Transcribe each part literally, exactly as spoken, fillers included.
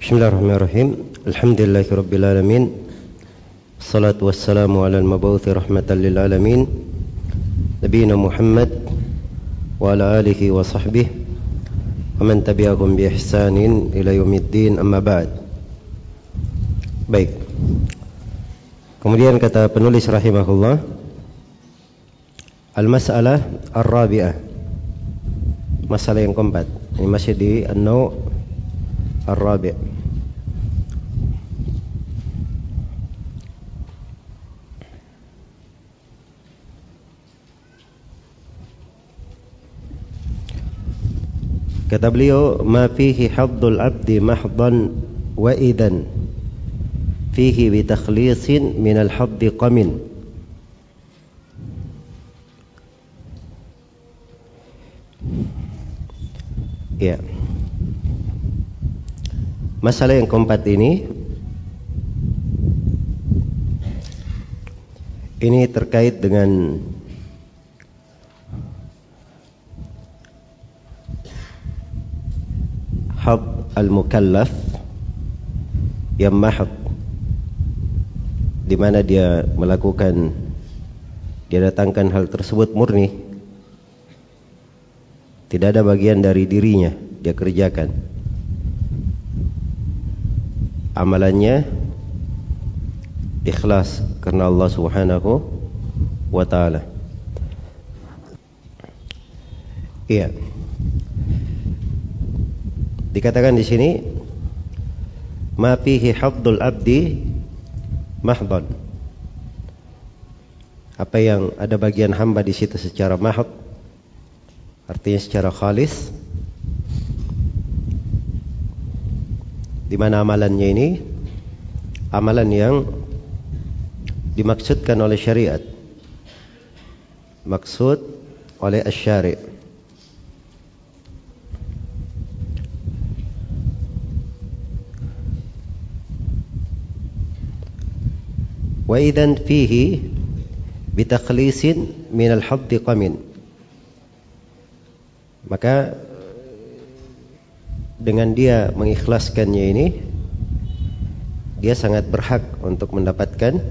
Bismillahirrahmanirrahim. Alhamdulillahirabbil alamin. Wassalatu wassalamu ala al-mabu'uts rahmatan lil alamin. Nabiyina Muhammad wa ala alihi wa sahbihi wa man tabi'ahum bi ihsanin ila yaumiddin, amma ba'd. Baik. Kemudian kata penulis rahimahullah, al-mas'alah ar-rabi'ah. Masalah yang keempat. Ini masih di an-naw' ar-rabi'. Kata beliau, ma fihi haddul abdi mahdan wa idan fihi bi takhlisin min al-haddi qamin. Ya. Masalah yang keempat ini ini terkait dengan had al-mukallaf yang mahad, di mana dia melakukan, dia datangkan hal tersebut murni, tidak ada bagian dari dirinya dia kerjakan. Amalannya ikhlas karena Allah Subhanahu wa ta'ala. Iya. Dikatakan di sini, ma fihi haddul abdi mahdan. Apa yang ada bagian hamba di situ secara mahad, artinya secara khalis, di mana amalannya ini amalan yang dimaksudkan oleh syariat, maksud oleh asy-syari'. Wa idzan fihi bi takhlisin min al-haddi qamin. Maka dengan dia mengikhlaskannya ini, dia sangat berhak untuk mendapatkan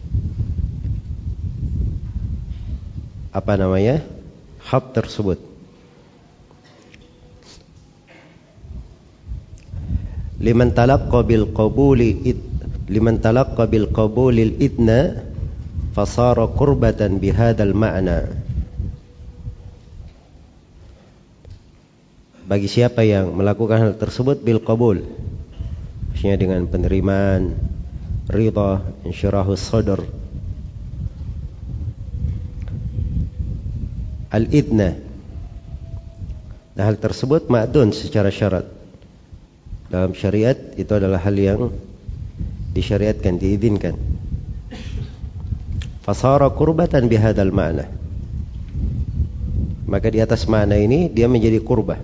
apa namanya? Hak tersebut. Liman talaqqa bil qabuli id liman talaqqa bil qabulil idna fasara qurbatan bihadzal ma'na. Bagi siapa yang melakukan hal tersebut bil qabul, maksudnya dengan penerimaan, ridha, insyirahus sadr. Al-idna, nah, hal tersebut ma'dun secara syarat. Dalam syariat itu adalah hal yang disyariatkan, diizinkan. Fasara qurbatan bihadzal ma'na, maka di atas makna ini dia menjadi qurbah.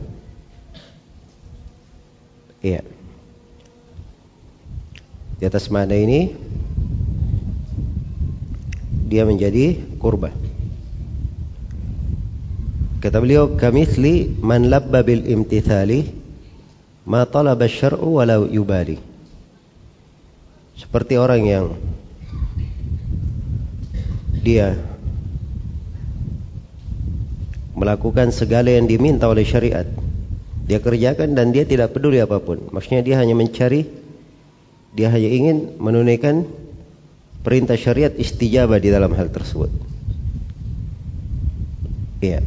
Iya. Di atas makna ini dia menjadi qurbah. Kata beliau, kamithli man labba bil imtithali ma talaba asy-syar'u walau yubali. Seperti orang yang dia melakukan segala yang diminta oleh syariat, dia kerjakan dan dia tidak peduli apapun. Maksudnya dia hanya mencari, dia hanya ingin menunaikan perintah syariat, istijabah di dalam hal tersebut. Iya.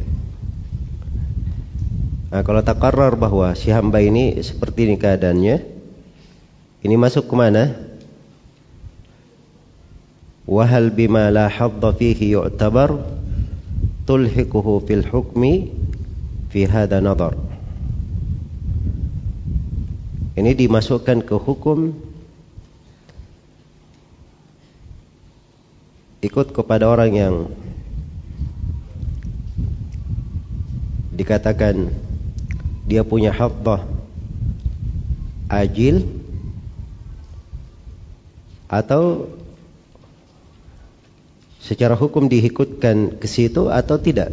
Nah, kalau taqarrar bahwa si hamba ini seperti ini keadaannya, ini masuk ke mana? Wa hal bima la hadda fihi yu'tabar tulhiquhu fil hukmi fi hadha nadhar. Ini dimasukkan ke hukum ikut kepada orang yang dikatakan dia punya haddah ajil atau secara hukum diikutkan ke situ atau tidak.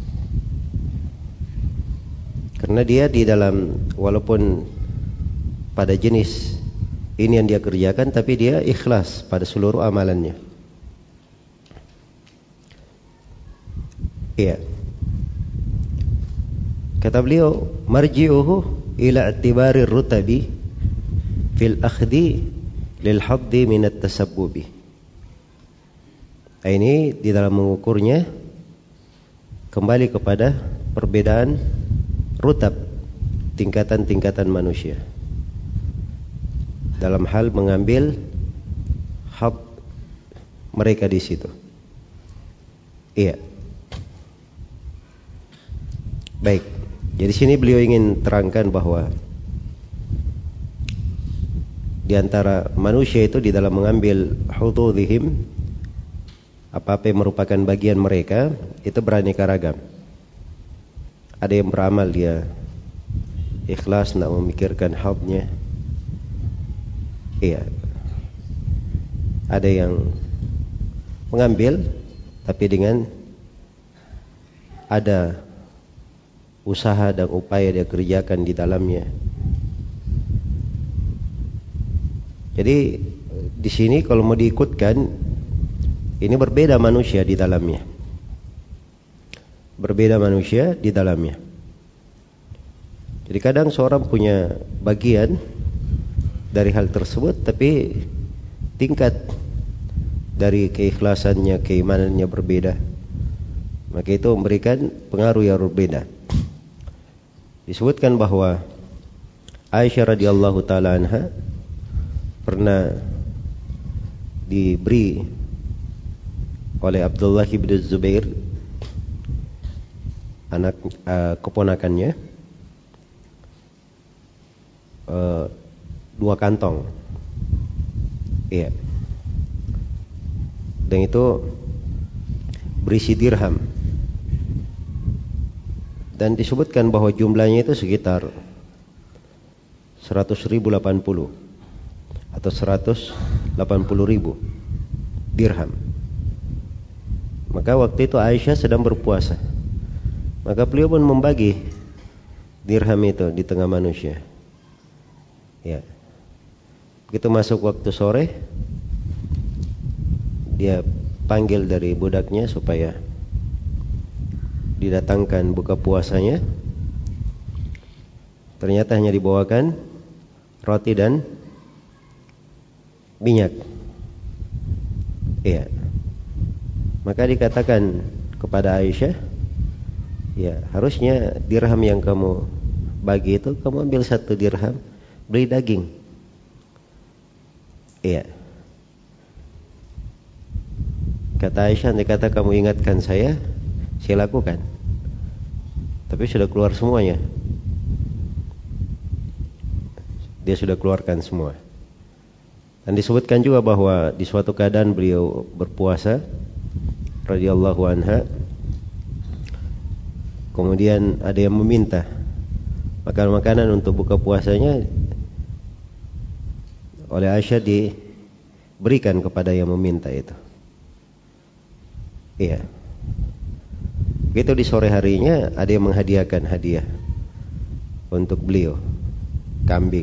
Karena dia di dalam, walaupun pada jenis ini yang dia kerjakan, tapi dia ikhlas pada seluruh amalannya. Iya. Kata beliau, marji'uhu ila i'tibari rutabi fil akhdi lil haddi min at-tasabbubi. Ini di dalam mengukurnya kembali kepada perbedaan rutab, tingkatan-tingkatan manusia dalam hal mengambil hak mereka di situ. Iya. Baik. Jadi sini beliau ingin terangkan bahwa di antara manusia itu di dalam mengambil hududihim, apa-apa yang merupakan bagian mereka, itu beraneka ragam. Ada yang beramal dia ikhlas, tidak memikirkan hadnya. Iya. Ada yang mengambil tapi dengan ada usaha dan upaya dia kerjakan di dalamnya. Jadi di sini kalau mau diikutkan, ini berbeda manusia di dalamnya. Berbeda manusia di dalamnya. Jadi kadang seorang punya bagian dari hal tersebut, tapi tingkat dari keikhlasannya, keimanannya berbeda. Maka itu memberikan pengaruh yang berbeda. Disebutkan bahwa Aisyah radhiyallahu taala anha pernah diberi oleh Abdullah bin Zubair, anak uh, keponakannya, uh, dua kantong. Iya. Dan itu berisi dirham. Dan disebutkan bahwa jumlahnya itu sekitar seratus ribu delapan puluh atau seratus delapan puluh ribu dirham. Maka waktu itu Aisyah sedang berpuasa. Maka beliau pun membagi dirham itu di tengah manusia. Ya. Begitu masuk waktu sore, dia panggil dari budaknya supaya didatangkan buka puasanya. Ternyata hanya dibawakan roti dan minyak. Iya. Maka dikatakan kepada Aisyah, ya harusnya dirham yang kamu bagi itu kamu ambil satu dirham, beli daging. Iya. Kata Aisyah, andai kata kamu ingatkan saya, saya lakukan. Tapi sudah keluar semuanya. Dia sudah keluarkan semua. Dan disebutkan juga bahwa di suatu keadaan beliau berpuasa radhiyallahu anha, kemudian ada yang meminta makanan-makanan untuk buka puasanya, oleh Aisyah diberikan kepada yang meminta itu. Iya. Begitu di sore harinya ada yang menghadiahkan hadiah untuk beliau, kambing.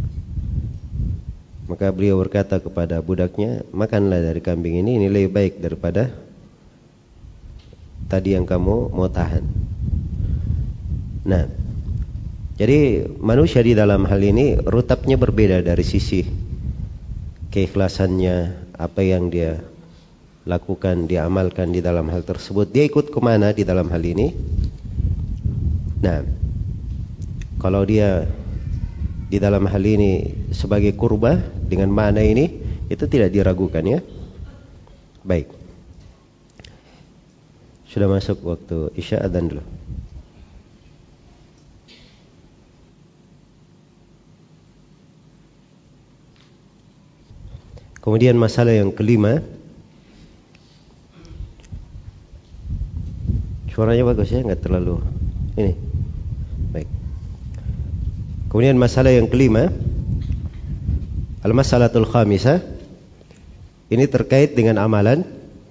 Maka beliau berkata kepada budaknya, makanlah dari kambing ini, ini lebih baik daripada tadi yang kamu mau tahan. Nah, jadi manusia di dalam hal ini rutabnya berbeda dari sisi keikhlasannya, apa yang dia lakukan, dia amalkan di dalam hal tersebut. Dia ikut kemana di dalam hal ini? Nah, kalau dia di dalam hal ini sebagai kurbah dengan makna ini, itu tidak diragukan ya. Baik. Sudah masuk waktu Isya, adzan dulu. Kemudian masalah yang kelima, suaranya bagus ya, enggak terlalu ini. Baik. Kemudian masalah yang kelima, al-masalatul khamisah, ini terkait dengan amalan.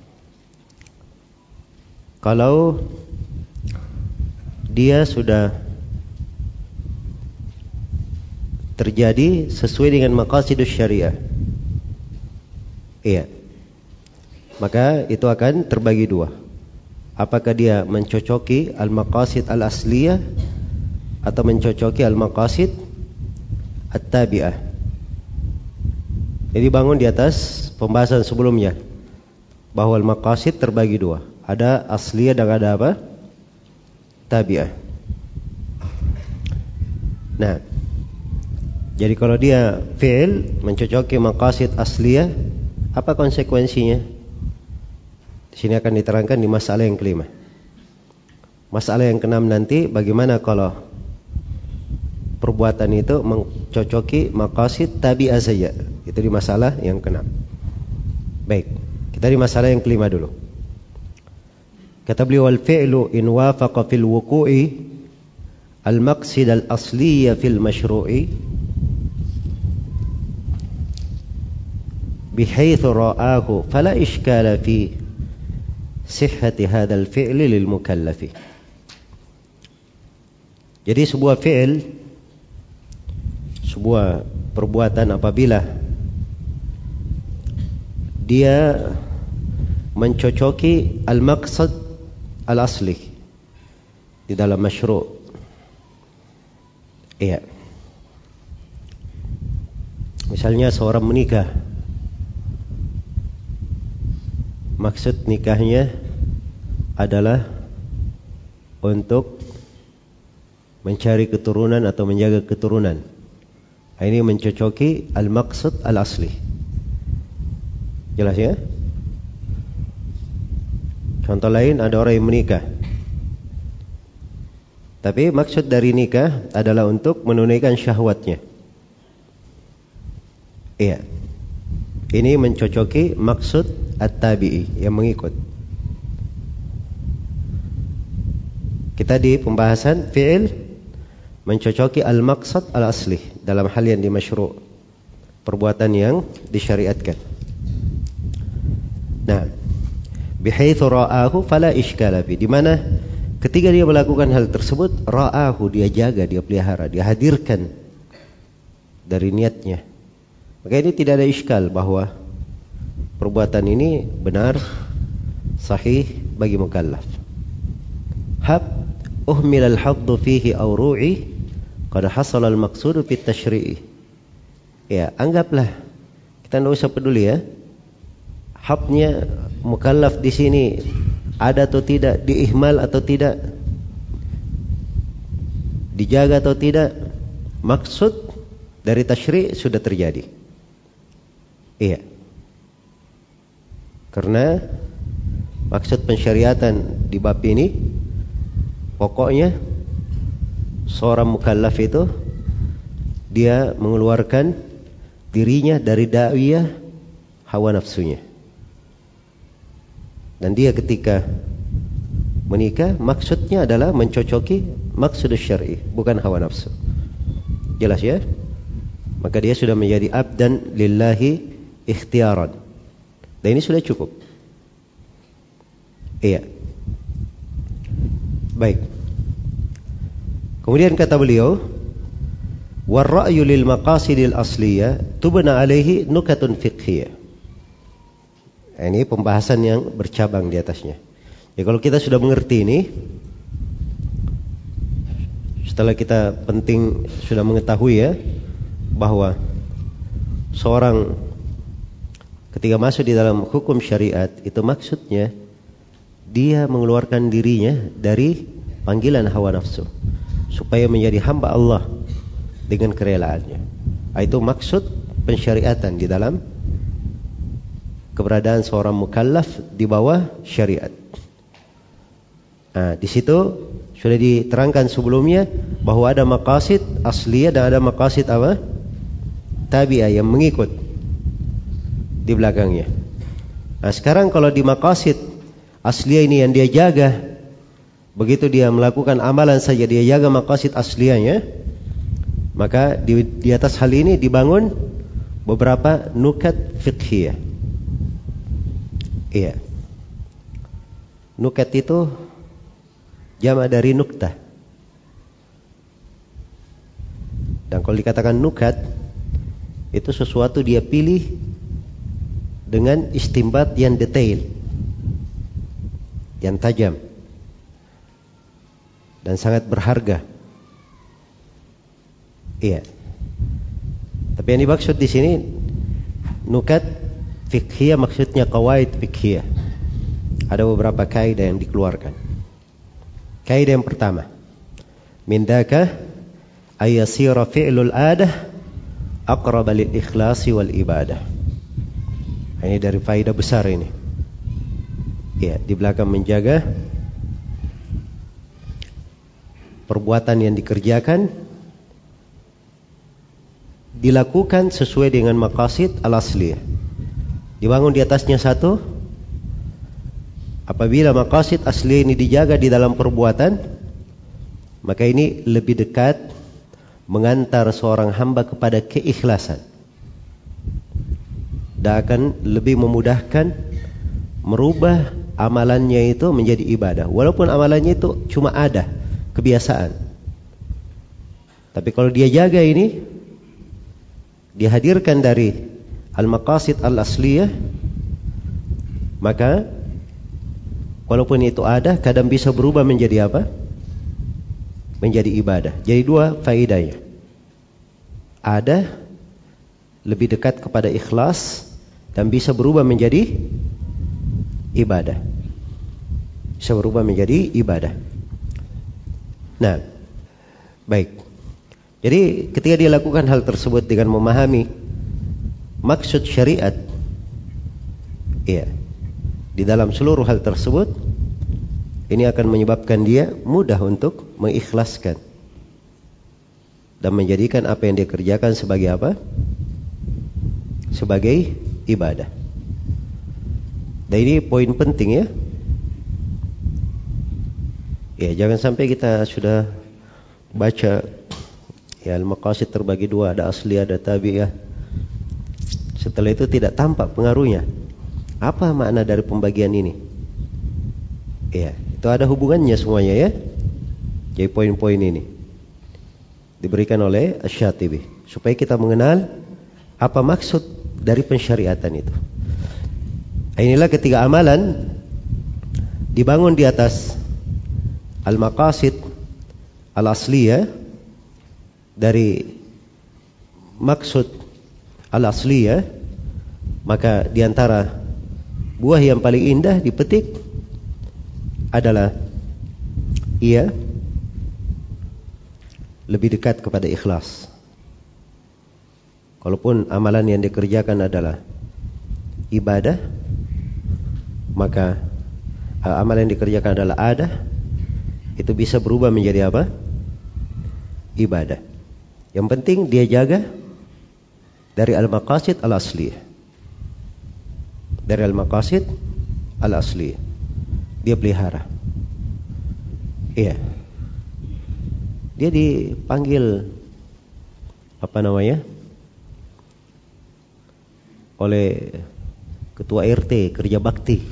Kalau dia sudah terjadi sesuai dengan maqasidus syariah. Iya. Maka itu akan terbagi dua. Apakah dia mencocoki al-maqasid al-asliyah atau mencocoki al-maqasid at-tabi'ah. Jadi bangun di atas pembahasan sebelumnya bahwa al-maqasid terbagi dua. Ada asliyah dan ada apa? Tabi'ah. Nah, jadi kalau dia fi'il mencocoki maqasid asliyah, apa konsekuensinya? Di sini akan diterangkan di masalah yang kelima. Masalah yang keenam nanti, bagaimana kalau perbuatan itu mencocoki maqasid tabi'ah saja. Itu di masalah yang keenam. Baik, kita di masalah yang kelima dulu. Kata beliau, wal fi'lu in wafaqa fil wuqu'i al-maqsid al-asliyya fil mashru'i bihaitsu ra'ahu fala ishkala fi sihhati hadzal fi'li lil mukallafi. Jadi sebuah fi'il, sebuah perbuatan apabila dia mencocoki al-maqsad al-asli di dalam masyru'. Iya. Misalnya seorang menikah, maksud nikahnya adalah untuk mencari keturunan atau menjaga keturunan. Ini mencocoki al-maqsad al-asli. Jelas ya? Contoh lain, ada orang yang menikah, tapi maksud dari nikah adalah untuk menunaikan syahwatnya. Iya. Ini mencocoki maksud at-tabi'i yang mengikut. Kita di pembahasan fi'il mencocoki al-maqsad al-asli dalam hal yang dimasyru', perbuatan yang disyariatkan. Nah, bihaitsu ra'ahu fala ishkala fi, di mana ketika dia melakukan hal tersebut, ra'ahu, dia jaga, dia pelihara, dia hadirkan dari niatnya. Maka ini tidak ada iskal bahwa perbuatan ini benar, sahih bagi mukallaf. Hab uhmil al-haddu fihi aw ru'i qad hasala al-maqsudu fit tashri'i. Ya, anggaplah, kita tidak usah peduli ya, habnya mukallaf di sini ada atau tidak, diihmal atau tidak, dijaga atau tidak, maksud dari tasyri' sudah terjadi. Iya. Karena maksud pensyariatan di bab ini pokoknya seorang mukallaf itu dia mengeluarkan dirinya dari da'wiyah hawa nafsunya. Dan dia ketika menikah maksudnya adalah mencocoki maksud syar'i, bukan hawa nafsu. Jelas ya? Maka dia sudah menjadi abdan lillahi ikhtiaran. Dan ini sudah cukup. Iya. Baik. Kemudian kata beliau, war-ra'yu lil maqasidil asliyah tubna alaihi nukatun fiqhiyah. Ini pembahasan yang bercabang di atasnya. Ya, kalau kita sudah mengerti ini, setelah kita penting sudah mengetahui ya, bahwa seorang ketika masuk di dalam hukum syariat, itu maksudnya dia mengeluarkan dirinya dari panggilan hawa nafsu supaya menjadi hamba Allah dengan kerelaannya. Itu maksud pensyariatan di dalam keberadaan seorang mukallaf di bawah syariat. Nah, di situ sudah diterangkan sebelumnya bahwa ada maqasid asliyah dan ada maqasid apa? Tabi'ah yang mengikut di belakangnya. Nah, sekarang kalau di maqasid asliyah ini yang dia jaga, begitu dia melakukan amalan saja dia jaga maqasid asliyahnya, maka di, di atas hal ini dibangun beberapa nukat fiqhiyah. Iya. Nukat itu jamak dari nuktah. Dan kalau dikatakan nukat, itu sesuatu dia pilih dengan istimbat yang detail, yang tajam, dan sangat berharga. Iya. Tapi yang dimaksud di sini nukat fiqhiyah, maksudnya qawaid fiqhiyah. Ada beberapa kaidah yang dikeluarkan. Kaidah yang pertama, min daka ayasira fi'lul adah aqraba lil ikhlasi wal ibadah. Ini dari faedah besar ini. Ya, di belakang menjaga perbuatan yang dikerjakan dilakukan sesuai dengan maqasid al-asliyah. Dibangun di atasnya satu. Apabila maqasid asli ini dijaga di dalam perbuatan, maka ini lebih dekat mengantar seorang hamba kepada keikhlasan. Dan akan lebih memudahkan merubah amalannya itu menjadi ibadah. Walaupun amalannya itu cuma ada, kebiasaan. Tapi kalau dia jaga ini, dihadirkan dari al-maqasid al-asliyah, maka walaupun itu ada, kadang bisa berubah menjadi apa? Menjadi ibadah. Jadi dua faedahnya. Ada lebih dekat kepada ikhlas dan bisa berubah menjadi ibadah. Bisa berubah menjadi ibadah. Nah, baik. Jadi ketika dia lakukan hal tersebut dengan memahami maksud syariat, iya, di dalam seluruh hal tersebut, ini akan menyebabkan dia mudah untuk mengikhlaskan dan menjadikan apa yang dia kerjakan sebagai apa? Sebagai ibadah. Dan ini poin penting ya. Ya, jangan sampai kita sudah baca ya al-maqasid terbagi dua, ada asli, ada tabi'ah. Setelah itu tidak tampak pengaruhnya. Apa makna dari pembagian ini? Ya, itu ada hubungannya semuanya ya. Jadi poin-poin ini diberikan oleh Asy-Syatibi supaya kita mengenal apa maksud dari pensyariatan itu. Inilah ketiga amalan dibangun di atas al-maqasid al-asliyah, dari maksud al-asliyah, maka diantara buah yang paling indah dipetik adalah ia lebih dekat kepada ikhlas. Kalaupun amalan yang dikerjakan adalah ibadah, maka uh, amalan yang dikerjakan adalah adah, itu bisa berubah menjadi apa? Ibadah. Yang penting dia jaga dari al-maqasid al-asliyah. Dari al-maqasid al-asliyah. Dia pelihara. Iya. Dia dipanggil apa namanya? Oleh ketua R T kerja bakti.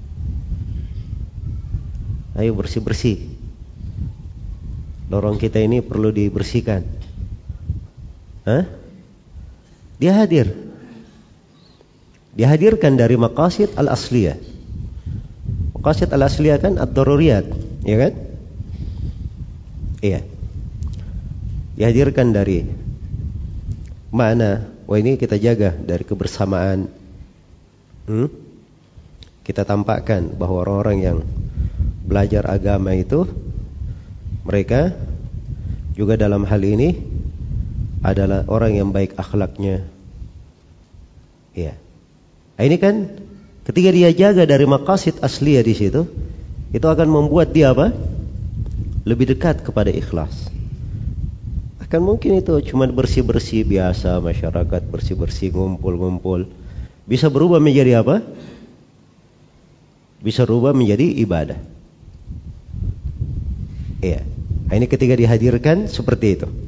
Ayo bersih-bersih. Lorong kita ini perlu dibersihkan. Hah? Dia hadir. Dihadirkan dari maqasid al-asliyah. Maqasid al-asliyah kan ad-daruriyat, ya kan? Iya. Dihadirkan dari mana? Wah, ini kita jaga dari kebersamaan. Hmm? Kita tampakkan bahwa orang-orang yang belajar agama itu, mereka juga dalam hal ini adalah orang yang baik akhlaknya. Iya. Nah, ini kan ketika dia jaga dari maqasid asliyah di situ, itu akan membuat dia apa? Lebih dekat kepada ikhlas. Akan mungkin itu cuma bersih-bersih biasa, masyarakat bersih-bersih, ngumpul-ngumpul, bisa berubah menjadi apa? Bisa berubah menjadi ibadah. Iya. Nah, ini ketika dihadirkan seperti itu.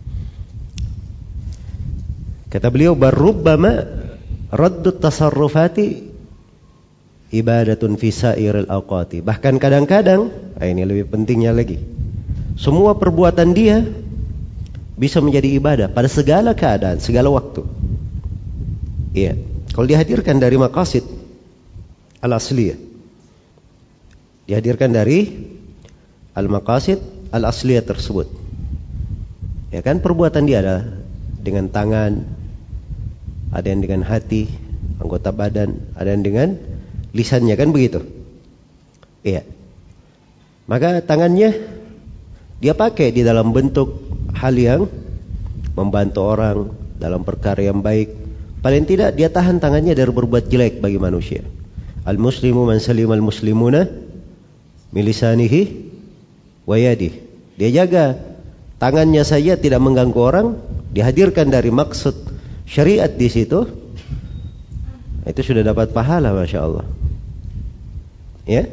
Kata beliau, barubbama raddut tasarrufati ibadatun fi sa'iril awqati. Bahkan kadang-kadang, nah ini lebih pentingnya lagi, semua perbuatan dia bisa menjadi ibadah pada segala keadaan, segala waktu. Iya. Kalau dihadirkan dari maqasid al-asliyah, dihadirkan dari al-maqasid al-asliyah tersebut. Ya kan, perbuatan dia ada dengan tangan, ada yang dengan hati, anggota badan, ada yang dengan lisannya, kan begitu? Iya. Maka tangannya dia pakai di dalam bentuk hal yang membantu orang dalam perkara yang baik. Paling tidak dia tahan tangannya dari berbuat jelek bagi manusia. Al-muslimu man salimal muslimuna min lisanihi wa yadihi. Dia jaga tangannya saja tidak mengganggu orang, dihadirkan dari maksud syariat di situ, itu sudah dapat pahala, masya Allah. Ya.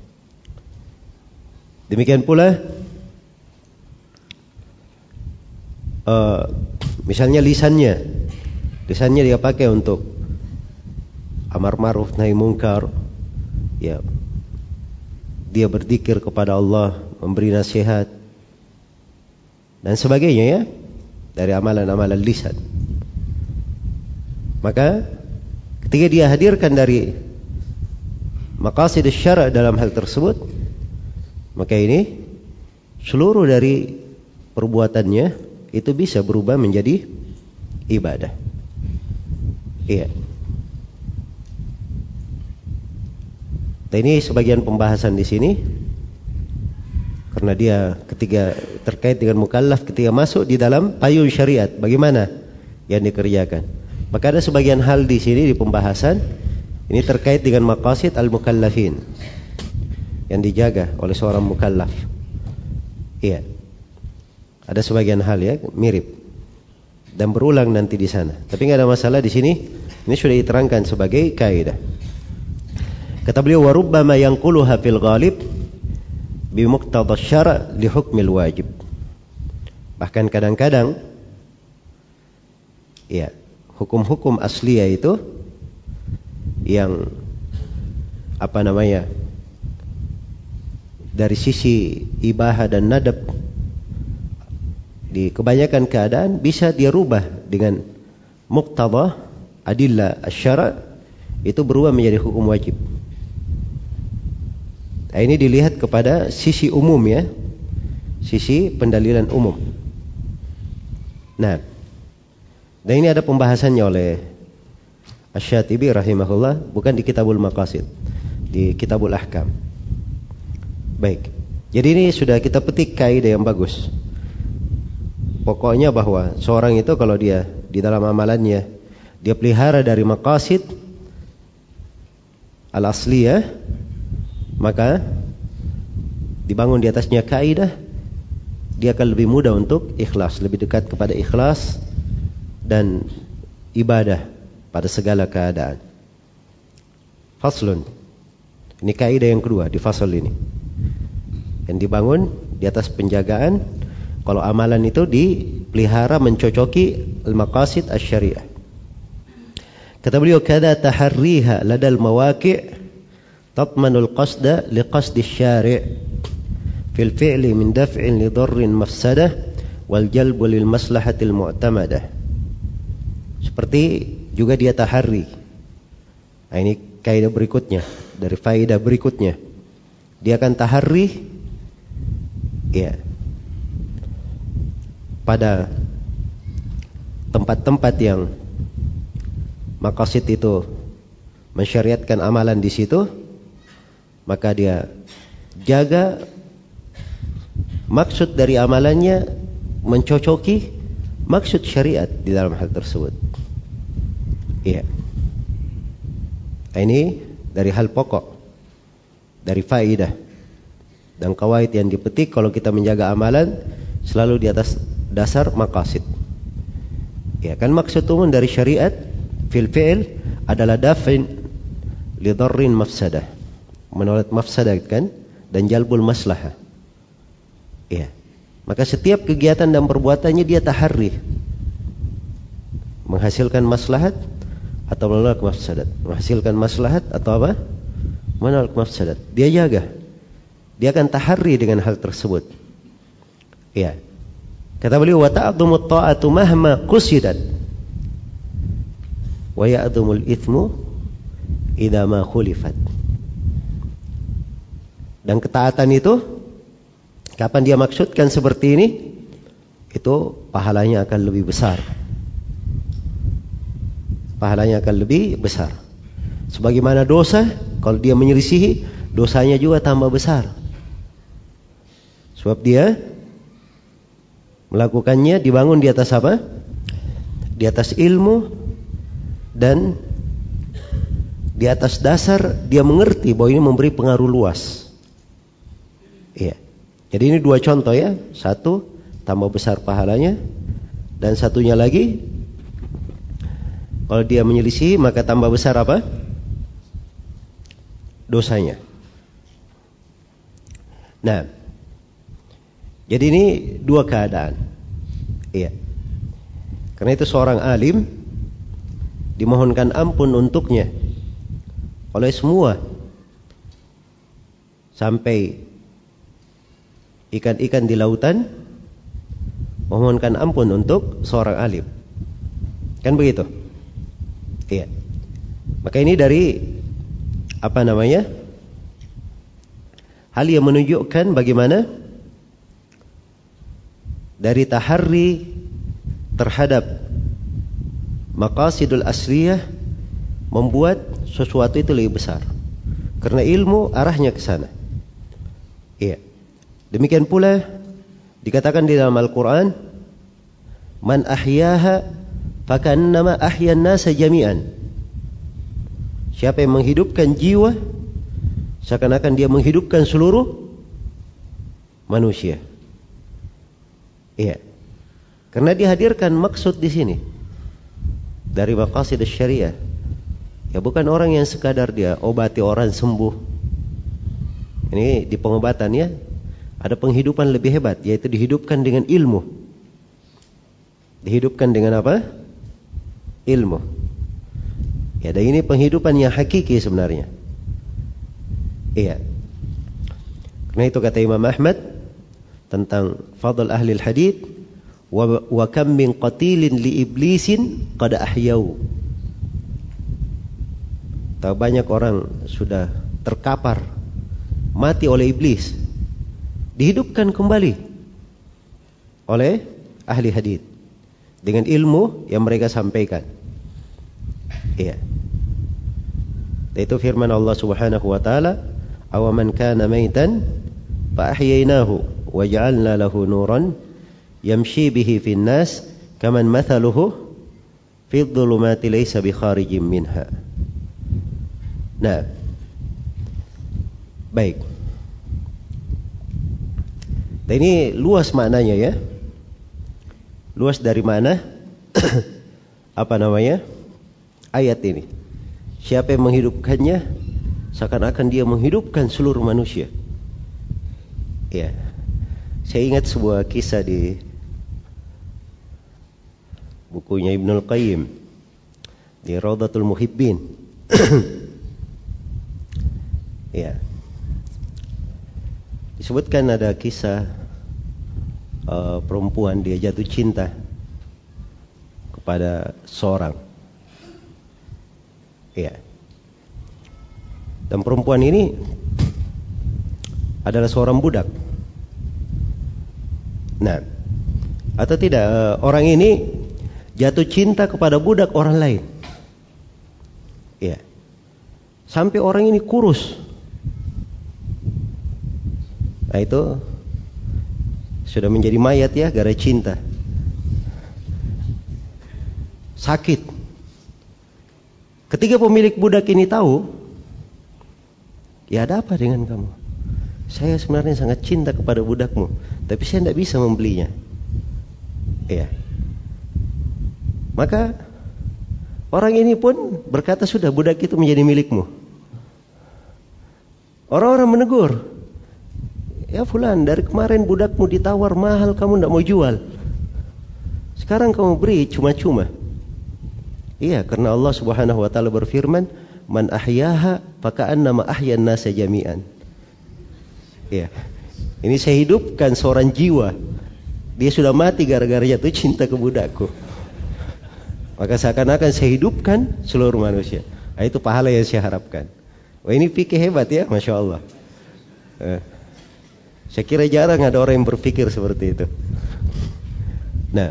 Demikian pula, uh, misalnya lisannya, lisannya dia pakai untuk amar ma'ruf nahi mungkar, ya, dia berzikir kepada Allah, memberi nasihat dan sebagainya, ya, dari amalan-amalan lisan. Maka ketika dia hadirkan dari maqasid syara' dalam hal tersebut, maka ini seluruh dari perbuatannya itu bisa berubah menjadi ibadah. Iya. Dan ini sebagian pembahasan di sini, karena dia ketika terkait dengan mukallaf ketika masuk di dalam payung syariat, bagaimana yang dikerjakan. Maka ada sebagian hal di sini di pembahasan ini terkait dengan maqasid al-mukallafin yang dijaga oleh seorang mukallaf. Iya. Ada sebagian hal, ya, mirip dan berulang nanti di sana. Tapi enggak ada masalah di sini. Ini sudah diterangkan sebagai kaidah. Kata beliau, wa rubbama yanquluha fil ghalib bi muqtada syara' li hukmil wajib. Bahkan kadang-kadang, ya, hukum-hukum asliyah itu yang apa namanya, dari sisi ibahah dan nadab, di kebanyakan keadaan bisa dia rubah dengan muqtada adillah asy-syara', itu berubah menjadi hukum wajib. Nah, ini dilihat kepada sisi umum, ya, sisi pendalilan umum. Nah, dan ini ada pembahasannya oleh Asy-Syatibi rahimahullah, bukan di Kitabul Maqasid, di Kitabul Ahkam. Baik. Jadi ini sudah kita petik kaidah yang bagus. Pokoknya bahwa seorang itu kalau dia di dalam amalannya dia pelihara dari maqasid al-asliyah, maka dibangun di atasnya kaidah, dia akan lebih mudah untuk ikhlas, lebih dekat kepada ikhlas dan ibadah pada segala keadaan. Faslun. Ini kaidah yang kedua di fasal ini, yang dibangun di atas penjagaan kalau amalan itu dipelihara mencocoki al-maqasid asy-syariah. Kata beliau, kada taharriha ladal mawaqi' tatmanul qasda liqasdi syari' fil fi'li min daf'in li dharrin mafsadah wal jalbu lil maslahatil mu'tamadah. Seperti juga dia taharri. Nah, ini kaidah berikutnya, dari faedah berikutnya. Dia akan taharri, ya, pada tempat-tempat yang maqasid itu mensyariatkan amalan di situ, maka dia jaga maksud dari amalannya mencocoki maksud syariat di dalam hal tersebut. Iya. Nah, ini dari hal pokok, dari faedah dan kawaid yang dipetik kalau kita menjaga amalan selalu di atas dasar maqasid. Ya kan, maksud umum dari syariat fil fi'il adalah daf'in li dharrin mafsadah, menolak mafsadah kan, dan jalbul maslahah. Ya. Maka setiap kegiatan dan perbuatannya dia taharri, menghasilkan maslahat atau menolak mafsadat, menghasilkan maslahat atau apa? Menolak mafsadat. Dia jaga. Dia akan taharri dengan hal tersebut. Ya. Kata beliau, wa ta'dhumut ta'atu mahma qusidat wa ya'dhumul ithmu idza ma khulifat. Dan ketaatan itu kapan dia maksudkan seperti ini, itu pahalanya akan lebih besar. Pahalanya akan lebih besar. Sebagaimana dosa, kalau dia menyelisihi, dosanya juga tambah besar. Sebab dia melakukannya dibangun di atas apa? Di atas ilmu dan di atas dasar dia mengerti bahwa ini memberi pengaruh luas. Iya. Jadi ini dua contoh ya. Satu, tambah besar pahalanya. Dan satunya lagi, kalau dia menyelisih maka tambah besar apa? Dosanya. Nah, jadi ini dua keadaan. Iya. Karena itu seorang alim dimohonkan ampun untuknya oleh semua, sampai ikan-ikan di lautan memohonkan ampun untuk seorang alim. Kan begitu? Iya. Maka ini dari apa namanya? Hal yang menunjukkan bagaimana dari taharri terhadap maqasidul asliyah membuat sesuatu itu lebih besar. Karena ilmu arahnya ke sana. Iya. Demikian pula dikatakan di dalam Al-Quran, man ahyaha fakannama ahyan nasa jami'an. Siapa yang menghidupkan jiwa, seakan-akan dia menghidupkan seluruh manusia. Iya. Karena dihadirkan maksud di sini dari maqasid syariah. Ya bukan orang yang sekadar dia obati orang sembuh. Ini di pengobatan ya, ada penghidupan lebih hebat, yaitu dihidupkan dengan ilmu. Dihidupkan dengan apa? Ilmu. Ya, dan ini penghidupan yang hakiki sebenarnya. Iya. Karena itu kata Imam Ahmad tentang fadl ahli hadits, wa, wa kam min qatilin li iblisin qad ahyau. Tahu banyak orang sudah terkapar, mati oleh iblis, dihidupkan kembali oleh ahli hadits dengan ilmu yang mereka sampaikan. Iya. Itu firman Allah Subhanahu wa taala, "Aw man kana maitan fa ahyaynahu wa ja'alna lahu nuran yamshi bihi fin nas kaman mathaluhu fi dhulumati laysa bi kharijin minha." Nah, baik. Dan ini luas maknanya ya. Luas dari mana? Apa namanya? Ayat ini. Siapa yang menghidupkannya, seakan-akan dia menghidupkan seluruh manusia. Ya. Saya ingat sebuah kisah di bukunya Ibnul Qayyim di Rawdatul Muhibbin. Ya. Disebutkan ada kisah uh, perempuan dia jatuh cinta kepada seorang. Ya. Dan perempuan ini adalah seorang budak. Nah, atau tidak, uh, orang ini jatuh cinta kepada budak orang lain. Ya. Sampai orang ini kurus. Nah itu sudah menjadi mayat ya, gara cinta. Sakit. Ketika pemilik budak ini tahu, ya ada apa dengan kamu? Saya sebenarnya sangat cinta kepada budakmu, tapi saya tidak bisa membelinya. Ya. Maka orang ini pun berkata, sudah, budak itu menjadi milikmu. Orang-orang menegur, ya fulan, dari kemarin budakmu ditawar mahal, kamu tidak mau jual. Sekarang kamu beri cuma-cuma. Iya, karena Allah Subhanahu wa taala berfirman, man ahyaha faka'annama ahyan nasa jami'an. Iya. Ini saya hidupkan seorang jiwa. Dia sudah mati gara-gara jatuh cinta ke budakku. Maka seakan-akan saya hidupkan seluruh manusia. Nah, itu pahala yang saya harapkan. Wah, ini fikih hebat ya, Masya Allah. Eh, saya kira jarang ada orang yang berpikir seperti itu. Nah,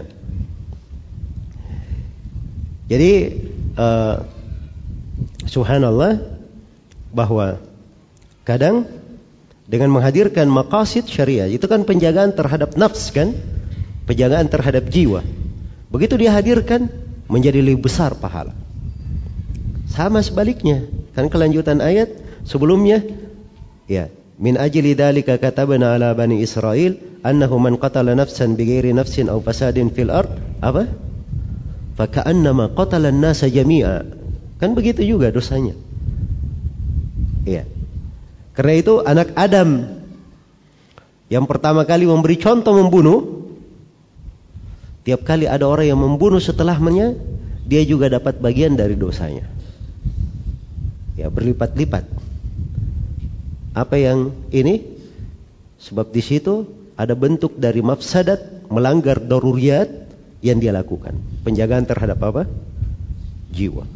jadi uh, subhanallah, bahwa kadang dengan menghadirkan maqasid syariah, itu kan penjagaan terhadap nafs kan, penjagaan terhadap jiwa. Begitu dia hadirkan, menjadi lebih besar pahala. Sama sebaliknya, kan kelanjutan ayat sebelumnya, ya, min ajli dzalika katabna ala bani Israil annahu man qatala nafsan bighairi nafsin aw fasadin fil ard, apa? Fa ka'annama qatala an-nasa jami'a. Kan begitu juga dosanya. Iya. Karena itu anak Adam yang pertama kali memberi contoh membunuh, tiap kali ada orang yang membunuh setelahnya, dia juga dapat bagian dari dosanya. Ya, berlipat-lipat. Apa yang ini? Sebab di situ ada bentuk dari mafsadat, melanggar daruriyat yang dia lakukan. Penjagaan terhadap apa? Jiwa.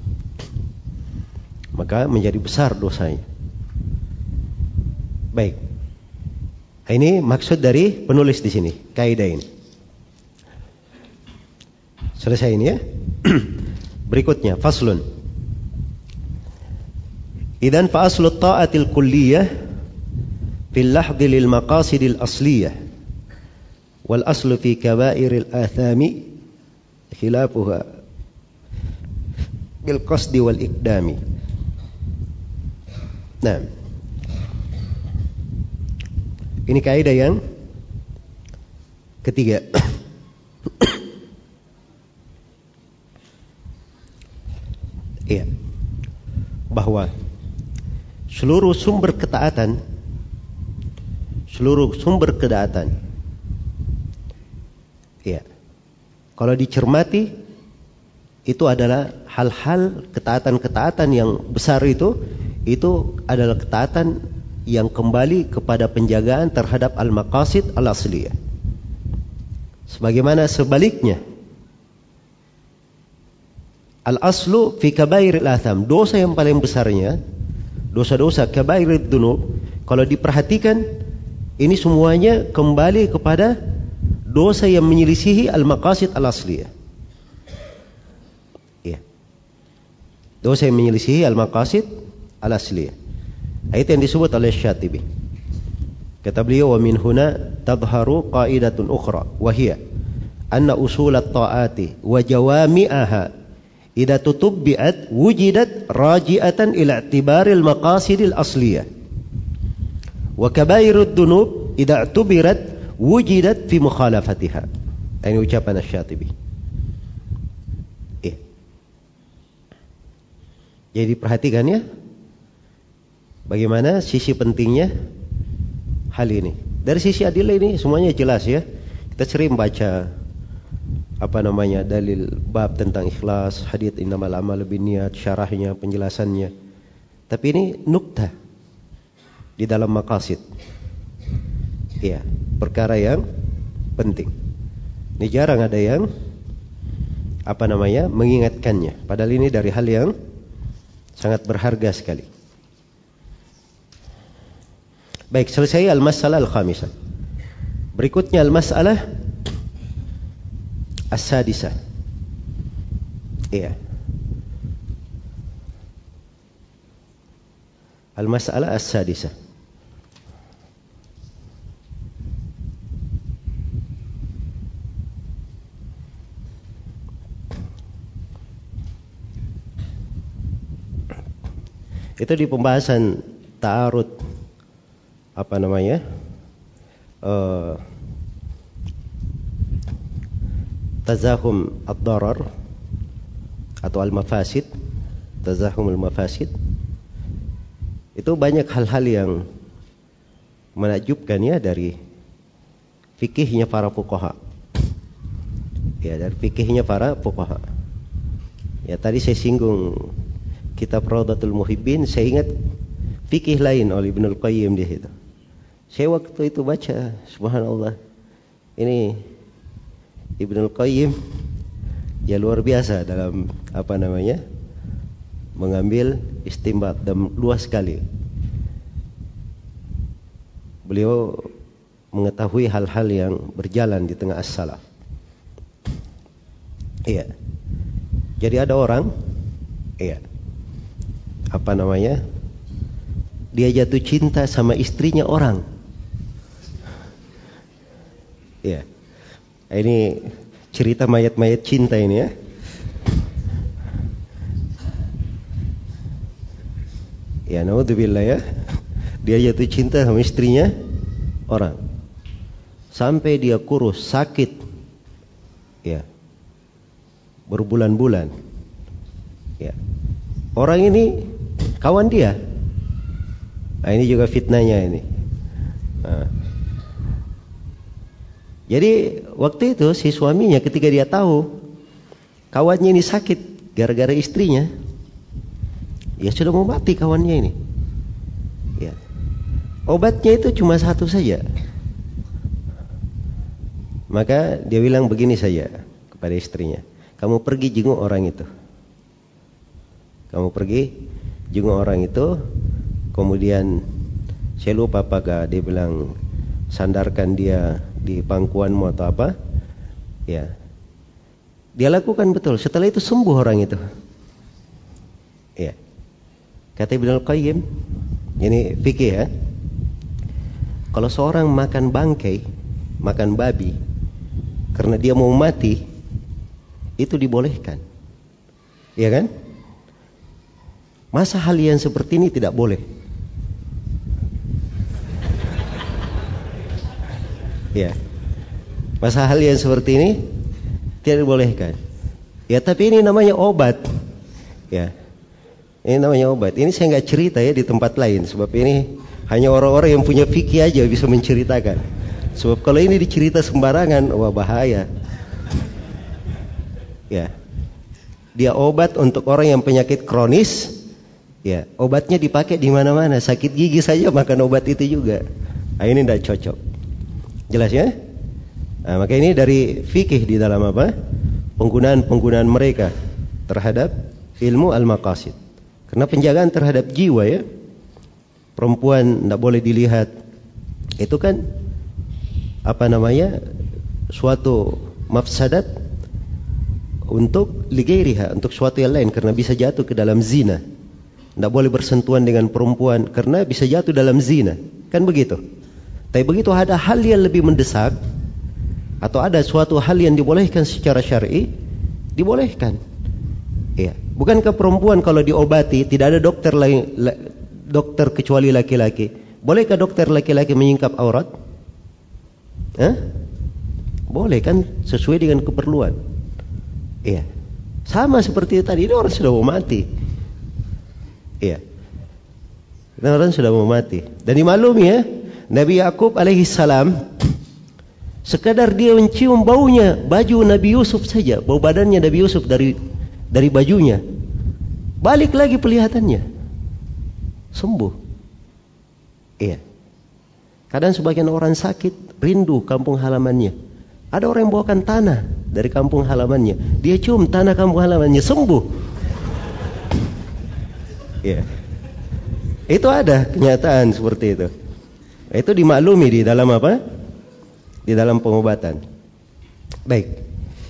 Maka menjadi besar dosanya. Baik. Ini maksud dari penulis di sini, kaidah ini. Selesai ini ya. Berikutnya, faslun. Idzan fa aslu ta'atil kulliyah fil lahdhi lil maqasidil asliyah wal aslu fi kaba'iril athami khilafuha bil qasdi wal iqdami. Nah, ini kaidah yang ketiga. Iya, bahwa seluruh sumber ketaatan, seluruh sumber ketaatan, ya, kalau dicermati itu adalah hal-hal ketaatan-ketaatan yang besar itu, itu adalah ketaatan yang kembali kepada penjagaan terhadap al-maqasid al-asliyah. Sebagaimana sebaliknya, al-aslu fi kabairil atham, dosa yang paling besarnya, dosa-dosa kabairid dunub, kalau diperhatikan ini semuanya kembali kepada dosa yang menyelisihi al-maqasid al-asliyah. Ya. Dosa yang menyelisihi al-maqasid al-asliyah. Itu yang disebut oleh Syatibi. Kata beliau, wa min huna tadharu qaidatun ukhra wa hiya anna usul at-ta'ati wa jawami'aha idza tutubbi'at wujidat raji'atan ila i'tibaril maqasidil asliyah wa kabairud dunub idza i'tubirat wujidat fi mukhalafatiha. Ini ucapan Asy-Syatibi. Eh. Jadi perhatikan ya, bagaimana sisi pentingnya hal ini. Dari sisi adillah ini semuanya jelas ya. Kita sering baca apa namanya dalil bab tentang ikhlas, hadits innamal a'malu binniyat, syarahnya, penjelasannya. Tapi ini nukta di dalam maqasid. Iya, perkara yang penting. Ini jarang ada yang apa namanya mengingatkannya. Padahal ini dari hal yang sangat berharga sekali. Baik, selesai al-masalah al-khamisah. Berikutnya al-masalah as-sadisah. Iya. Al-masalah as-sadisah. Itu di pembahasan ta'arud apa namanya uh, tazahum ad-darar atau al-mafasid, tazahum al-mafasid. Itu banyak hal-hal yang menakjubkan ya dari fikihnya para fuqaha. Ya, dari fikihnya para fuqaha. Ya, tadi saya singgung kitab Rawdatul Muhibbin, saya ingat fikih lain oleh Ibnul Qayyim di situ. Saya waktu itu baca, subhanallah, ini Ibnul Qayyim ya luar biasa dalam apa namanya mengambil istinbat dan luas sekali. Beliau mengetahui hal-hal yang berjalan di tengah as-salaf. Iya. Jadi ada orang, iya, apa namanya? Dia jatuh cinta sama istrinya orang. Iya. Ini cerita mayat-mayat cinta ini ya. Ya, naudzubillah ya. Dia jatuh cinta sama istrinya orang. Sampai dia kurus, sakit. Ya. Berbulan-bulan. Ya. Orang ini kawan dia. Nah, ini juga fitnahnya ini. Nah. Jadi waktu itu si suaminya ketika dia tahu kawannya ini sakit gara-gara istrinya, ya sudah mau mati kawannya ini. Ya. Obatnya itu cuma satu saja. Maka dia bilang begini saja kepada istrinya, kamu pergi jenguk orang itu. Kamu pergi jenguk orang itu. Kemudian saya lupa apakah dia bilang sandarkan dia di pangkuanmu atau apa. Ya. Dia lakukan betul. Setelah itu sembuh orang itu. Ya. Kata Ibnul Qayyim, ini fikih ya. Kalau seorang makan bangkai, makan babi karena dia mau mati, itu dibolehkan. Iya kan? Masa hal yang seperti ini tidak boleh? Ya. Masa hal yang seperti ini tidak dibolehkan. Ya, tapi ini namanya obat. Ya. Ini namanya obat. Ini saya nggak cerita ya di tempat lain, sebab ini hanya orang-orang yang punya fikih aja bisa menceritakan. Sebab kalau ini dicerita sembarangan, wah bahaya. Ya. Dia obat untuk orang yang penyakit kronis. Ya, obatnya dipakai di mana-mana. Sakit gigi saja makan obat itu juga. Nah, ini tidak cocok. Jelas ya? Nah, maka ini dari fikih di dalam apa? Penggunaan-penggunaan mereka terhadap ilmu al-maqasid. Karena penjagaan terhadap jiwa ya. Perempuan tidak boleh dilihat. Itu kan apa namanya? Suatu mafsadat untuk ligairiha, untuk suatu yang lain, karena bisa jatuh ke dalam zina. Tidak boleh bersentuhan dengan perempuan karena bisa jatuh dalam zina. Kan begitu? Tapi begitu ada hal yang lebih mendesak atau ada suatu hal yang dibolehkan secara syar'i, dibolehkan. Iya. Bukankah perempuan kalau diobati tidak ada dokter lain, dokter kecuali laki-laki? Bolehkah dokter laki-laki menyingkap aurat? Hah? Boleh kan, sesuai dengan keperluan. Iya. Sama seperti tadi, ini orang sudah mau mati. Iya. Ini orang sudah mau mati. Dan dimaklumi ya, Nabi Yakub alaihi salam, sekadar dia mencium baunya baju Nabi Yusuf saja, bau badannya Nabi Yusuf dari dari bajunya, balik lagi pelihatannya, sembuh. Iya. Kadang sebagian orang sakit rindu kampung halamannya. Ada orang yang bawakan tanah dari kampung halamannya, dia cium tanah kampung halamannya, sembuh. Iya. Itu ada kenyataan seperti itu. Itu dimaklumi di dalam apa? Di dalam pengobatan. Baik.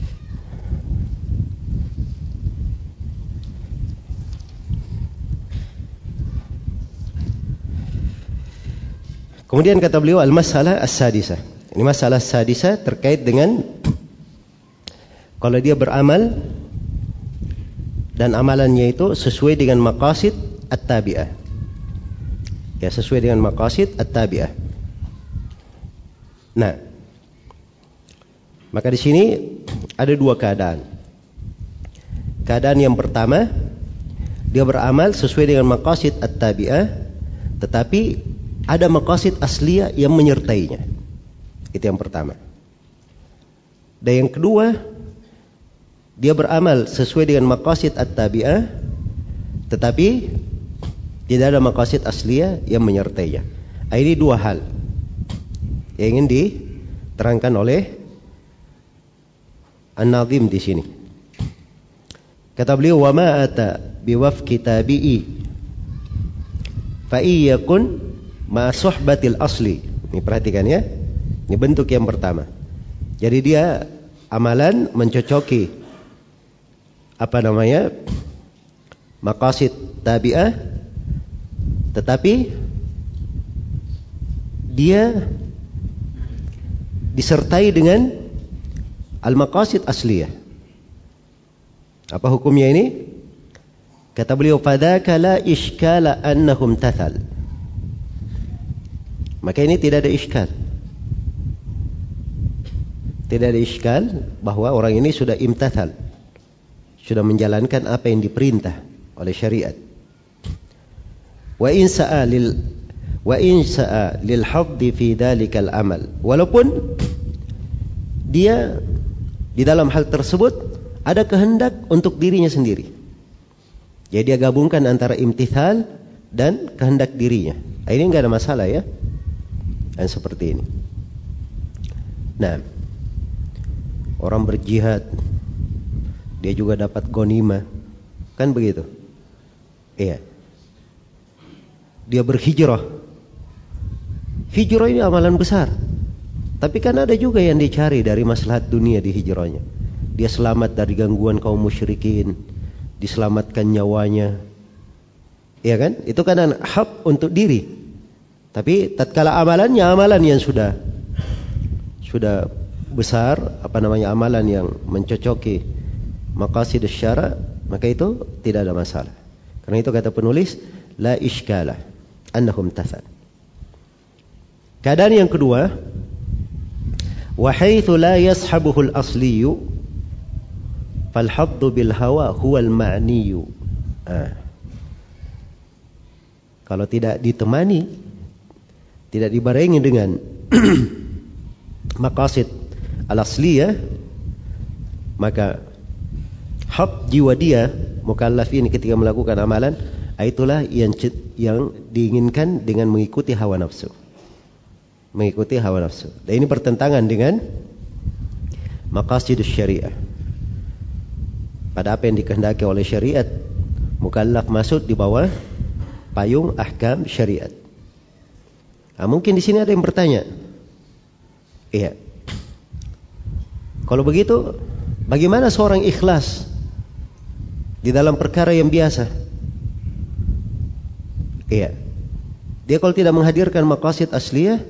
Kemudian kata beliau al-masalah as-sadisah. Ini masalah sadisah terkait dengan kalau dia beramal dan amalannya itu sesuai dengan maqasid at-tabi'ah. Ya, sesuai dengan maqasid at-tabi'ah. Nah, maka di sini ada dua keadaan. Keadaan yang pertama, dia beramal sesuai dengan maqasid at-tabi'ah, tetapi ada maqasid asliyah yang menyertainya. Itu yang pertama. Dan yang kedua, dia beramal sesuai dengan maqasid at-tabi'ah, tetapi tidak ada maqasid asliyah yang menyertainya. Ini dua hal yang ingin diterangkan oleh An-Nazim di sini. Kata beliau, wa ma ata biwafqi tabi'i fa iyakun ma suhbatil asli. Ini perhatikan ya. Ini bentuk yang pertama. Jadi dia amalan mencocoki apa namanya? Maqasid tabi'ah, tetapi dia disertai dengan al-maqasid asliyah. Apa hukumnya ini? Kata beliau, fadzaka la iskala annahum tathal. Maka ini tidak ada iskal. Tidak ada iskal bahwa orang ini sudah imtathal, sudah menjalankan apa yang diperintah oleh syariat. Wa in sa'a lil wa in sa'a lil haddi fi dzalikal amal. Walaupun dia di dalam hal tersebut ada kehendak untuk dirinya sendiri. Jadi dia gabungkan antara imtithal dan kehendak dirinya. Ini enggak ada masalah ya. Dan seperti ini. Nah, orang berjihad dia juga dapat ghanimah. Kan begitu? Iya. Dia berhijrah. Hijrah ini amalan besar. Tapi kan ada juga yang dicari dari maslahat dunia di hijrahnya. Dia selamat dari gangguan kaum musyrikin, diselamatkan nyawanya. Iya kan? Itu kan hak untuk diri. Tapi tatkala amalannya amalan yang sudah sudah besar, apa namanya, amalan yang mencocoki maqasid syara', maka itu tidak ada masalah. Karena itu kata penulis, la iskala annahum tathal. Keadaan yang kedua, wa haitsu la yashabuhu al-asliyu fal haddu bil hawa huwa al-ma'niyu. Ah. Kalau tidak ditemani, tidak dibarengi dengan maqasid al-asliyah, maka hak jiwa dia mukallaf ini ketika melakukan amalan, itulah yang yang diinginkan dengan mengikuti hawa nafsu. Mengikuti hawa nafsu. Dan ini bertentangan dengan maqasidus syariah. Pada apa yang dikehendaki oleh syariat, mukallaf masuk di bawah payung ahkam syariat. Nah, mungkin di sini ada yang bertanya, iya, kalau begitu bagaimana seorang ikhlas di dalam perkara yang biasa? Iya, dia kalau tidak menghadirkan maqasid asliyah,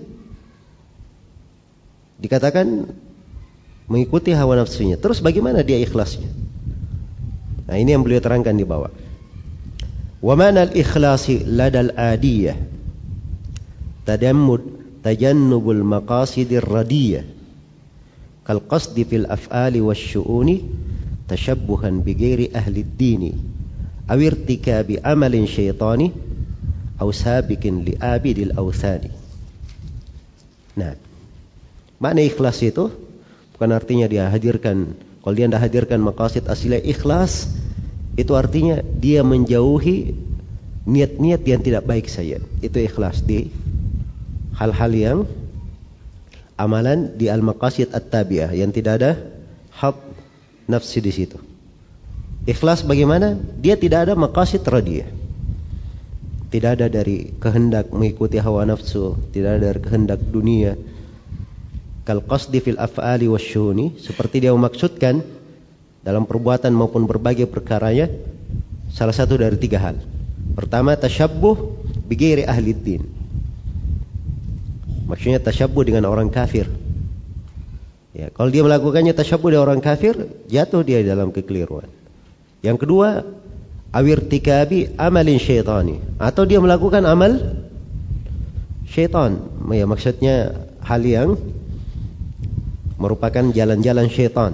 dikatakan mengikuti hawa nafsunya. Terus bagaimana dia ikhlasnya? Nah, ini yang beliau terangkan di bawah. Wa mana al-ikhlasi ladal adiyah tadammud tajannubul maqasidir radiyah kal qasdi fil af'ali wasyu'uni tashabbuhan bighairi ahli ad-dini aw irtikabi amalin syaitani aw sabiqin li abidil awthani. Nah, makna ikhlas itu bukan artinya dia hadirkan, kalau dia tidak hadirkan maqasid asli ikhlas, itu artinya dia menjauhi niat-niat yang tidak baik saja. Itu ikhlas di hal-hal yang amalan di al-maqasid at-tabi'ah yang tidak ada hak nafsi di situ. Ikhlas bagaimana? Dia tidak ada maqasid radiyah. Tidak ada dari kehendak mengikuti hawa nafsu, tidak ada dari kehendak dunia. Kal qasdi fil af'ali wasyu'uni, seperti dia memaksudkan dalam perbuatan maupun berbagai perkaranya salah satu dari tiga hal. Pertama, tasyabbuh bighairi ahli din. Maksudnya tasyabbuh dengan orang kafir. Ya, kalau dia melakukannya tasyabbuh dengan orang kafir, jatuh dia dalam kekeliruan. Yang kedua, awirtikabi amalin syaitani, atau dia melakukan amal syaitan. Ya, maksudnya hal yang merupakan jalan-jalan syaitan.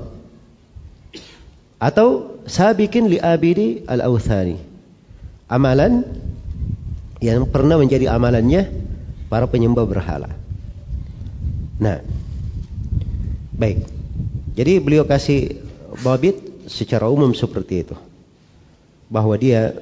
Atau sabiqin li abidi al-awthani, amalan yang pernah menjadi amalannya para penyembah berhala. Nah, baik. Jadi beliau kasih babit secara umum seperti itu, bahwa dia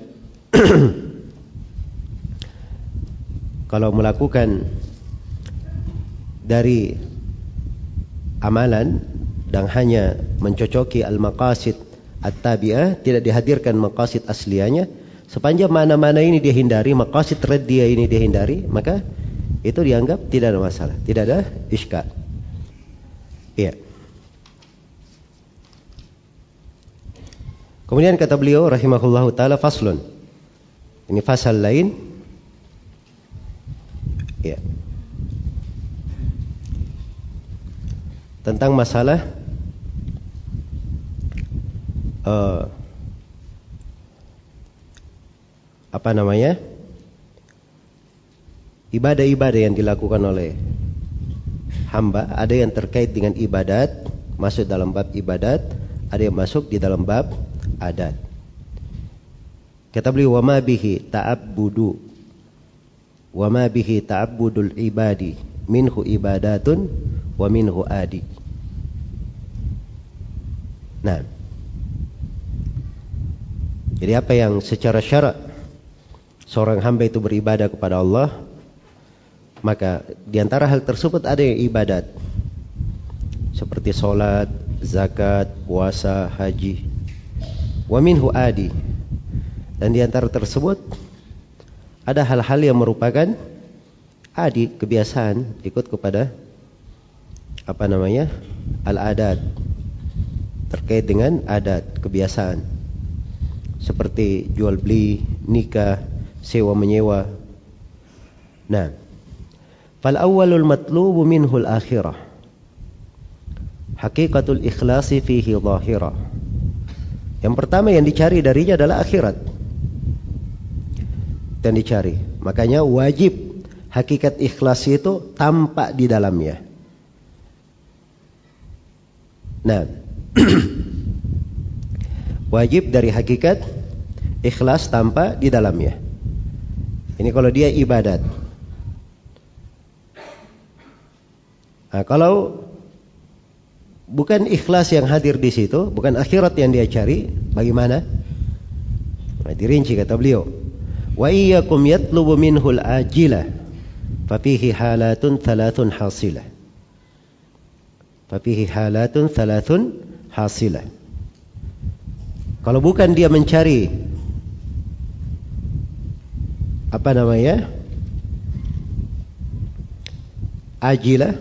kalau melakukan dari amalan dan hanya mencocoki al-maqasid at-tabi'ah, tidak dihadirkan maqasid asliyanya, sepanjang mana-mana ini dia hindari, maqasid raddiyah ini dia hindari, maka itu dianggap tidak ada masalah, tidak ada iskal. Iya. Kemudian kata beliau rahimahullahu taala, faslun. Ini fasal lain. Ya. Tentang masalah uh, apa namanya? Ibadah-ibadah yang dilakukan oleh hamba, ada yang terkait dengan ibadat, masuk dalam bab ibadat, ada yang masuk di dalam bab adat. Kata beliau, wa ma bihi ta'abbudu wa ma bihi ta'abbudul ibadi minhu ibadatun wa minhu adi. Nah, jadi apa yang secara syarak seorang hamba itu beribadah kepada Allah, maka di antara hal tersebut ada yang ibadat seperti sholat, zakat, puasa, haji. Wa minhu adi, dan di antara tersebut ada hal-hal yang merupakan adi, kebiasaan, ikut kepada apa namanya, al-adat, terkait dengan adat, kebiasaan, seperti jual beli, nikah, sewa menyewa. Nah, fal awwalul matlubu minhu al-akhirah, haqiqatul ikhlasi fihi zahirah. Yang pertama yang dicari darinya adalah akhirat. Dan dicari. Makanya wajib hakikat ikhlas itu tampak di dalamnya. Nah, wajib dari hakikat ikhlas tampak di dalamnya. Ini kalau dia ibadat. Nah, kalau bukan ikhlas yang hadir di situ, bukan akhirat yang dia cari, bagaimana? Nah, dirinci kata beliau, wa iyyakum yatlubu minhul ajilah fa fihi halatun thalathun hasilah. Fa fihi halatun thalathun hasilah. Kalau bukan dia mencari apa namanya? Ajilah,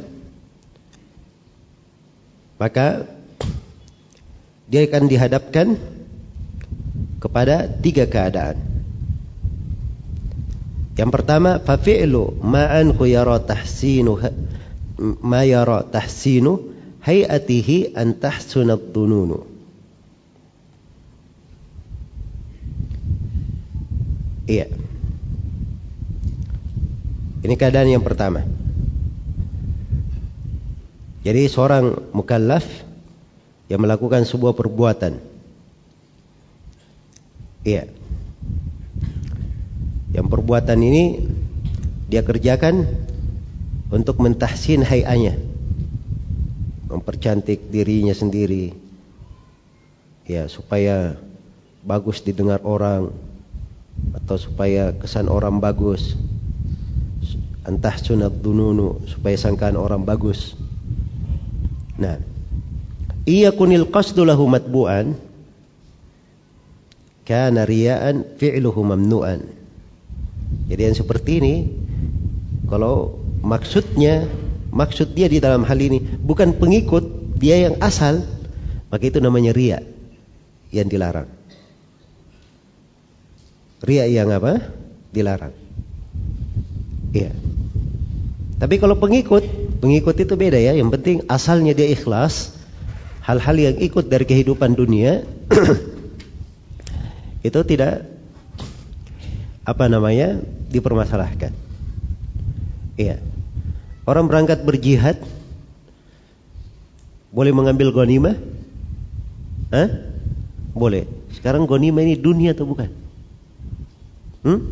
maka dia akan dihadapkan kepada tiga keadaan. Yang pertama, fa fi'lu ma anhu yara tahsinu ma yara tahsinu hayatihi an tahsuna ad-dununu. Iya. Ini keadaan yang pertama. Jadi seorang mukallaf yang melakukan sebuah perbuatan, iya, yang perbuatan ini dia kerjakan untuk mentahsin hay'anya, mempercantik dirinya sendiri, ya, supaya bagus didengar orang, atau supaya kesan orang bagus, antah sunat dununu, supaya sangkaan orang bagus. Nah, iya kunil qasdu lahu matbu'an kana riya'an fi'luhu mamnu'an. Jadi yang seperti ini, kalau maksudnya, maksud dia di dalam hal ini bukan pengikut, dia yang asal, maka itu namanya riya, yang dilarang. Riya yang apa? Dilarang. Iya. Tapi kalau pengikut, pengikut itu beda ya. Yang penting asalnya dia ikhlas. Hal-hal yang ikut dari kehidupan dunia itu tidak apa namanya dipermasalahkan. Iya. Orang berangkat berjihad boleh mengambil ghanimah? Hah? Boleh. Sekarang ghanimah ini dunia atau bukan? Hmm?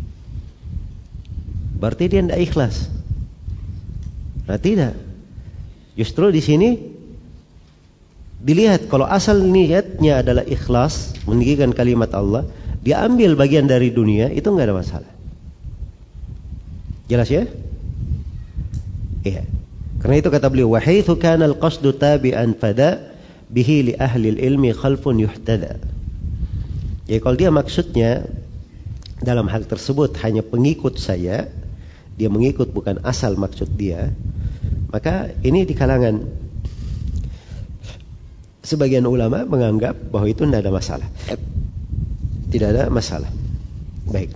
Berarti dia tidak ikhlas. Nah, tidak. Justru di sini dilihat kalau asal niatnya adalah ikhlas, meninggikan kalimat Allah, dia ambil bagian dari dunia, itu enggak ada masalah. Jelas ya? Iya. Karena itu kata beliau, wa haitsu kana al-qasdu tabi'an fada bihi li ahli al-ilmi khalfun yuhtada. Jadi kalau dia maksudnya dalam hal tersebut hanya pengikut saya, dia mengikut bukan asal maksud dia, maka ini di kalangan sebagian ulama menganggap bahwa itu tidak ada masalah. Tidak ada masalah. Baik.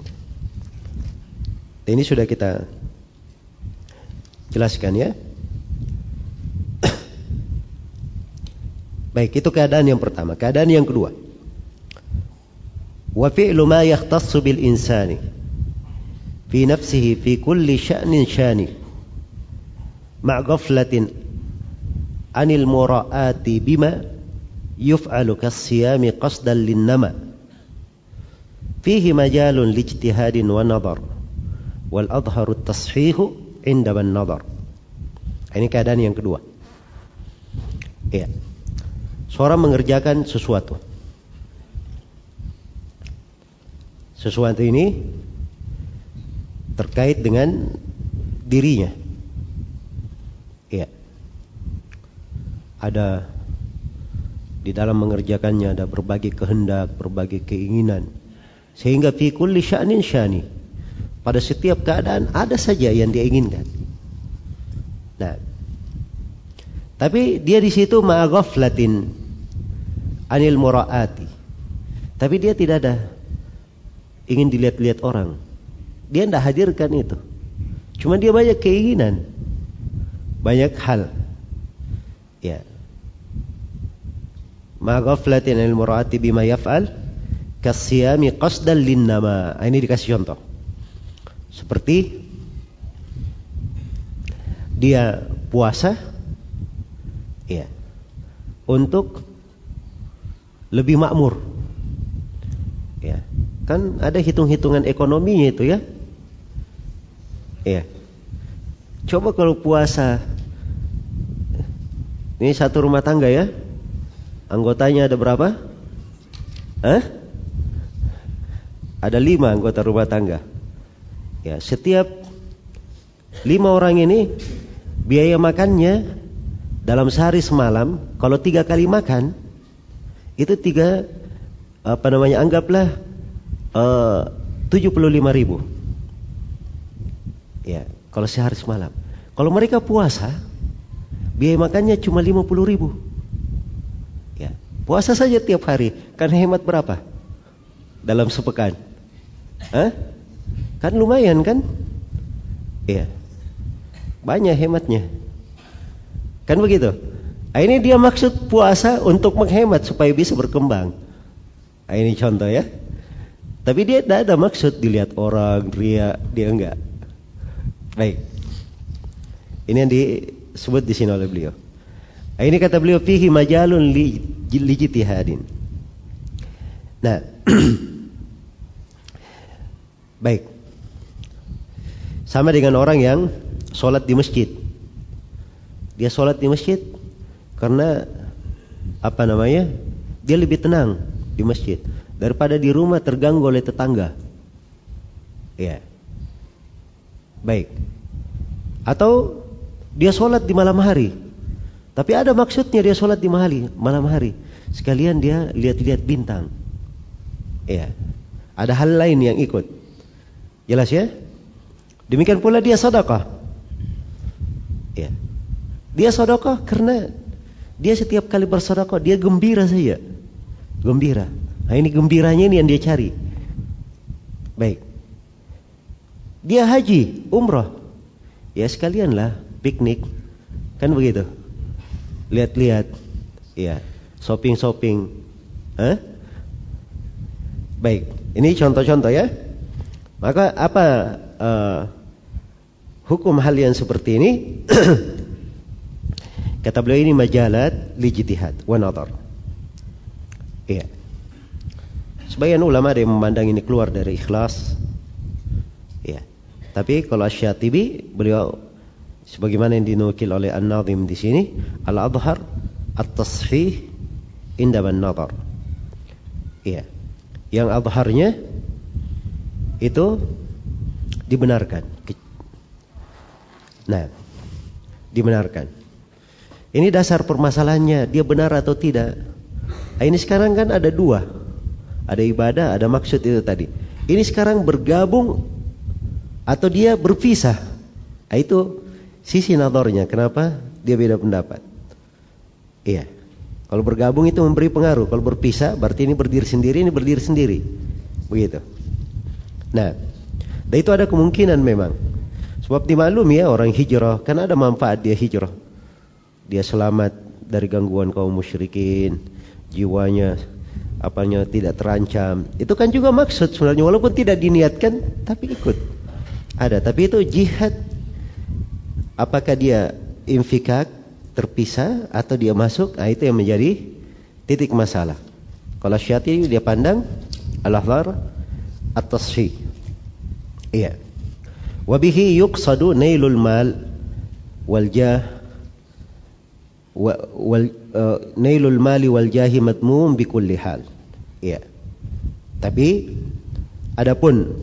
Ini sudah kita jelaskan ya. Baik, itu keadaan yang pertama. Keadaan yang kedua, wa fi'lu ma yakhtassu bil insani fi nafsihi fi kulli sya'nin syani ma' ghaflatin anil mura'ati bima yuf'alu kas-siyami qasdan lin-nama fihi majalun lijtihadin wa nadhar wal adharu at-tashihu 'inda an-nadhar. Ini keadaan yang kedua. Iya. Seorang mengerjakan sesuatu. Sesuatu ini terkait dengan dirinya. Ya. Ada di dalam mengerjakannya ada berbagai kehendak, berbagai keinginan. Sehingga fi kulli sya'nin syani. Pada setiap keadaan ada saja yang dia inginkan. Nah, tapi dia di situ ma'a ghaflatin anil mura'ati. Tapi dia tidak ada ingin dilihat-lihat orang. Dia tidak hadirkan itu. Cuma dia banyak keinginan, banyak hal. Ya. Ma ghaflatin anil mura'ati bima yaf'al kasiyami qasdan linnama. Ini dikasih contoh. Seperti dia puasa, ya, untuk lebih makmur. Ya. Kan ada hitung-hitungan ekonominya itu ya. Ya. Coba kalau puasa, ini satu rumah tangga ya, anggotanya ada berapa? Hah? Ada lima anggota rumah tangga. Ya, setiap lima orang ini biaya makannya dalam sehari semalam, kalau tiga kali makan, itu tiga, apa namanya, anggaplah uh, tujuh puluh lima ribu. Ya, kalau sehari semalam. Kalau mereka puasa, biaya makannya cuma lima puluh ribu. Ya, puasa saja tiap hari, kan hemat berapa? Dalam sepekan. Hah? Kan lumayan kan? Ya, banyak hematnya. Kan begitu? Nah, ini dia maksud puasa untuk menghemat supaya bisa berkembang. Nah, ini contoh ya. Tapi dia tidak ada maksud dilihat orang, ria, dia enggak. Baik. Ini yang disebut di sini oleh beliau. Nah, ini kata beliau fihi majalun li lijtihadin. Nah, baik. Sama dengan orang yang sholat di masjid. Dia sholat di masjid karena apa namanya? Dia lebih tenang di masjid daripada di rumah terganggu oleh tetangga. Ya. Baik. Atau dia sholat di malam hari. Tapi ada maksudnya dia sholat di malam hari. Sekalian dia lihat-lihat bintang. Ya. Ada hal lain yang ikut. Jelas ya? Demikian pula dia sedekah. Ya. Dia sedekah karena dia setiap kali bersedekah dia gembira saja. Gembira. Nah, ini gembiranya ini yang dia cari. Baik. Dia haji, umrah. Ya sekalianlah piknik. Kan begitu. Lihat-lihat. Ya, shopping-shopping. Hah? Baik. Ini contoh-contoh ya. Maka apa uh, hukum hal yang seperti ini? Kata beliau ini majalat lijtihad wa nadhar. Iya. Sebagian ulama ada yang memandang ini keluar dari ikhlas. Iya. Tapi kalau Asy-Syatibi, beliau sebagaimana yang dinukil oleh An-Nadhim di sini, al-adhhar at-tashih inda an-nadhar. Iya. Yang adharnya itu dibenarkan. Nah, dibenarkan. Ini dasar permasalahannya, dia benar atau tidak. Nah, ini sekarang kan ada dua. Ada ibadah, ada maksud itu tadi. Ini sekarang bergabung atau dia berpisah. Nah, itu sisi nadornya. Kenapa dia beda pendapat? Iya. Kalau bergabung itu memberi pengaruh. Kalau berpisah berarti ini berdiri sendiri, ini berdiri sendiri. Begitu. Nah, dan itu ada kemungkinan memang. Sebab dimaklum ya orang hijrah, kan ada manfaat dia hijrah. Dia selamat dari gangguan kaum musyrikin, jiwanya apanya tidak terancam. Itu kan juga maksud sebenarnya, walaupun tidak diniatkan tapi ikut. Ada, tapi itu jihad. Apakah dia infikak, terpisah, atau dia masuk? Nah, itu yang menjadi titik masalah. Kalau Syatibi dia pandang al-ahzar at-tasfih. Iya. Wa bihi yuqsadu nailul mal wal jah wa wal uh, nailul mali wal jahi madmum bi kulli hal. Iya. Tapi adapun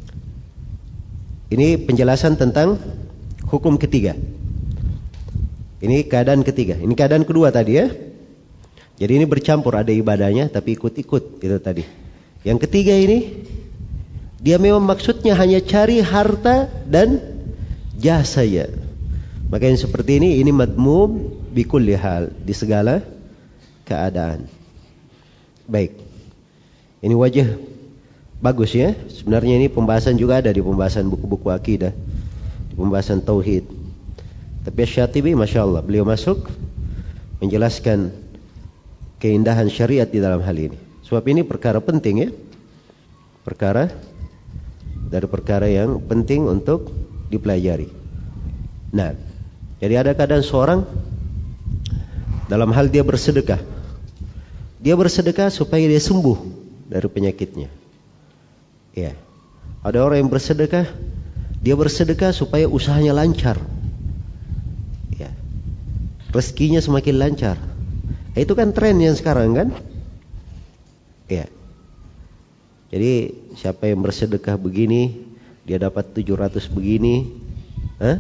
ini penjelasan tentang hukum ketiga. Ini keadaan ketiga. Ini keadaan kedua tadi ya. Jadi ini bercampur, ada ibadahnya tapi ikut-ikut itu tadi. Yang ketiga ini dia memang maksudnya hanya cari harta dan jasa ya. Maka yang seperti ini ini madmum bi kulli hal, di segala keadaan. Baik. Ini wajah bagus ya. Sebenarnya ini pembahasan juga ada di pembahasan buku-buku akidah, di pembahasan tauhid. Tapi Syatibi Masya Allah, beliau masuk menjelaskan keindahan syariat di dalam hal ini. Sebab ini perkara penting ya. Perkara dari perkara yang penting untuk dipelajari. Nah, jadi ada keadaan seorang dalam hal dia bersedekah. Dia bersedekah supaya dia sembuh dari penyakitnya. Ya. Ada orang yang bersedekah, dia bersedekah supaya usahanya lancar. Ya. Rezekinya semakin lancar. Itu kan tren yang sekarang kan? Ya. Jadi siapa yang bersedekah begini, dia dapat tujuh ratus begini. Hah?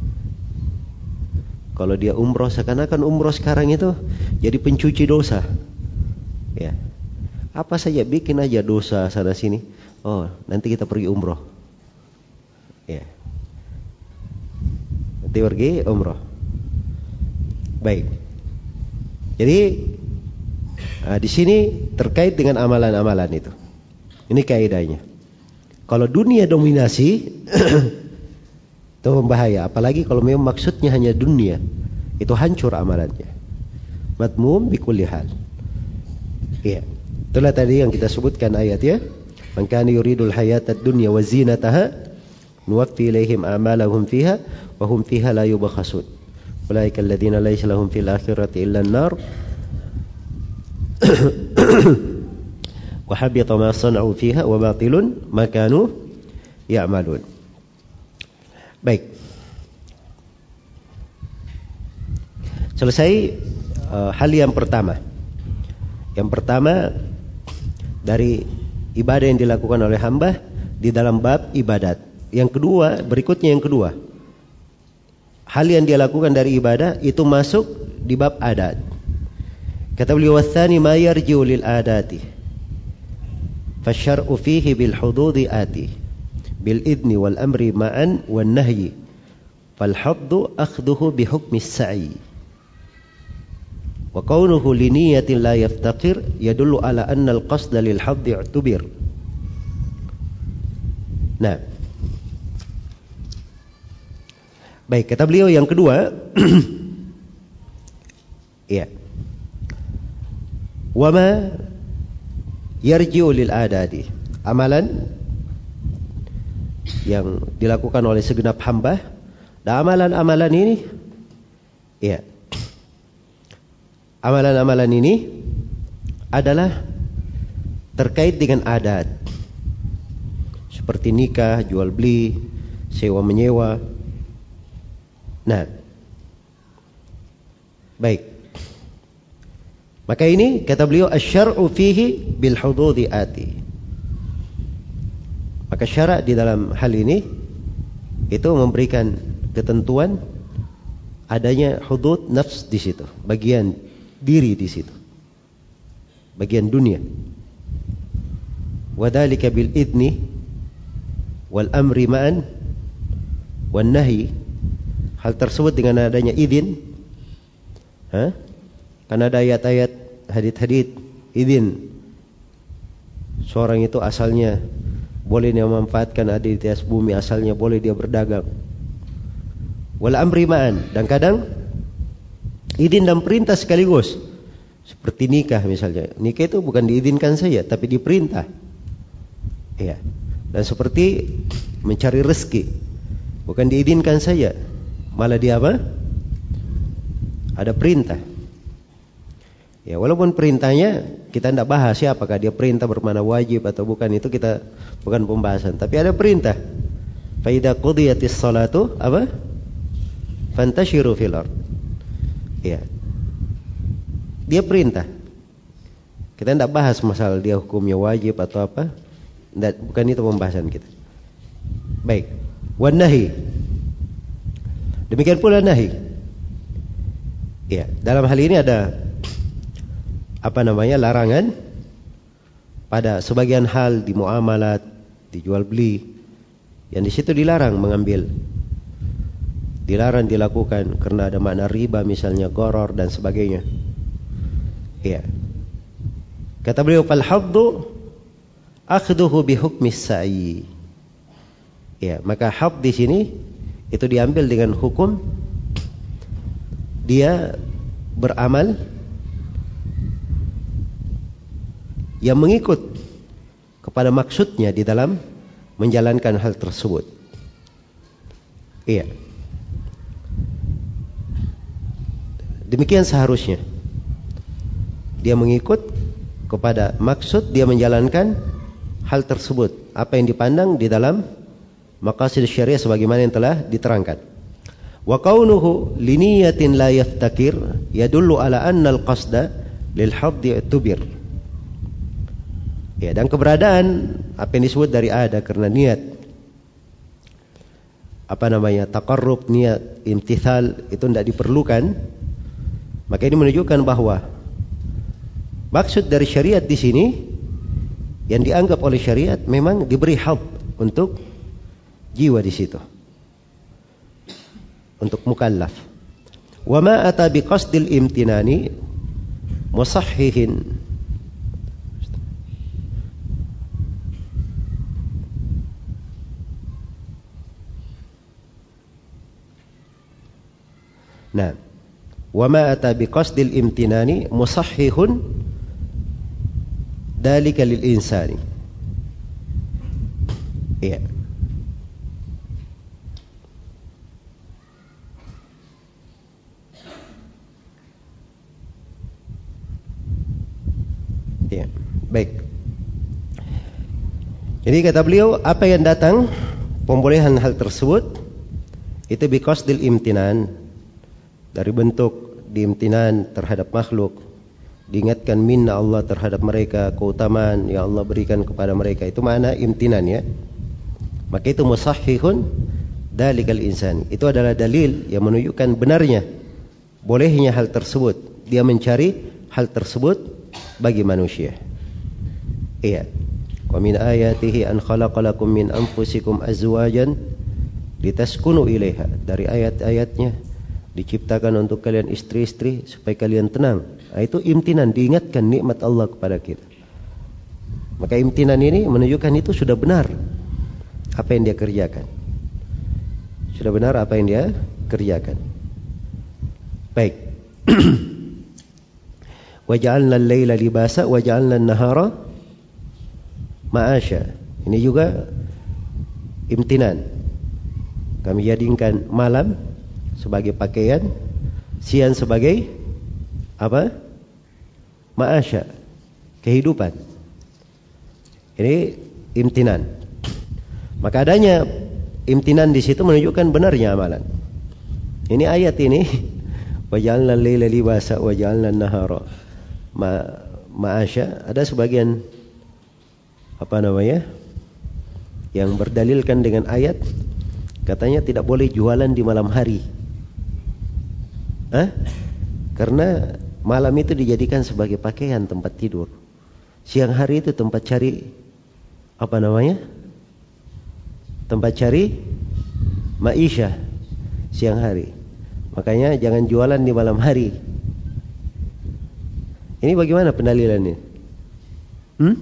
Kalau dia umroh, seakan-akan umroh sekarang itu jadi pencuci dosa. Ya. Apa saja bikin aja dosa sana sini. Oh, nanti kita pergi umroh. Ya. Nanti pergi umroh. Baik. Jadi nah, di sini terkait dengan amalan-amalan itu. Ini kaidahnya. Kalau dunia dominasi itu membahaya, apalagi kalau memang maksudnya hanya dunia, itu hancur amalannya. Madmum bi kulli hal. Iya. Itulah tadi yang kita sebutkan ayat ya. Man kana yuridul hayatad dunya wa zinataha nuwaffi ilaihim a'malahum fiha wa hum fiha la yubkhasun. Ulaika alladziina laysa lahum fil akhirati illa an-nar. Wa habita ma sana'u fiha wa batilun ma kanu ya'malun. Baik. Selesai uh, hal yang pertama. Yang pertama dari ibadah yang dilakukan oleh hamba di dalam bab ibadat. Yang kedua, berikutnya yang kedua. Hal yang dia lakukan dari ibadah itu masuk di bab adat. Kata beliau, "Watsani ma yarji'u lil adati. Fasyar'u fihi bil hududi ati. Bil idni wal amri ma'an wan nahyi. Fal haddu akhduhu bi hukmi as-sa'i. Wa kaunuhu li niyatin la yaftaqir yadullu ala anna al-qasda lil haddi i'tubir." Nah, baik, kata beliau yang kedua, iya. Wa ma yarji'u lil adadi, amalan yang dilakukan oleh segenap hamba. Dan amalan-amalan ini, iya, amalan-amalan ini adalah terkait dengan adat, seperti nikah, jual beli, sewa menyewa. Nah, baik. Maka ini kata beliau asy-syar'u fihi bil hududi ati. Maka syarak di dalam hal ini itu memberikan ketentuan adanya hudud nafs di situ, bagian diri di situ, bagian dunia. Wadzalika bil idni wal amri ma'an wan nahi. Hal tersebut dengan adanya izin, ha? Karena ada ayat-ayat, hadits-hadits izin. Seorang itu asalnya boleh dia memanfaatkan ada di atas bumi, asalnya boleh dia berdagang. Wal amri ma'an, dan kadang izin dan perintah sekaligus. Seperti nikah misalnya. Nikah itu bukan diizinkan saja, tapi diperintah. Ya. Dan seperti mencari rezeki, bukan diizinkan saja, malah dia apa? Ada perintah. Ya, walaupun perintahnya kita tidak bahas ya, apakah dia perintah bermakna wajib atau bukan, itu kita bukan pembahasan. Tapi ada perintah. Fa idza qudiyatis salatu apa? Fantashiru fil ard. Ya. Dia perintah. Kita tidak bahas masalah dia hukumnya wajib atau apa. Tidak, bukan itu pembahasan kita. Baik. Wan nahi. Demikian pula nahi. Ya, dalam hal ini ada apa namanya? Larangan pada sebagian hal di muamalat, dijual beli, yang di situ dilarang mengambil. Dilarang dilakukan karena ada makna riba, misalnya goror dan sebagainya. Ya. Kata beliau, fal haddu akhduhu bi hukmis sa'i. Ya, maka hadd di sini itu diambil dengan hukum dia beramal yang mengikut kepada maksudnya di dalam menjalankan hal tersebut. Iya. Demikian seharusnya. Dia mengikut kepada maksud dia menjalankan hal tersebut, apa yang dipandang di dalam maqasid syariah sebagaimana yang telah diterangkan. Wa kaunuhu li niyatin la yaftakir yadullu ala anna al-qasda lil haddi i'tubir. Ya, dan keberadaan apa yang disebut dari ada karena niat, apa namanya, taqarrub, niat imtithal itu tidak diperlukan. Maka ini menunjukkan bahwa maksud dari syariat di sini yang dianggap oleh syariat memang diberi hadd untuk jiwa di situ, untuk mukallaf. Wa ma ata bi qasdil imtinani musahhihin. Nah, wa ma ata bi qasdil imtinani musahhihun dalika lil insani. Iya. Ya, baik. Jadi kata beliau, apa yang datang pembolehan hal tersebut itu bi qasdil imtinan, dari bentuk diimtinan terhadap makhluk, diingatkan minna Allah terhadap mereka, keutamaan yang Allah berikan kepada mereka, itu makna imtinan ya. Maka itu musahhihun dalikal insan, itu adalah dalil yang menunjukkan benarnya, bolehnya hal tersebut, dia mencari hal tersebut bagi manusia. Iya. Wa min ayatihi an khalaqalakum min anfusikum azwajan litaskunu ilaiha, dari ayat-ayatnya diciptakan untuk kalian istri-istri supaya kalian tenang. Nah, itu imtinan, diingatkan nikmat Allah kepada kita. Maka imtinan ini menunjukkan itu sudah benar apa yang dia kerjakan. Sudah benar apa yang dia kerjakan. Baik. Wa ja'alna al-laila libasa wa ja'alna an-nahara ma'asya. Ini juga imtinan. Kami jadikan malam sebagai pakaian, siang sebagai apa? Ma'asya, kehidupan. Ini imtinan. Maka adanya imtinan di situ menunjukkan benarnya amalan. Ini ayat ini, wa ja'alna al-laila libasa wa ja'alna an-nahara ma'asya. Ada sebagian apa namanya yang berdalilkan dengan ayat, katanya tidak boleh jualan di malam hari. Hah? Karena malam itu dijadikan sebagai pakaian, tempat tidur. Siang hari itu tempat cari apa namanya? Tempat cari maisha siang hari. Makanya jangan jualan di malam hari. Ini bagaimana pendalilannya? Hmm?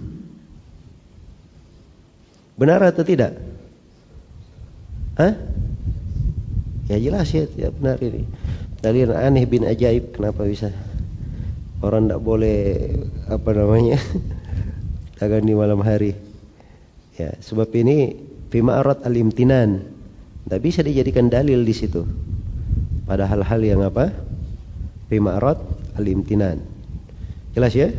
Benar atau tidak? Hah? Ya jelas ya, tidak benar ini. Dalil aneh bin ajaib, kenapa bisa orang tidak boleh apa namanya dagang di malam hari? Ya, sebab ini fi ma'rad al-imtinan, tidak bisa dijadikan dalil di situ. Pada hal-hal yang apa? Fi ma'rad al-imtinan. Jelas ya?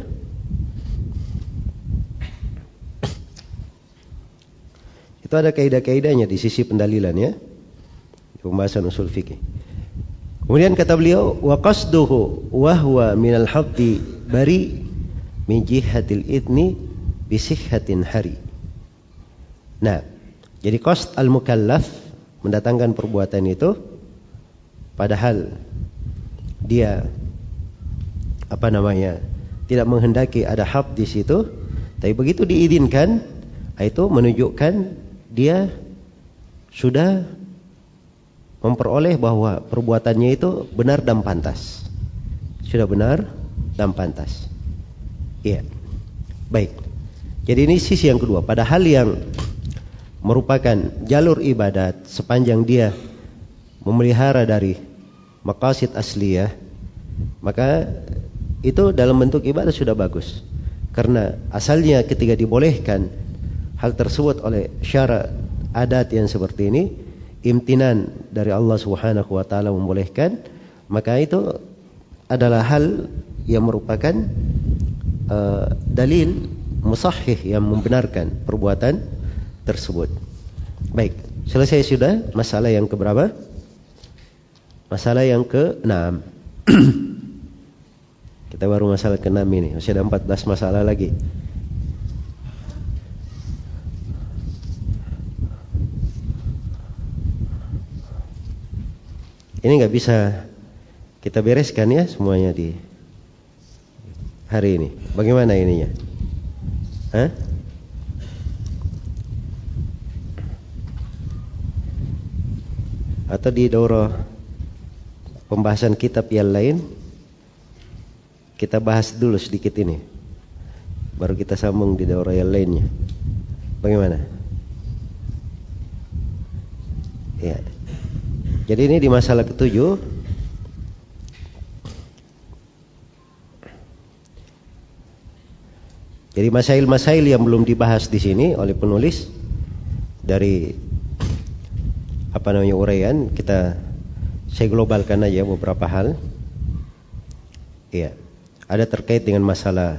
Itu ada kaidah-kaidahnya di sisi pendalilan ya. Pembahasan usul fikih. Kemudian kata beliau, wa qasduhu wa huwa minal haddi bari min jihatil idni bi sihhatin hari. Nah, jadi qasd al-mukallaf mendatangkan perbuatan itu padahal dia apa namanya? Tidak menghendaki ada had di situ, tapi begitu diizinkan, itu menunjukkan dia sudah memperoleh bahwa perbuatannya itu benar dan pantas. Sudah benar dan pantas. Iya. Baik. Jadi ini sisi yang kedua. Pada hal yang merupakan jalur ibadat sepanjang dia memelihara dari maqasid asliyah, maka itu dalam bentuk ibadah sudah bagus. Karena asalnya ketika dibolehkan hal tersebut oleh syarat adat yang seperti ini, imtinan dari Allah Subhanahu wa taala membolehkan, maka itu adalah hal yang merupakan uh, dalil musahhih yang membenarkan perbuatan tersebut. Baik, selesai sudah masalah yang keberapa? Masalah yang keenam. Kita baru masalah keenam ini, masih ada empat belas masalah lagi. Ini nggak bisa kita bereskan ya semuanya di hari ini. Bagaimana ininya? Hah? Atau di daurah pembahasan kitab yang lain kita bahas dulu sedikit ini, baru kita sambung di daurah yang lainnya. Bagaimana? Ya. Jadi ini di masalah ketujuh. Jadi masail-masail yang belum dibahas di sini oleh penulis dari apa namanya uraian, kita saya globalkan aja beberapa hal. Iya. Ada terkait dengan masalah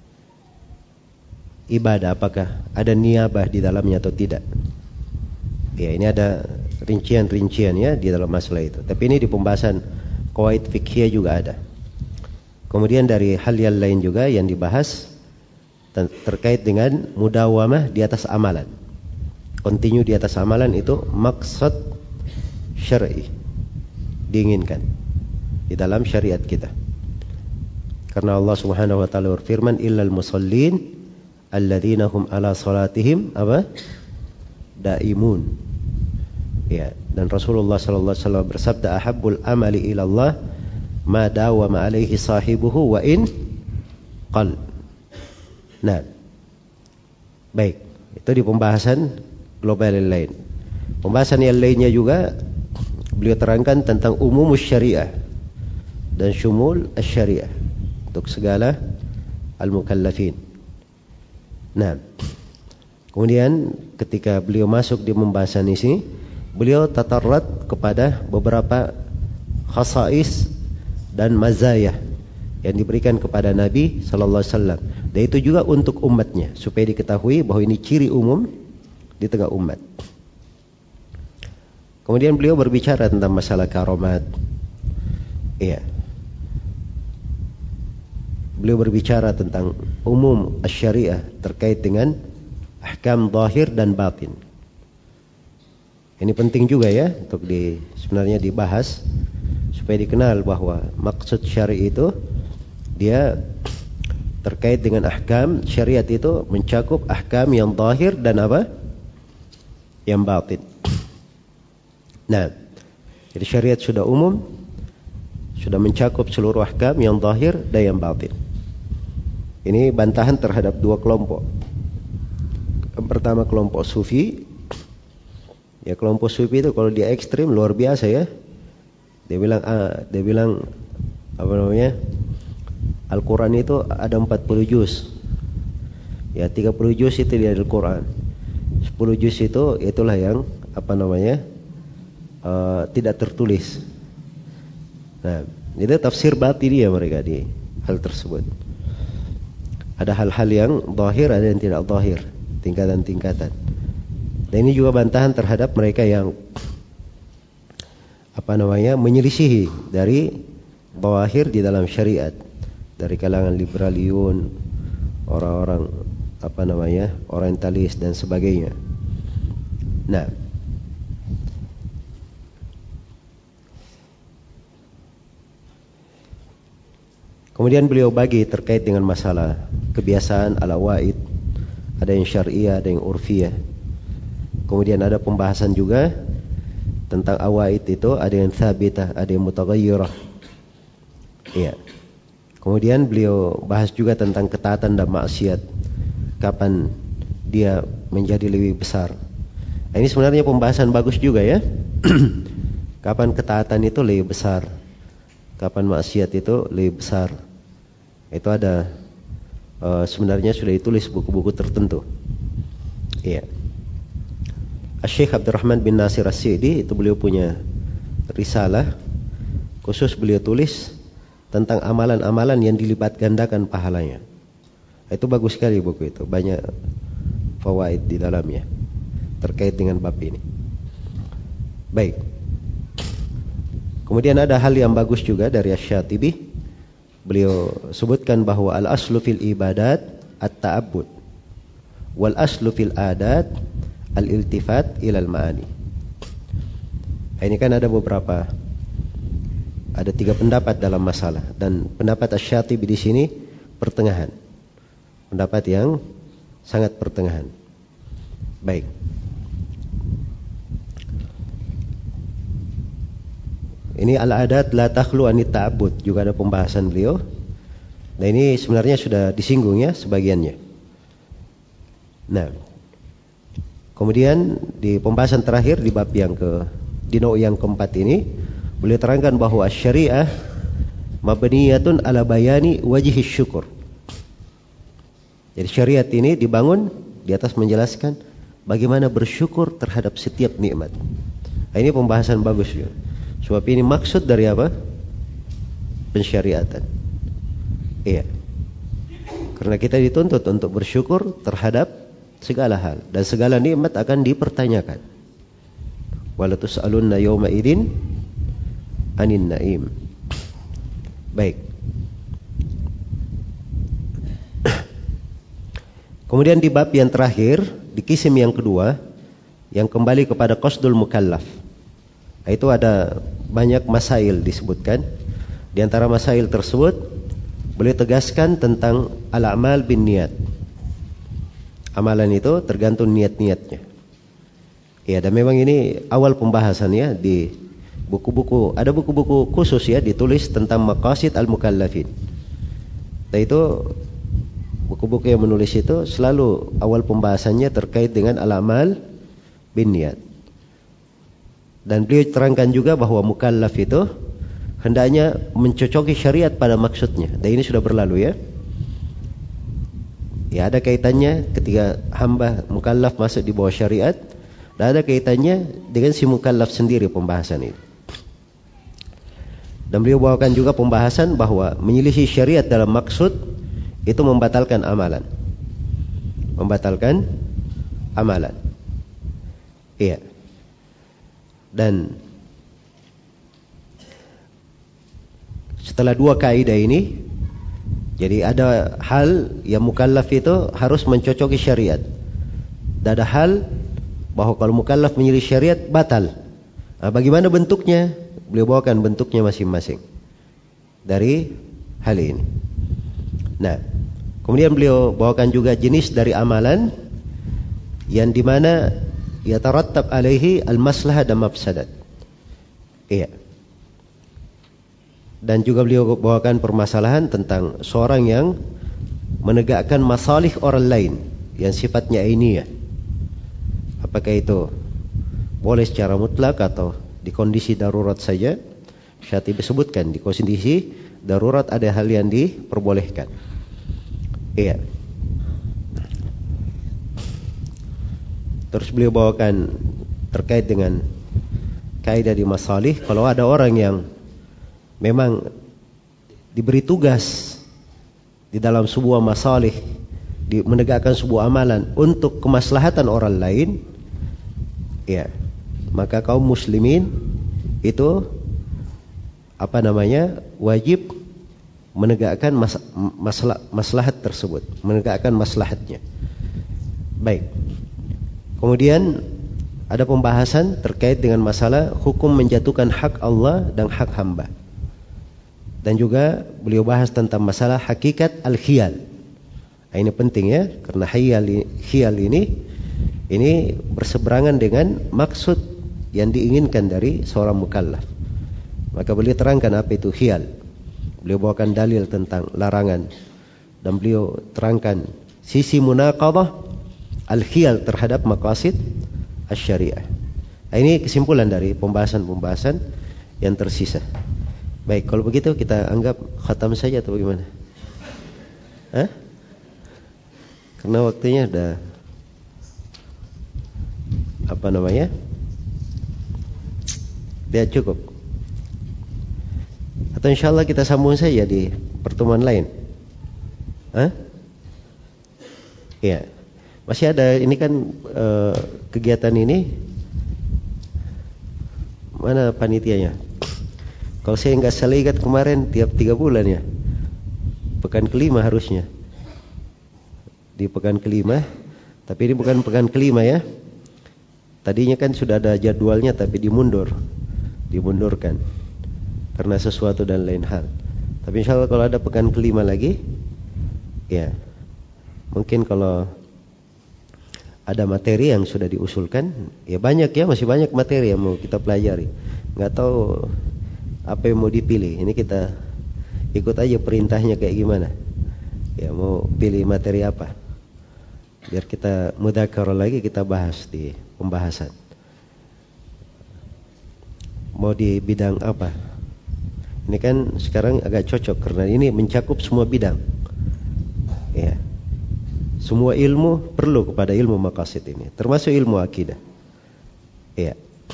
ibadah, apakah ada niyabah di dalamnya atau tidak. Ya, ini ada rincian-rincian ya di dalam masalah itu. Tapi ini di pembahasan qawaid fiqhiyah juga ada. Kemudian dari hal yang lain juga yang dibahas terkait dengan mudawamah di atas amalan. Continue di atas amalan itu maksud syar'i, diinginkan di dalam syariat kita. Karena Allah Subhanahu wa taala berfirman, illal musallin alladzina hum ala salatihim apa? Daimun. Ya, dan Rasulullah sallallahu alaihi wasallam bersabda, ahabbul amali ila Allah ma dawama alaihi sahibuhu wa in qal. Nah, baik, itu di pembahasan global yang lain. Pembahasan yang lainnya juga beliau terangkan tentang umum syariah dan syumul syariah untuk segala al-mukallafin. Nah, kemudian ketika beliau masuk di pembahasan ini, beliau tatarrat kepada beberapa khasais dan mazayah yang diberikan kepada Nabi sallallahu alaihi wasallam. Dan itu juga untuk umatnya, supaya diketahui bahwa ini ciri umum di tengah umat. Kemudian beliau berbicara tentang masalah karamat. Iya. Beliau berbicara tentang umum asy-syariah terkait dengan ahkam zahir dan batin. Ini penting juga ya untuk di sebenarnya dibahas supaya dikenal bahwa maksud syar'i itu dia terkait dengan ahkam. Syariat itu mencakup ahkam yang zahir dan apa? Yang batin. Nah, jadi syariat sudah umum, sudah mencakup seluruh ahkam yang zahir dan yang batin. Ini bantahan terhadap dua kelompok. Yang pertama kelompok sufi. Ya, kelompok sufi itu kalau dia ekstrim luar biasa ya. Dia bilang ah, dia bilang apa namanya? Al-Quran itu ada empat puluh juz. Ya, tiga puluh juz itu di Al-Quran. sepuluh juz itu itulah yang apa namanya? Uh, tidak tertulis. Nah, itu tafsir batin dia mereka di hal tersebut. Ada hal-hal yang zahir, ada yang tidak zahir, tingkatan-tingkatan. Dan ini juga bantahan terhadap mereka yang apa namanya? Menyelisihi dari zahir di dalam syariat, dari kalangan liberaliun, orang-orang apa namanya? Orientalis dan sebagainya. Nah, kemudian beliau bagi terkait dengan masalah kebiasaan al-awaid. Ada yang syar'iyah, ada yang urfiyah. Kemudian ada pembahasan juga tentang awaid itu, ada yang thabitah, ada yang mutaghayyirah. Iya. Kemudian beliau bahas juga tentang ketaatan dan maksiat. Kapan dia menjadi lebih besar. Nah, ini sebenarnya pembahasan bagus juga ya. Kapan ketaatan itu lebih besar, kapan maksiat itu lebih besar. Itu ada uh, sebenarnya sudah ditulis buku-buku tertentu. Iya. Syekh Abdurrahman bin Nasir As-Sa'di itu beliau punya risalah khusus beliau tulis tentang amalan-amalan yang dilipat gandakan pahalanya. Itu bagus sekali buku itu, banyak fawaid di dalamnya terkait dengan bab ini. Baik. Kemudian ada hal yang bagus juga dari Asy-Syatibi. Beliau sebutkan bahwa al-aslu fil ibadat at-ta'abbud wal aslu fil adat al-iltifat ilal ma'ani. Ini kan ada beberapa, ada tiga pendapat dalam masalah, dan pendapat Asy-Syatibi di sini pertengahan, pendapat yang sangat pertengahan. Baik. Ini al-adat la takhlu anit ta'abbud, juga ada pembahasan beliau. Nah, ini sebenarnya sudah disinggung ya sebagiannya. Nah, kemudian di pembahasan terakhir di bab yang ke di nau yang keempat ini, beliau terangkan bahwa syariah mabniyatun ala bayani wajhi syukur. Jadi syariat ini dibangun di atas menjelaskan bagaimana bersyukur terhadap setiap nikmat. Nah, ini pembahasan bagus ya. Sebab ini maksud dari apa? Pensyariatan. Iya. Karena kita dituntut untuk bersyukur terhadap segala hal, dan segala nikmat akan dipertanyakan. Wala tus'alunna yawma idzin anin na'im. Baik. Kemudian di bab yang terakhir, di kisim yang kedua, yang kembali kepada qasdul mukallaf. Itu ada banyak masail disebutkan. Di antara masail tersebut beliau tegaskan tentang al-a'mal bin niat. Amalan itu tergantung niat-niatnya. Ya, dan memang ini awal pembahasannya di buku-buku, ada buku-buku khusus ya ditulis tentang maqasid al-mukallafin. Nah, itu buku-buku yang menulis itu selalu awal pembahasannya terkait dengan al-a'mal bin niat. Dan beliau terangkan juga bahwa mukallaf itu hendaknya mencocoki syariat pada maksudnya. Dan ini sudah berlalu ya. Ya, ada kaitannya ketika hamba mukallaf masuk di bawah syariat, dan ada kaitannya dengan si mukallaf sendiri pembahasan ini. Dan beliau bawakan juga pembahasan bahwa menyelisih syariat dalam maksud itu membatalkan amalan. Membatalkan amalan. Iya. Dan setelah dua kaidah ini, jadi ada hal yang mukallaf itu harus mencocoki syariat, dan ada hal bahwa kalau mukallaf menyelisih syariat batal. Nah, bagaimana bentuknya? beliau bawakan bentuknya masing-masing dari hal ini. Nah, kemudian beliau bawakan juga jenis dari amalan yang dimana yatarattab alaihi al-maslahah dan mafsadat. Iya. Dan juga beliau bawakan permasalahan tentang seorang yang menegakkan masalih orang lain yang sifatnya ainiyah. Apakah itu boleh secara mutlak atau di kondisi darurat saja? Syatibi sebutkan di kondisi darurat ada hal yang diperbolehkan. Iya. Terus beliau bawakan terkait dengan kaidah di masalih, kalau ada orang yang memang diberi tugas di dalam sebuah masalih, di menegakkan sebuah amalan untuk kemaslahatan orang lain, ya, maka kaum muslimin itu apa namanya wajib menegakkan mas, maslah, maslahat tersebut, menegakkan maslahatnya. Baik. Kemudian ada pembahasan terkait dengan masalah hukum menjatuhkan hak Allah dan hak hamba. Dan juga beliau bahas tentang masalah hakikat al-khiyal. Ini penting ya, karena khiyal, khiyal ini ini berseberangan dengan maksud yang diinginkan dari seorang mukallaf. Maka beliau terangkan apa itu khiyal. Beliau bawakan dalil tentang larangan dan beliau terangkan sisi munaqadhah al-khiyal terhadap maqasid asy-syariah. Nah, ini kesimpulan dari pembahasan-pembahasan yang tersisa. Baik, kalau begitu kita anggap khatam saja atau bagaimana? Hah? Karena waktunya sudah apa namanya? Dia cukup. Atau insyaallah kita sambung saja di pertemuan lain. Hah? Iya. Masih ada ini kan e, kegiatan ini mana panitianya? Kalau saya nggak salah ingat kemarin tiap tiga bulan ya, pekan kelima harusnya di pekan kelima, tapi ini bukan pekan kelima ya. Tadinya kan sudah ada jadwalnya tapi dimundur, dimundurkan karena sesuatu dan lain hal. Tapi insya Allah kalau ada pekan kelima lagi, ya mungkin kalau ada materi yang sudah diusulkan, ya banyak ya, masih banyak materi yang mau kita pelajari. Nggak tahu apa yang mau dipilih. Ini kita ikut aja perintahnya kayak gimana. Ya mau pilih materi apa, biar kita mudzakarah lagi, kita bahas di pembahasan. Mau di bidang apa? Ini kan sekarang agak cocok karena ini mencakup semua bidang. Ya. Semua ilmu perlu kepada ilmu maqasid ini, termasuk ilmu akidah. Ya.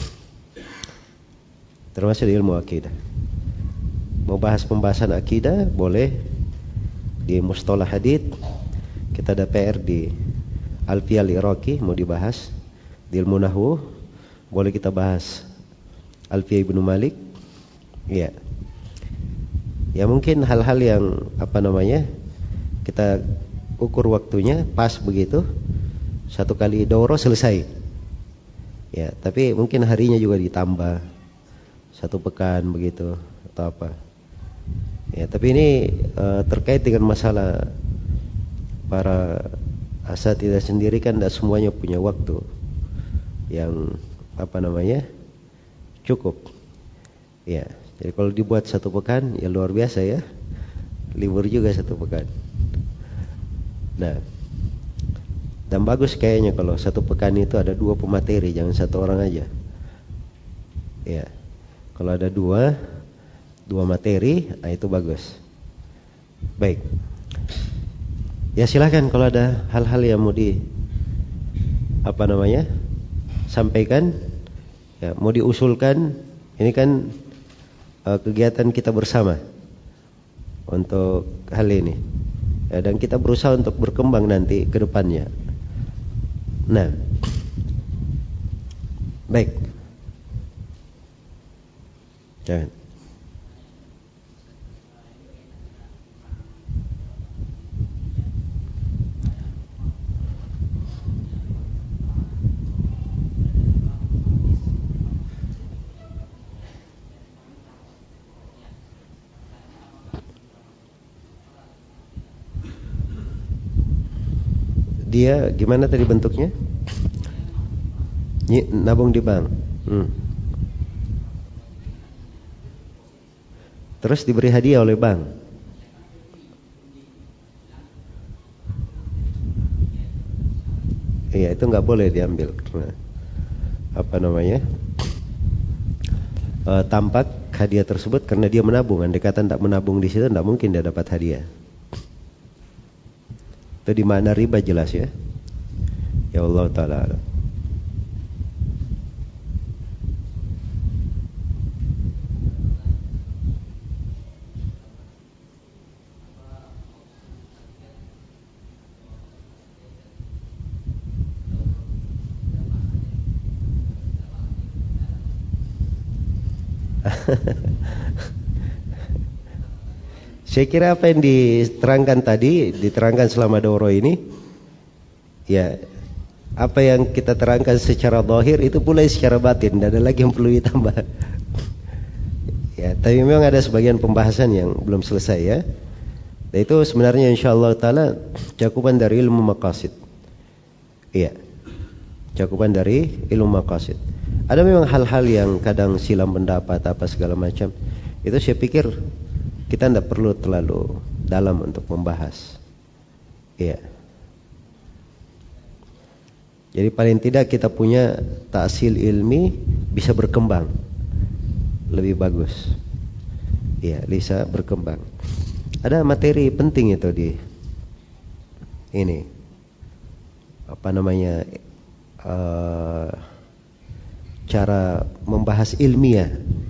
Termasuk ilmu akidah. Mau bahas pembahasan akidah boleh di mustalah hadits. Kita ada P R di Alfiyah al-Iraqi mau dibahas. Di ilmu nahwu boleh kita bahas Alfiyah Ibnu Malik. Ya. Ya mungkin hal-hal yang apa namanya kita ukur waktunya pas begitu, satu kali daurah selesai. Ya, tapi mungkin harinya juga ditambah satu pekan begitu atau apa. Ya, tapi ini uh, terkait dengan masalah para asatidzah sendiri kan tidak semuanya punya waktu yang apa namanya cukup. Ya, jadi kalau dibuat satu pekan ya luar biasa ya, libur juga satu pekan. Nah, dan bagus kayaknya kalau satu pekan itu ada dua pemateri, jangan satu orang aja. Ya, kalau ada dua dua materi, nah itu bagus. Baik. Ya silakan kalau ada hal-hal yang mau di apa namanya sampaikan, ya mau diusulkan. Ini kan uh, kegiatan kita bersama untuk hal ini. Ya, dan kita berusaha untuk berkembang nanti ke depannya. Nah, baik. Jangan. dia gimana tadi bentuknya? Ny- nabung di bank. Hmm. Terus diberi hadiah oleh bank. Iya, itu nggak boleh diambil karena apa namanya? E, tampak hadiah tersebut karena dia menabung. Andai kata tidak menabung di situ, tidak mungkin dia dapat hadiah. Itu di makna riba jelas ya. Ya Allah Ta'ala alam. Saya kira apa yang diterangkan tadi, diterangkan selama doro ini, ya apa yang kita terangkan secara zahir itu pula secara batin, tidak ada lagi yang perlu ditambah. Ya, tapi memang ada sebagian pembahasan yang belum selesai ya. Dan itu sebenarnya insyaallah taala cakupan dari ilmu maqasid. Iya. Cakupan dari ilmu maqasid. Ada memang hal-hal yang kadang silam pendapat apa segala macam. Itu saya pikir kita tidak perlu terlalu dalam untuk membahas. Iya. Jadi paling tidak kita punya ta'sil ilmi bisa berkembang. Lebih bagus. Iya, bisa berkembang. Ada materi penting itu di ini. Apa namanya? Uh, cara membahas ilmiah.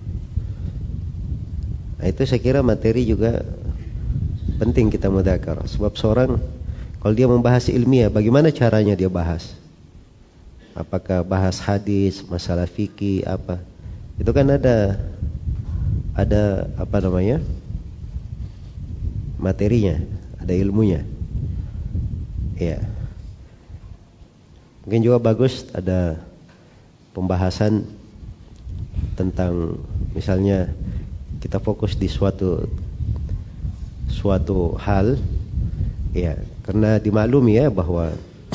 Nah, itu saya kira materi juga penting kita mudzakarah. Sebab seorang kalau dia membahas ilmiah, bagaimana caranya dia bahas? Apakah bahas hadis, masalah fikih, apa? Itu kan ada ada apa namanya? Materinya, ada ilmunya. Ya. Mungkin juga bagus ada pembahasan tentang misalnya kita fokus di suatu suatu hal, ya, karena dimaklumi ya bahwa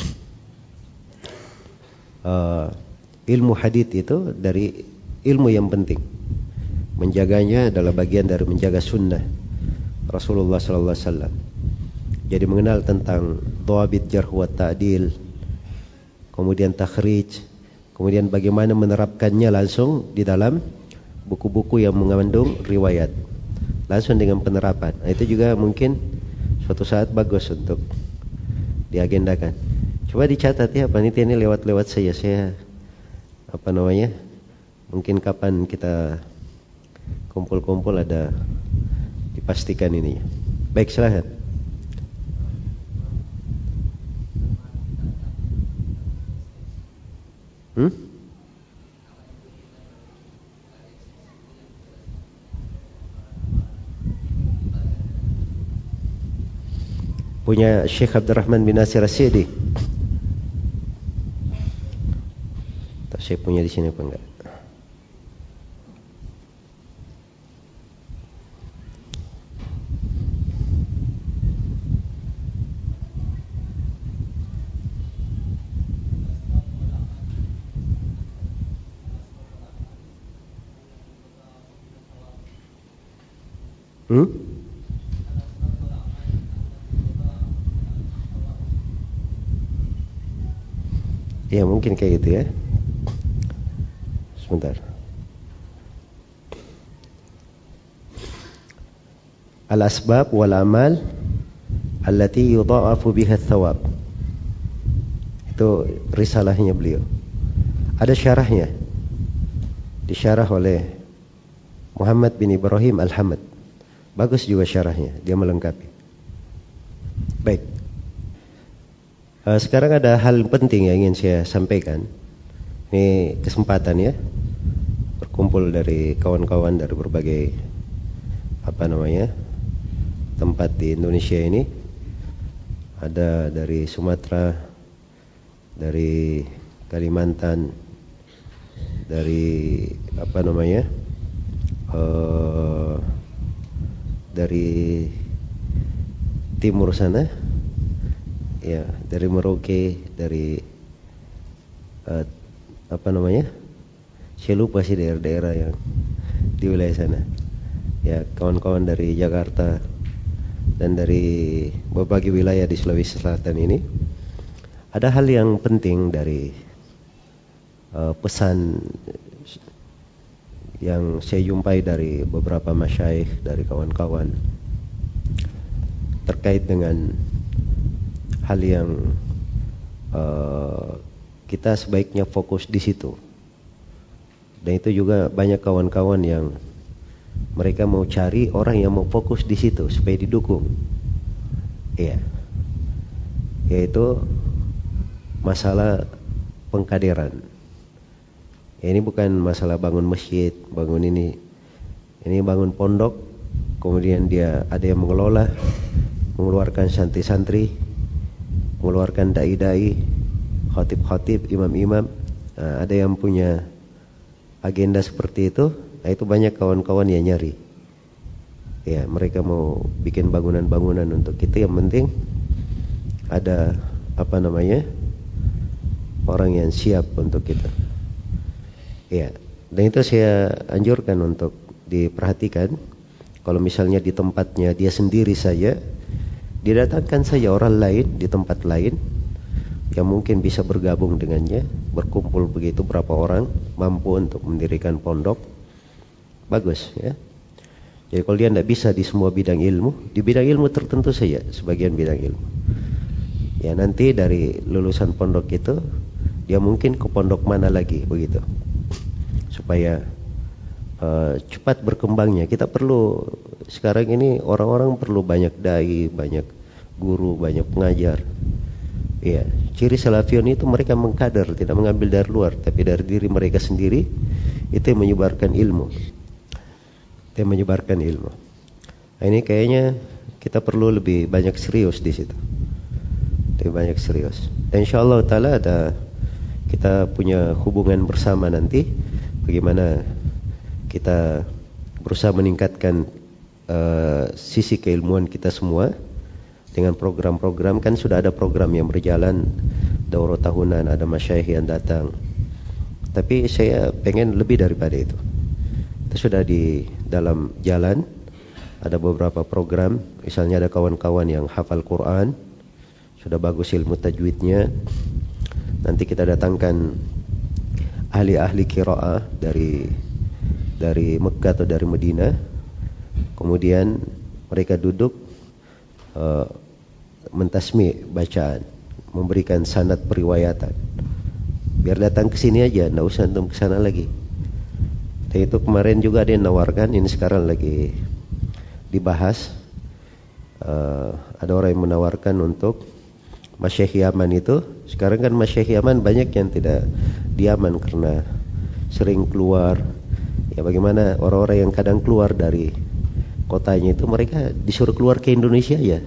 uh, ilmu hadits itu dari ilmu yang penting. Menjaganya adalah bagian dari menjaga sunnah Rasulullah sallallahu alaihi wasallam. Jadi mengenal tentang dhabit jarh wa ta'dil, kemudian takhrij, kemudian bagaimana menerapkannya langsung di dalam buku-buku yang mengandung riwayat, langsung dengan penerapan. Nah, itu juga mungkin suatu saat bagus untuk diagendakan. Coba dicatat ya, panitia ini lewat-lewat saya, saya apa namanya? Mungkin kapan kita kumpul-kumpul ada dipastikan ini. Baik, silakan. Hmm? Punya Syekh Abdurrahman bin Nasir As-Sidi. Tak, saya punya di sini apa enggak? Hmm? Ya mungkin kayak gitu ya. Sebentar. Al-asbab wal amal allati yudha'afu biha ats-tsawab. Itu risalahnya beliau. Ada syarahnya. Disyarah oleh Muhammad bin Ibrahim Al-Hamad. Bagus juga syarahnya, dia melengkapi. Baik. Uh, sekarang ada hal penting yang ingin saya sampaikan. Ini kesempatan ya, berkumpul dari kawan-kawan dari berbagai apa namanya tempat di Indonesia ini. Ada dari Sumatera, dari Kalimantan, dari apa namanya uh, dari timur sana, ya dari Merauke, dari uh, apa namanya? Saya lupa sih daerah-daerah yang di wilayah sana. Ya, kawan-kawan dari Jakarta dan dari berbagai wilayah di Sulawesi Selatan ini. Ada hal yang penting dari uh, pesan yang saya jumpai dari beberapa masyayikh, dari kawan-kawan terkait dengan hal yang uh, kita sebaiknya fokus di situ. Dan itu juga banyak kawan-kawan yang mereka mau cari orang yang mau fokus di situ supaya didukung. Iya. Yaitu masalah pengkaderan. Ya, ini bukan masalah bangun masjid, bangun ini. Ini bangun pondok, kemudian dia ada yang mengelola, mengeluarkan santri-santri, mengeluarkan dai-dai, khatib-khatib, imam-imam. Nah, ada yang punya agenda seperti itu. Nah, itu banyak kawan-kawan yang nyari. Ya, mereka mau bikin bangunan-bangunan untuk kita. Yang penting ada apa namanya, orang yang siap untuk kita. Ya, dan itu saya anjurkan untuk diperhatikan. Kalau misalnya di tempatnya dia sendiri saja, didatangkan saja orang lain di tempat lain yang mungkin bisa bergabung dengannya, berkumpul begitu berapa orang mampu untuk mendirikan pondok, bagus ya. Jadi kalau dia tidak bisa di semua bidang ilmu, di bidang ilmu tertentu saja, sebagian bidang ilmu, ya nanti dari lulusan pondok itu dia mungkin ke pondok mana lagi begitu, supaya uh, cepat berkembangnya. Kita perlu sekarang ini orang-orang perlu banyak dai, banyak guru, banyak pengajar. Iya, ciri Salafion itu mereka mengkader, tidak mengambil dari luar, tapi dari diri mereka sendiri. Itu yang menyebarkan ilmu. Itu yang menyebarkan ilmu. Nah, ini kayaknya kita perlu lebih banyak serius di situ. Lebih banyak serius. Dan insyaallah taala ada kita punya hubungan bersama nanti, bagaimana kita berusaha meningkatkan uh, sisi keilmuan kita semua. Dengan program-program, kan sudah ada program yang berjalan, daurah tahunan, ada masyayikh yang datang. Tapi saya pengen lebih daripada itu. Itu sudah di dalam jalan, ada beberapa program. Misalnya ada kawan-kawan yang hafal Quran, sudah bagus ilmu tajwidnya. Nanti kita datangkan ahli-ahli qiraah dari dari Mekah atau dari Madinah. Kemudian mereka duduk uh, mentasmi bacaan, memberikan sanad periwayatan. Biar datang ke sini aja, enggak usah antum ke sana lagi. Dan itu kemarin juga ada yang nawarkan, ini sekarang lagi dibahas. Uh, ada orang yang menawarkan untuk masyayikh Yaman itu. Sekarang kan masyayikh Yaman banyak yang tidak di Yaman karena sering keluar. Ya bagaimana orang-orang yang kadang keluar dari kotanya itu, mereka disuruh keluar ke Indonesia ya.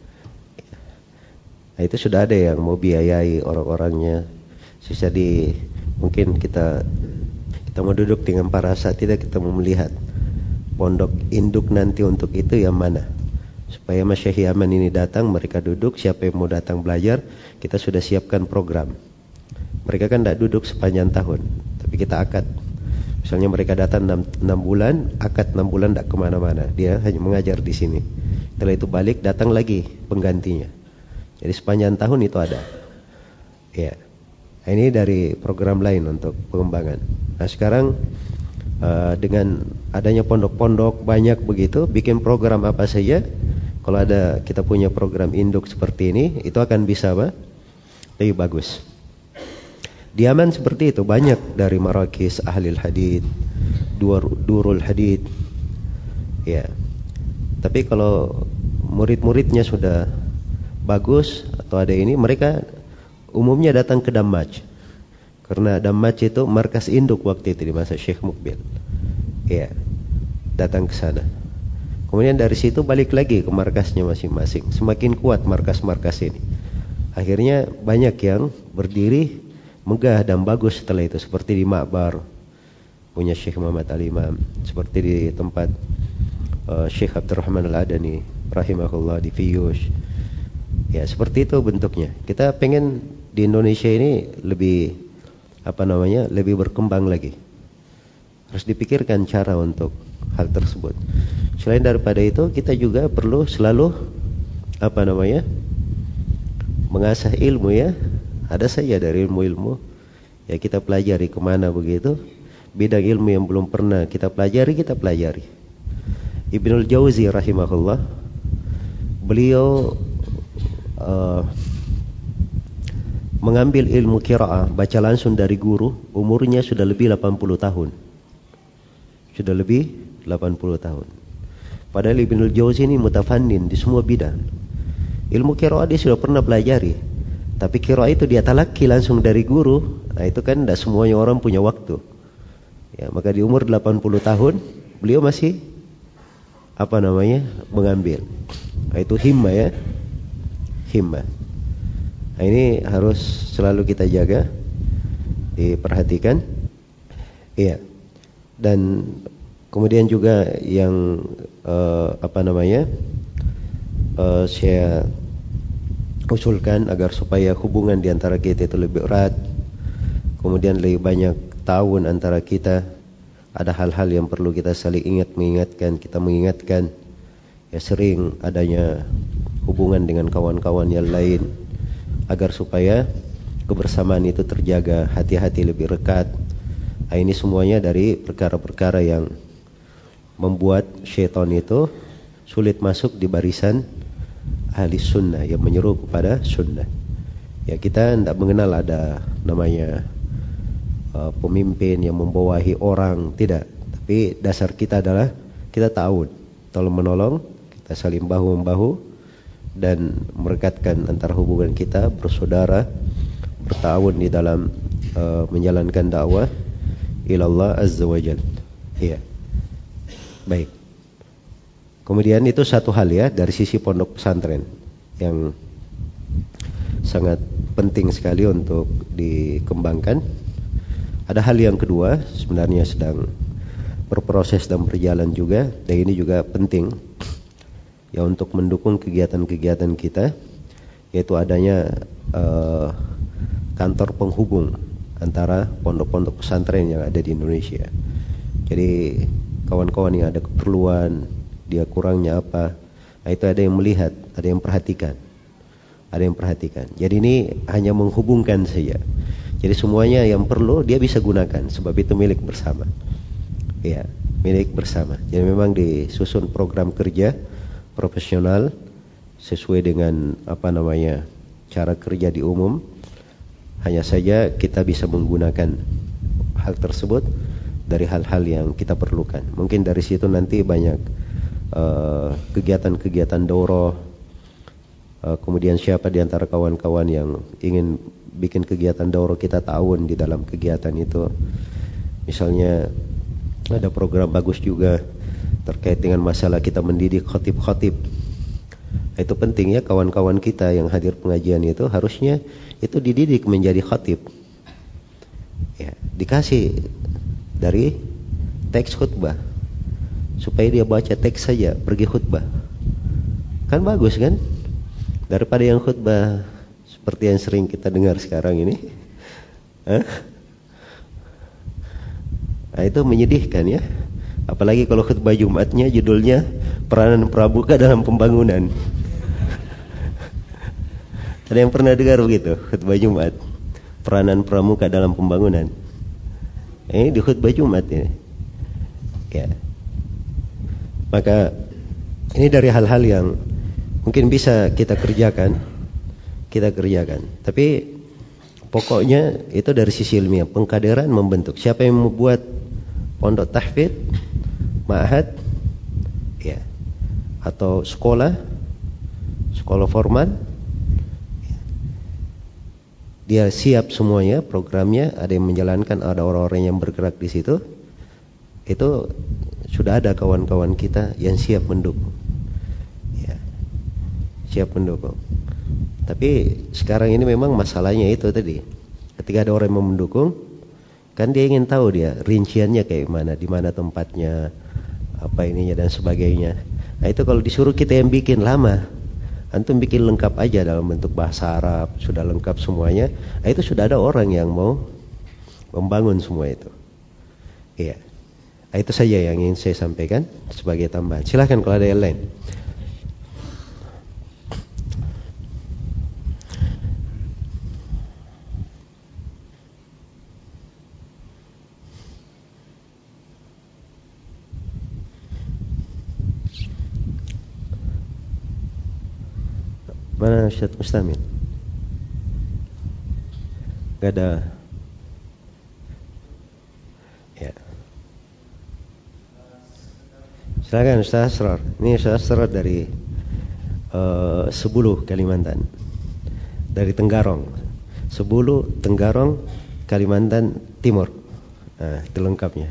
Nah, itu sudah ada yang mau biayai orang-orangnya. Sisa di mungkin kita kita mau duduk dengan para asatidzah, kita mau melihat pondok induk nanti untuk itu yang mana. Supaya masyayikh Yaman ini datang, mereka duduk, siapa yang mau datang belajar, kita sudah siapkan program. Mereka kan tidak duduk sepanjang tahun, tapi kita akad. Misalnya mereka datang enam bulan, akad enam bulan tidak kemana-mana, dia hanya mengajar di sini. Setelah itu balik, datang lagi penggantinya. Jadi sepanjang tahun itu ada. Ya, nah, ini dari program lain untuk pengembangan. Nah sekarang uh, dengan adanya pondok-pondok banyak begitu, bikin program apa saja. Kalau ada kita punya program induk seperti ini, itu akan bisa apa? Lebih bagus. Di Yaman seperti itu, banyak dari marakis ahlil hadith, durul hadith. Ya. Tapi kalau murid-muridnya sudah bagus atau ada ini, mereka umumnya datang ke Damaj. Karena Damaj itu markas induk waktu itu di masa Syekh Mukbil. Ya. Datang ke sana. Kemudian dari situ balik lagi ke markasnya masing-masing. Semakin kuat markas-markas ini. Akhirnya banyak yang berdiri megah dan bagus setelah itu, seperti di Ma'bar punya Syekh Muhammad Al-Imam, seperti di tempat uh, Syekh Abdurrahman Al-Adani rahimahullah di Fiyush. Ya seperti itu bentuknya. Kita pengen di Indonesia ini lebih apa namanya lebih berkembang lagi. Harus dipikirkan cara untuk hal tersebut. Selain daripada itu, kita juga perlu selalu apa namanya mengasah ilmu ya. Ada saja dari ilmu-ilmu ya kita pelajari kemana begitu. Bidang ilmu yang belum pernah kita pelajari, kita pelajari. Ibnul Jauzi rahimahullah, beliau uh, mengambil ilmu qiraah, baca langsung dari guru, umurnya sudah lebih delapan puluh tahun. Sudah lebih delapan puluh tahun. Padahal Ibnul Jauzi ini mutafannin di semua bidang. Ilmu qiraah dia sudah pernah pelajari. Tapi qiraah itu dia talaki langsung dari guru. Nah itu kan tidak semuanya orang punya waktu. Ya, maka di umur delapan puluh tahun beliau masih apa namanya mengambil. Nah, itu himmah ya. Himmah. Nah, ini harus selalu kita jaga, diperhatikan. Iya. Dan kemudian juga yang uh, apa namanya uh, saya usulkan agar supaya hubungan di antara kita itu lebih erat, kemudian lebih banyak tahun antara kita. Ada hal-hal yang perlu kita saling ingat mengingatkan, kita mengingatkan. Ya sering adanya hubungan dengan kawan-kawan yang lain agar supaya kebersamaan itu terjaga, hati-hati lebih rekat. Nah, ini semuanya dari perkara-perkara yang membuat syaitan itu sulit masuk di barisan ahli sunnah yang menyeru kepada sunnah. Ya kita tidak mengenal ada namanya uh, pemimpin yang membawahi orang, tidak. Tapi dasar kita adalah kita ta'awun, tolong menolong, kita saling bahu-membahu dan merekatkan antara hubungan kita, bersaudara, berta'awun di dalam uh, menjalankan dakwah ilallah azza wa jalla. Iya. Baik. Kemudian itu satu hal ya dari sisi pondok pesantren yang sangat penting sekali untuk dikembangkan. Ada hal yang kedua sebenarnya sedang berproses dan berjalan juga, dan ini juga penting ya untuk mendukung kegiatan-kegiatan kita, yaitu adanya uh, kantor penghubung antara pondok-pondok pesantren yang ada di Indonesia. Jadi kawan-kawan yang ada keperluan, dia kurangnya apa, nah itu ada yang melihat, ada yang perhatikan, ada yang perhatikan. Jadi ini hanya menghubungkan saja. Jadi semuanya yang perlu dia bisa gunakan, sebab itu milik bersama. Ya, milik bersama. Jadi memang disusun program kerja profesional sesuai dengan apa namanya cara kerja di umum. Hanya saja kita bisa menggunakan hal tersebut dari hal-hal yang kita perlukan. Mungkin dari situ nanti banyak uh, kegiatan-kegiatan daurah. Uh, kemudian siapa di antara kawan-kawan yang ingin bikin kegiatan daurah, kita ta'awun di dalam kegiatan itu. Misalnya ada program bagus juga terkait dengan masalah kita mendidik khatib-khatib. Itu penting ya, kawan-kawan kita yang hadir pengajian itu harusnya itu dididik menjadi khatib. Ya, dikasih dari teks khutbah supaya dia baca teks saja pergi khutbah. Kan bagus kan? Daripada yang khutbah seperti yang sering kita dengar sekarang ini. Hah? Nah, itu menyedihkan ya. Apalagi kalau khutbah Jumatnya judulnya peranan pramuka dalam pembangunan. Ada yang pernah dengar begitu khutbah Jumat? Peranan pramuka dalam pembangunan. Ini di khutbah Jumat ini. Ya. Maka ini dari hal-hal yang mungkin bisa kita kerjakan, kita kerjakan. Tapi pokoknya itu dari sisi ilmiah, pengkaderan membentuk. Siapa yang membuat pondok tahfidz, ma'had, ya, atau sekolah, sekolah formal, dia siap semuanya, programnya, ada yang menjalankan, ada orang-orang yang bergerak di situ. Itu sudah ada kawan-kawan kita yang siap mendukung. Ya, siap mendukung. Tapi sekarang ini memang masalahnya itu tadi. Ketika ada orang yang mendukung, kan dia ingin tahu dia rinciannya kayak mana, di mana tempatnya, apa ininya dan sebagainya. Nah itu kalau disuruh kita yang bikin lama. Antum bikin lengkap aja dalam bentuk bahasa Arab, sudah lengkap semuanya. Nah, itu sudah ada orang yang mau membangun semua itu. Iya. Nah, itu saja yang ingin saya sampaikan sebagai tambahan. Silahkan kalau ada yang lain. Mana Ustaz Mustamil? Gak ada. Ya. Silakan Ustaz Asrar. Ini Ustaz Asrar dari uh, Sebuluh Kalimantan. Dari Tenggarong. Sebuluh Tenggarong Kalimantan Timur. Nah, itu lengkapnya.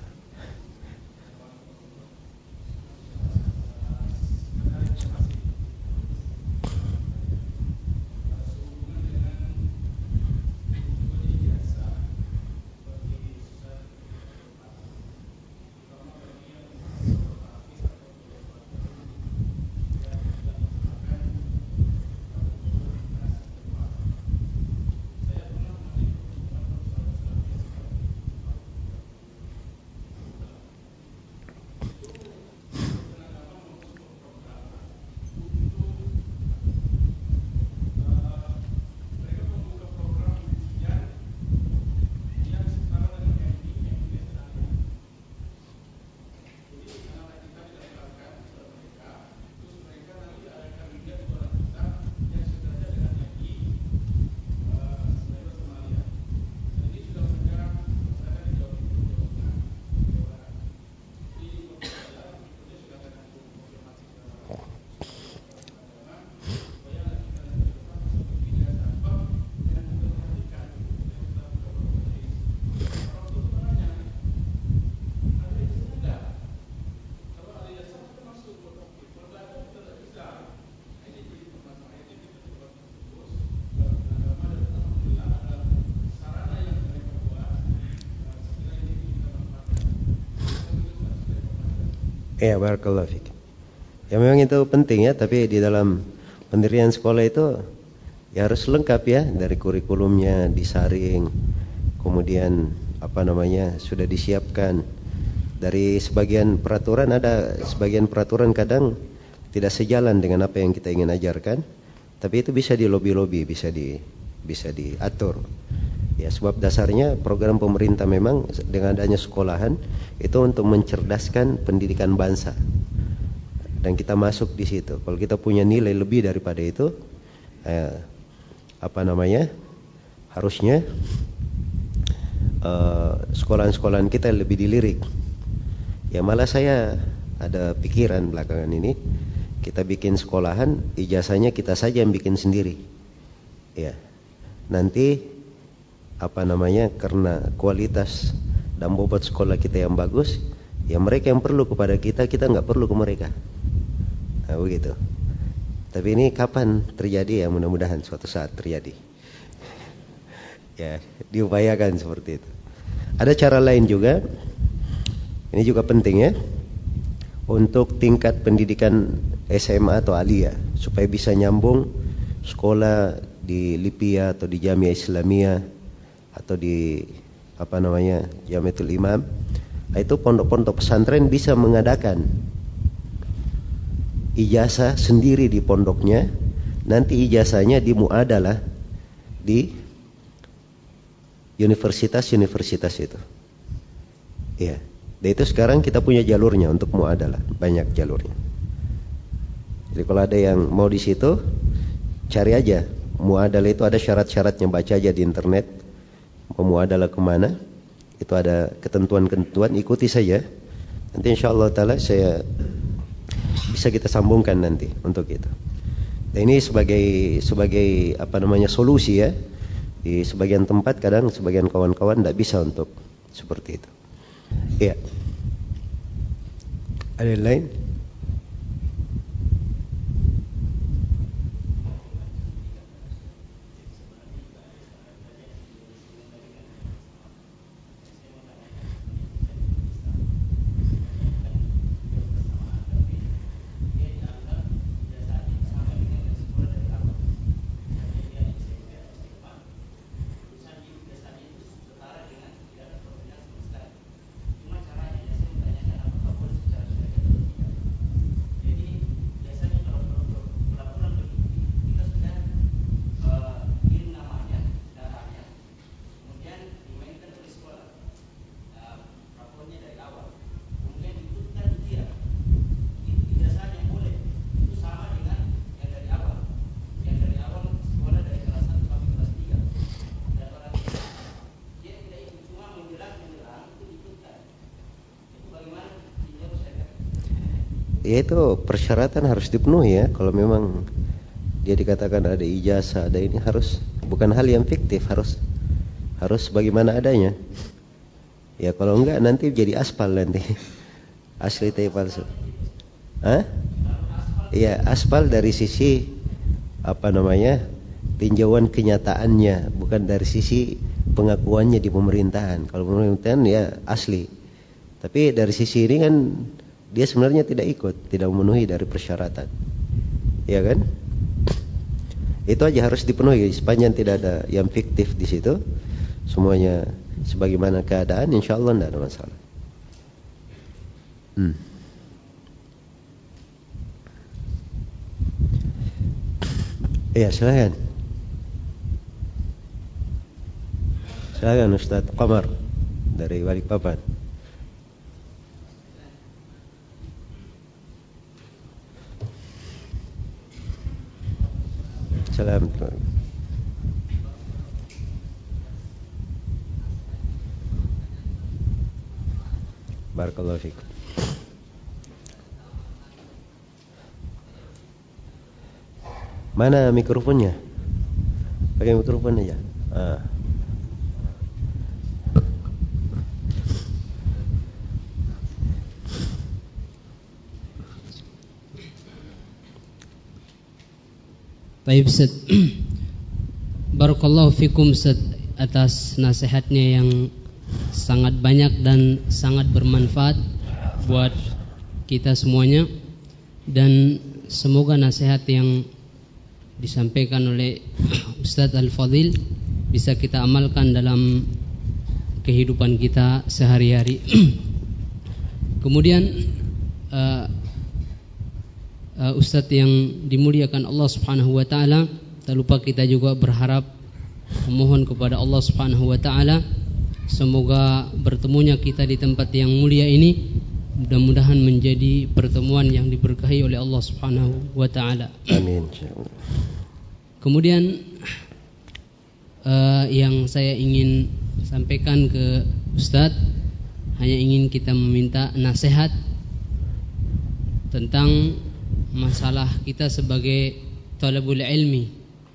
Ya, barakallahu fiik. Ya memang itu penting ya, tapi di dalam pendirian sekolah itu ya harus lengkap ya, dari kurikulumnya disaring, kemudian apa namanya sudah disiapkan. Dari sebagian peraturan, ada sebagian peraturan kadang tidak sejalan dengan apa yang kita ingin ajarkan, tapi itu bisa dilobi-lobi, bisa di bisa diatur. Ya, sebab dasarnya program pemerintah memang dengan adanya sekolahan itu untuk mencerdaskan pendidikan bangsa. Dan kita masuk di situ. Kalau kita punya nilai lebih daripada itu, eh, apa namanya? Harusnya eh, sekolahan-sekolahan kita lebih dilirik. Ya malah saya ada pikiran belakangan ini, kita bikin sekolahan, ijazahnya kita saja yang bikin sendiri. Ya. Nanti apa namanya, karena kualitas dan bobot sekolah kita yang bagus, ya mereka yang perlu kepada kita, kita nggak perlu ke mereka. Nah, begitu. Tapi ini kapan terjadi? Ya mudah-mudahan suatu saat terjadi. Ya, diupayakan seperti itu. Ada cara lain juga, ini juga penting ya, untuk tingkat pendidikan S M A atau Aliyah, supaya bisa nyambung sekolah di Lipia atau di Jamiah Islamiyah atau di apa namanya Jamiatul Imam. Nah, itu pondok-pondok pesantren bisa mengadakan ijazah sendiri di pondoknya, nanti ijazahnya dimuadalah di universitas-universitas itu. Iya. Dan itu sekarang kita punya jalurnya untuk muadalah, banyak jalurnya. Jadi kalau ada yang mau di situ, cari aja. Muadalah itu ada syarat-syaratnya, baca aja di internet. Mau muadalah kemana? Itu ada ketentuan-ketentuan, ikuti saja. Nanti insyaallah taala saya bisa kita sambungkan nanti untuk itu. Dan ini sebagai sebagai apa namanya solusi ya. Di sebagian tempat kadang sebagian kawan-kawan tidak bisa untuk seperti itu. Iya. Ada yang lain? Ya itu persyaratan harus dipenuhi ya. Kalau memang dia dikatakan ada ijazah, ada ini, harus bukan hal yang fiktif, harus harus bagaimana adanya. Ya kalau enggak nanti jadi aspal nanti. Asli tapi palsu. Hah? Iya, aspal dari sisi apa namanya? Tinjauan kenyataannya, bukan dari sisi pengakuannya di pemerintahan. Kalau pemerintahan ya asli. Tapi dari sisi ini kan dia sebenarnya tidak ikut, tidak memenuhi dari persyaratan. Ya kan? Itu aja harus dipenuhi, sepanjang tidak ada yang fiktif di situ. Semuanya sebagaimana keadaan, insyaallah tidak ada masalah. Hmm. Iya, silakan. Silakan Ustaz Qamar dari Balikpapan. Assalamualaikum. Barakallahu fiik. Mana mikrofonnya? Pakai mikrofon aja. Ah. Baik Ustaz. Barakallahu fikum Ustaz atas nasihatnya yang sangat banyak dan sangat bermanfaat buat kita semuanya, dan semoga nasihat yang disampaikan oleh Ustaz Al-Fadil bisa kita amalkan dalam kehidupan kita sehari-hari. Kemudian uh, uh, Ustadz yang dimuliakan Allah Subhanahu wa taala, tak lupa kita juga berharap memohon kepada Allah Subhanahu wa taala semoga bertemunya kita di tempat yang mulia ini mudah-mudahan menjadi pertemuan yang diberkahi oleh Allah Subhanahu wa taala. Amin. Kemudian uh, yang saya ingin sampaikan ke Ustadz, hanya ingin kita meminta nasihat tentang masalah kita sebagai talabul ilmi,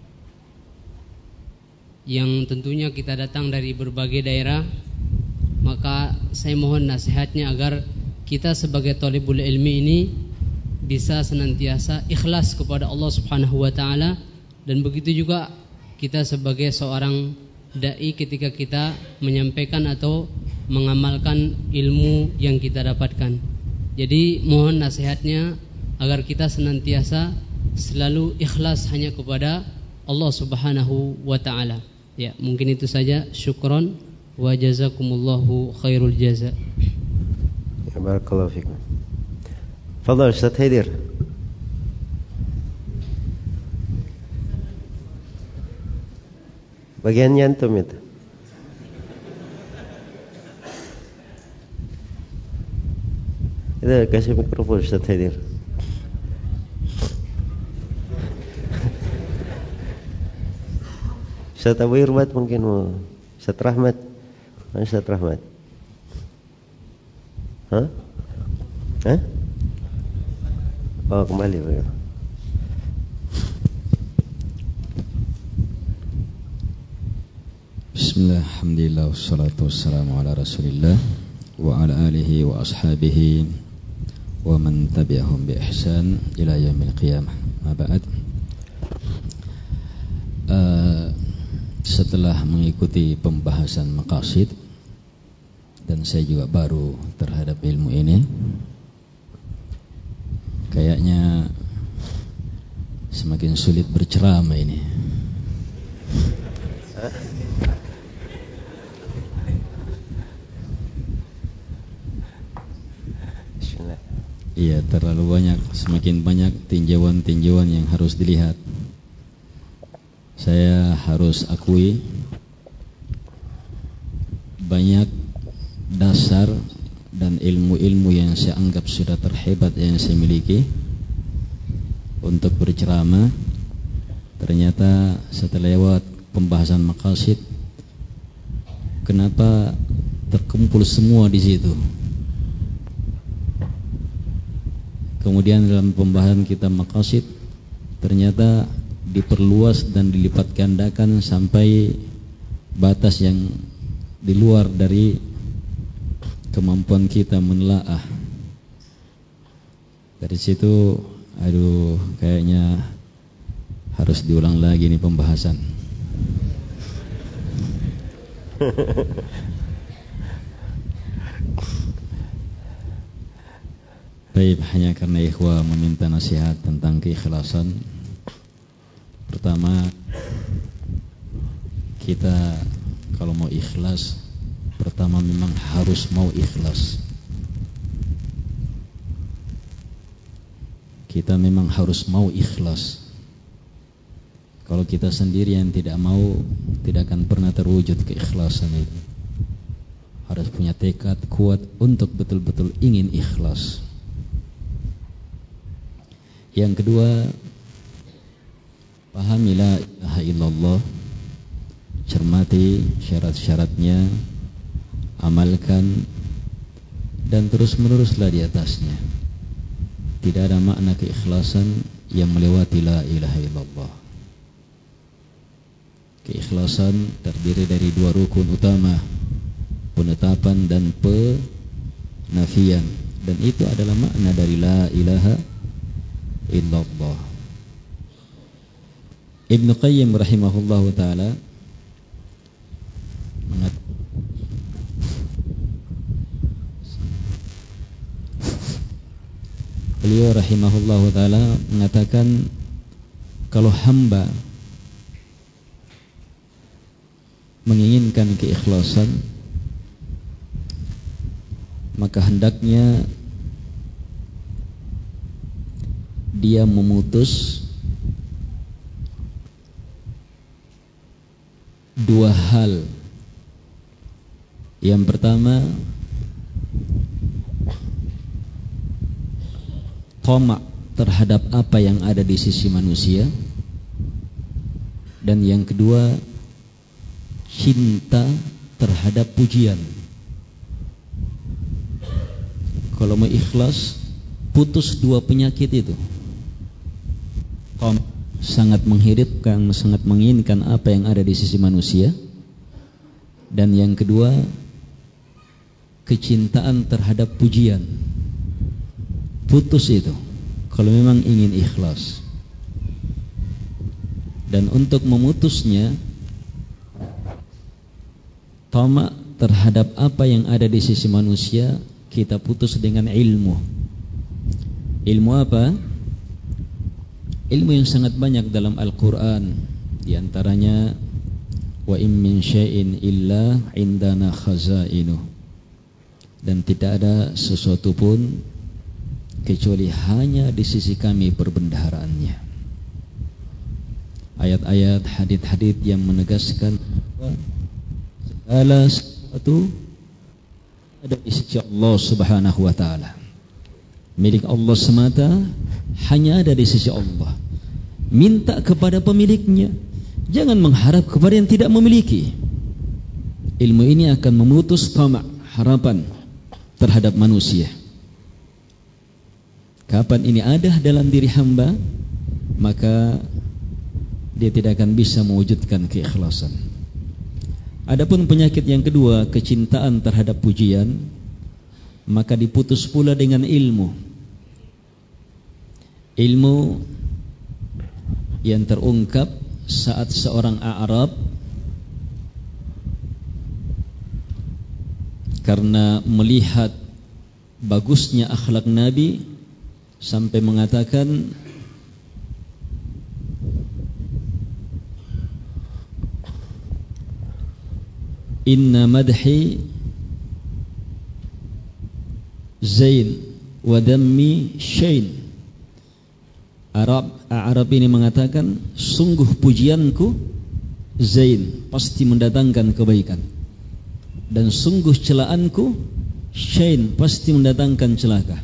yang tentunya kita datang dari berbagai daerah. Maka saya mohon nasihatnya agar kita sebagai talibul ilmi ini bisa senantiasa ikhlas kepada Allah Subhanahu wa taala, dan begitu juga kita sebagai seorang dai ketika kita menyampaikan atau mengamalkan ilmu yang kita dapatkan. Jadi mohon nasihatnya agar kita senantiasa selalu ikhlas hanya kepada Allah Subhanahu wa taala. Ya, mungkin itu saja. Syukron wa jazakumullahu khairul jaza. Ya, barakallahu fikum. Fadhal Ustaz Haidir. Bagian nyantum itu. Itu kasih mikrofon Ustaz Haidir. Ustaz Abu Irbat mungkin mau. Ustaz Rahmat. Ustaz Rahmat. Hah? Hah? Oh, kembali beliau. Bismillah, alhamdulillah, wassalatu wassalamu ala rasulillah wa ala alihi wa ashabihi wa man tabi'ahum bi ihsan ila yaumil qiyamah. Ma ba'd. Uh, setelah mengikuti pembahasan maqasid, dan saya juga baru terhadap ilmu ini, kayaknya semakin sulit berceramah ini. Iya, terlalu banyak, semakin banyak tinjauan-tinjauan yang harus dilihat. Saya harus akui banyak dasar dan ilmu-ilmu yang saya anggap sudah terhebat yang saya miliki untuk berceramah. Ternyata setelah lewat pembahasan maqasid, kenapa terkumpul semua di situ? Kemudian dalam pembahasan kita maqasid ternyata diperluas dan dilipat gandakan sampai batas yang di luar dari kemampuan kita menelaah. Dari situ, aduh, kayaknya harus diulang lagi nih pembahasan. Baik, hanya karena ikhwah meminta nasihat tentang keikhlasan. Pertama, kita kalau mau ikhlas, pertama memang harus mau ikhlas. Kita memang harus mau ikhlas. Kalau kita sendiri yang tidak mau, tidak akan pernah terwujud keikhlasan itu. Harus punya tekad kuat untuk betul-betul ingin ikhlas. Yang kedua, pahami la ilaha illallah, cermati syarat-syaratnya, amalkan, dan terus meneruslah di atasnya. Tidak ada makna keikhlasan yang melewati la ilaha illallah. Keikhlasan terdiri dari dua rukun utama, penetapan dan penafian, dan itu adalah makna dari la ilaha illallah. Ibnu Qayyim rahimahullahu ta'ala mengatakan, beliau rahimahullahu ta'ala mengatakan, kalau hamba menginginkan keikhlasan, maka hendaknya dia memutus dua hal. Yang pertama, tamak terhadap apa yang ada di sisi manusia. Dan yang kedua, cinta terhadap pujian. Kalau mau ikhlas, putus dua penyakit itu. Tamak, sangat menghidupkan, sangat menginginkan apa yang ada di sisi manusia. Dan yang kedua, kecintaan terhadap pujian. Putus itu kalau memang ingin ikhlas. Dan untuk memutusnya, tamak terhadap apa yang ada di sisi manusia kita putus dengan ilmu. Ilmu apa? Ilmu yang sangat banyak dalam Al-Quran. Di antaranya, wa in min syai'in illa indana khazainuh. Dan tidak ada sesuatu pun kecuali hanya di sisi kami perbendaharaannya. Ayat-ayat, hadits-hadits yang menegaskan segala sesuatu ada di sisi Allah Subhanahu wa ta'ala. Milik Allah semata, hanya ada di sisi Allah. Minta kepada pemiliknya, jangan mengharap kepada yang tidak memiliki. Ilmu ini akan memutus tamak, harapan terhadap manusia. Kapan ini ada dalam diri hamba, maka dia tidak akan bisa mewujudkan keikhlasan. Adapun penyakit yang kedua, kecintaan terhadap pujian, maka diputus pula dengan ilmu. Ilmu yang terungkap saat seorang A'rab karena melihat bagusnya akhlak Nabi sampai mengatakan, inna madhi zain wa dammi syain. Arab Arab ini mengatakan, sungguh pujianku zain, pasti mendatangkan kebaikan, dan sungguh celaanku syain, pasti mendatangkan celaka.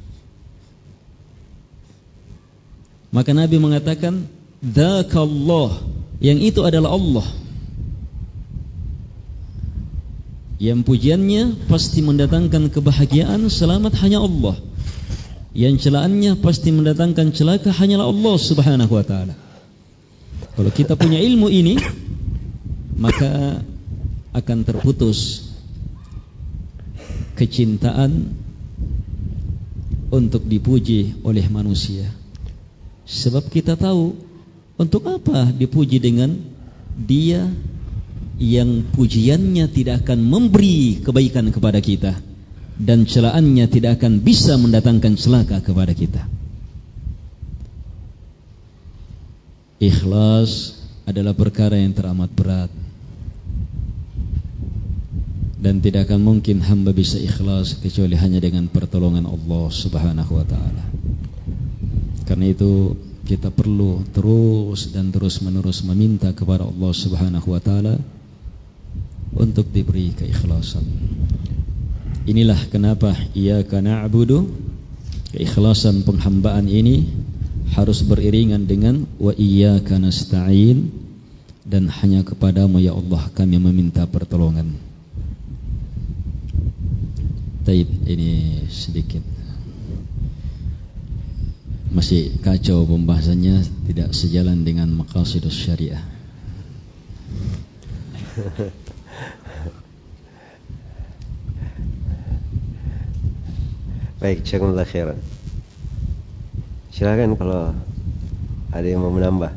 Maka Nabi mengatakan, dzakallah, yang itu adalah Allah. Yang pujiannya pasti mendatangkan kebahagiaan, selamat hanya Allah. yang celaannya pasti mendatangkan celaka hanyalah Allah Subhanahu wa taala. Kalau kita punya ilmu ini, maka akan terputus kecintaan untuk dipuji oleh manusia. Sebab kita tahu untuk apa dipuji dengan dia yang pujiannya tidak akan memberi kebaikan kepada kita dan celaannya tidak akan bisa mendatangkan celaka kepada kita. Ikhlas adalah perkara yang teramat berat, dan tidak akan mungkin hamba bisa ikhlas kecuali hanya dengan pertolongan Allah Subhanahu wa taala. Karena itu kita perlu terus dan terus menerus meminta kepada Allah Subhanahu wa taala untuk diberi keikhlasan. Inilah kenapa iyyaka na'budu, keikhlasan penghambaan ini harus beriringan dengan wa iyyaka nasta'in, dan hanya kepadamu ya Allah kami meminta pertolongan. Taib, ini sedikit masih kacau pembahasannya, tidak sejalan dengan maqasidus syariah. Baik, jazakumullah khairan. Silakan kalau ada yang mau menambah.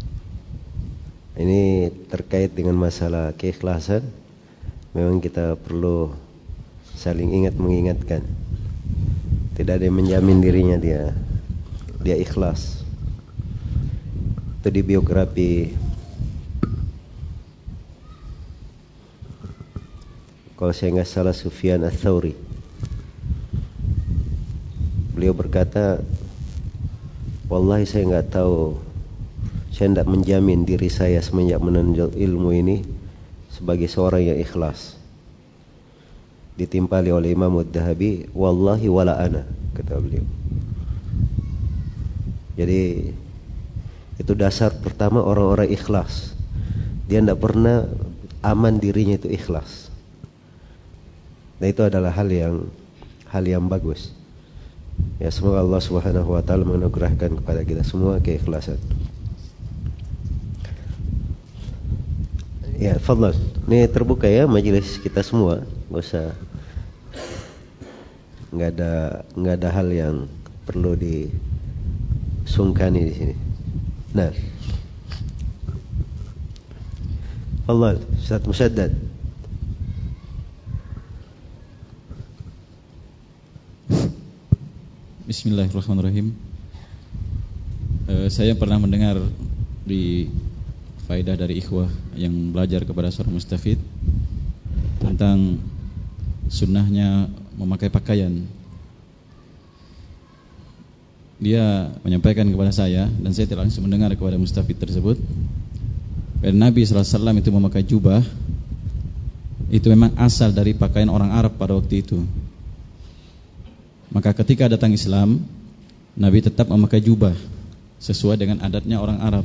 Ini terkait dengan masalah keikhlasan. Memang kita perlu saling ingat mengingatkan. Tidak ada yang menjamin dirinya dia dia ikhlas. Itu di biografi, kalau saya nggak salah, Sufyan Ats-Tsauri. Beliau berkata, wallahi saya nggak tahu, saya tidak menjamin diri saya semenjak menuntut ilmu ini sebagai seorang yang ikhlas. Ditimpali oleh Imam Ad-Dhahabi, wallahi wala ana, kata beliau. Jadi itu dasar pertama orang-orang ikhlas. Dia tidak pernah aman dirinya itu ikhlas. Nah, itu adalah hal yang hal yang bagus. Ya, semoga Allah Subhanahu wa taala menganugerahkan kepada kita semua keikhlasan. Ya, fadhal. Ini terbuka ya majelis kita semua. Enggak usah, enggak ada enggak ada hal yang perlu disungkani di sini. Nah, fadhal, Ustaz Musaddad. Bismillahirrahmanirrahim. Uh, saya pernah mendengar di faedah dari ikhwah yang belajar kepada seorang mustafid tentang sunnahnya memakai pakaian. Dia menyampaikan kepada saya, dan saya tidak langsung mendengar kepada mustafid tersebut, dan Nabi sallallahu alaihi wasallam itu memakai jubah itu memang asal dari pakaian orang Arab pada waktu itu. Maka ketika datang Islam, Nabi tetap memakai jubah sesuai dengan adatnya orang Arab.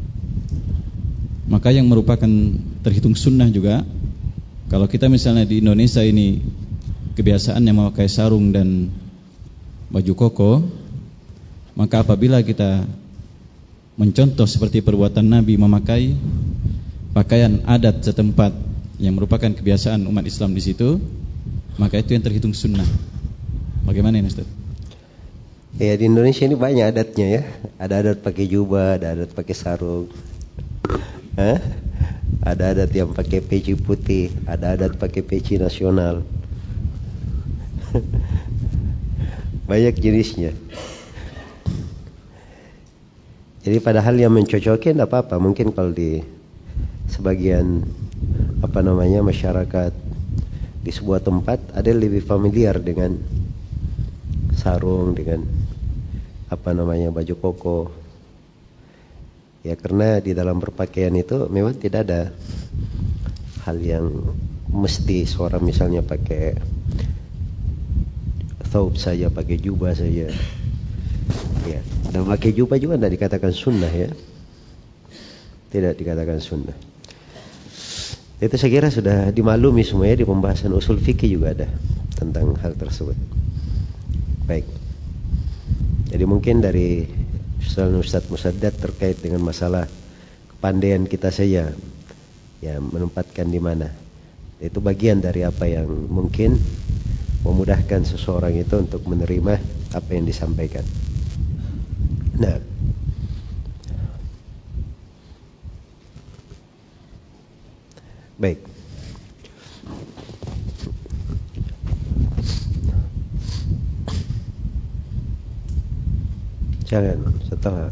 Maka yang merupakan terhitung sunnah juga, kalau kita misalnya di Indonesia ini kebiasaannya memakai sarung dan baju koko, maka apabila kita mencontoh seperti perbuatan Nabi memakai pakaian adat setempat yang merupakan kebiasaan umat Islam di situ, maka itu yang terhitung sunnah. Bagaimana ini, Ustaz? Ya, di Indonesia ini banyak adatnya ya. Ada adat pakai jubah, ada adat pakai sarung. Hah? Ada adat yang pakai peci putih, ada adat pakai peci nasional. Banyak jenisnya. Jadi padahal yang mencocokin tidak apa-apa. Mungkin kalau di sebagian apa namanya masyarakat di sebuah tempat ada yang lebih familiar dengan sarung, dengan apa namanya baju koko. Ya, karena di dalam berpakaian itu memang tidak ada hal yang mesti seorang misalnya pakai thawb saja, pakai jubah saja. Ya, dan pakai jubah juga tidak dikatakan sunnah ya. Tidak dikatakan sunnah. Itu saya kira sudah dimaklumi semuanya, di pembahasan usul fikih juga ada tentang hal tersebut. Baik. Jadi mungkin dari Ustaz Musaddad terkait dengan masalah kepandaian kita saja, ya menempatkan di mana. Itu bagian dari apa yang mungkin memudahkan seseorang itu untuk menerima apa yang disampaikan. Nah, baik. Jangan setelah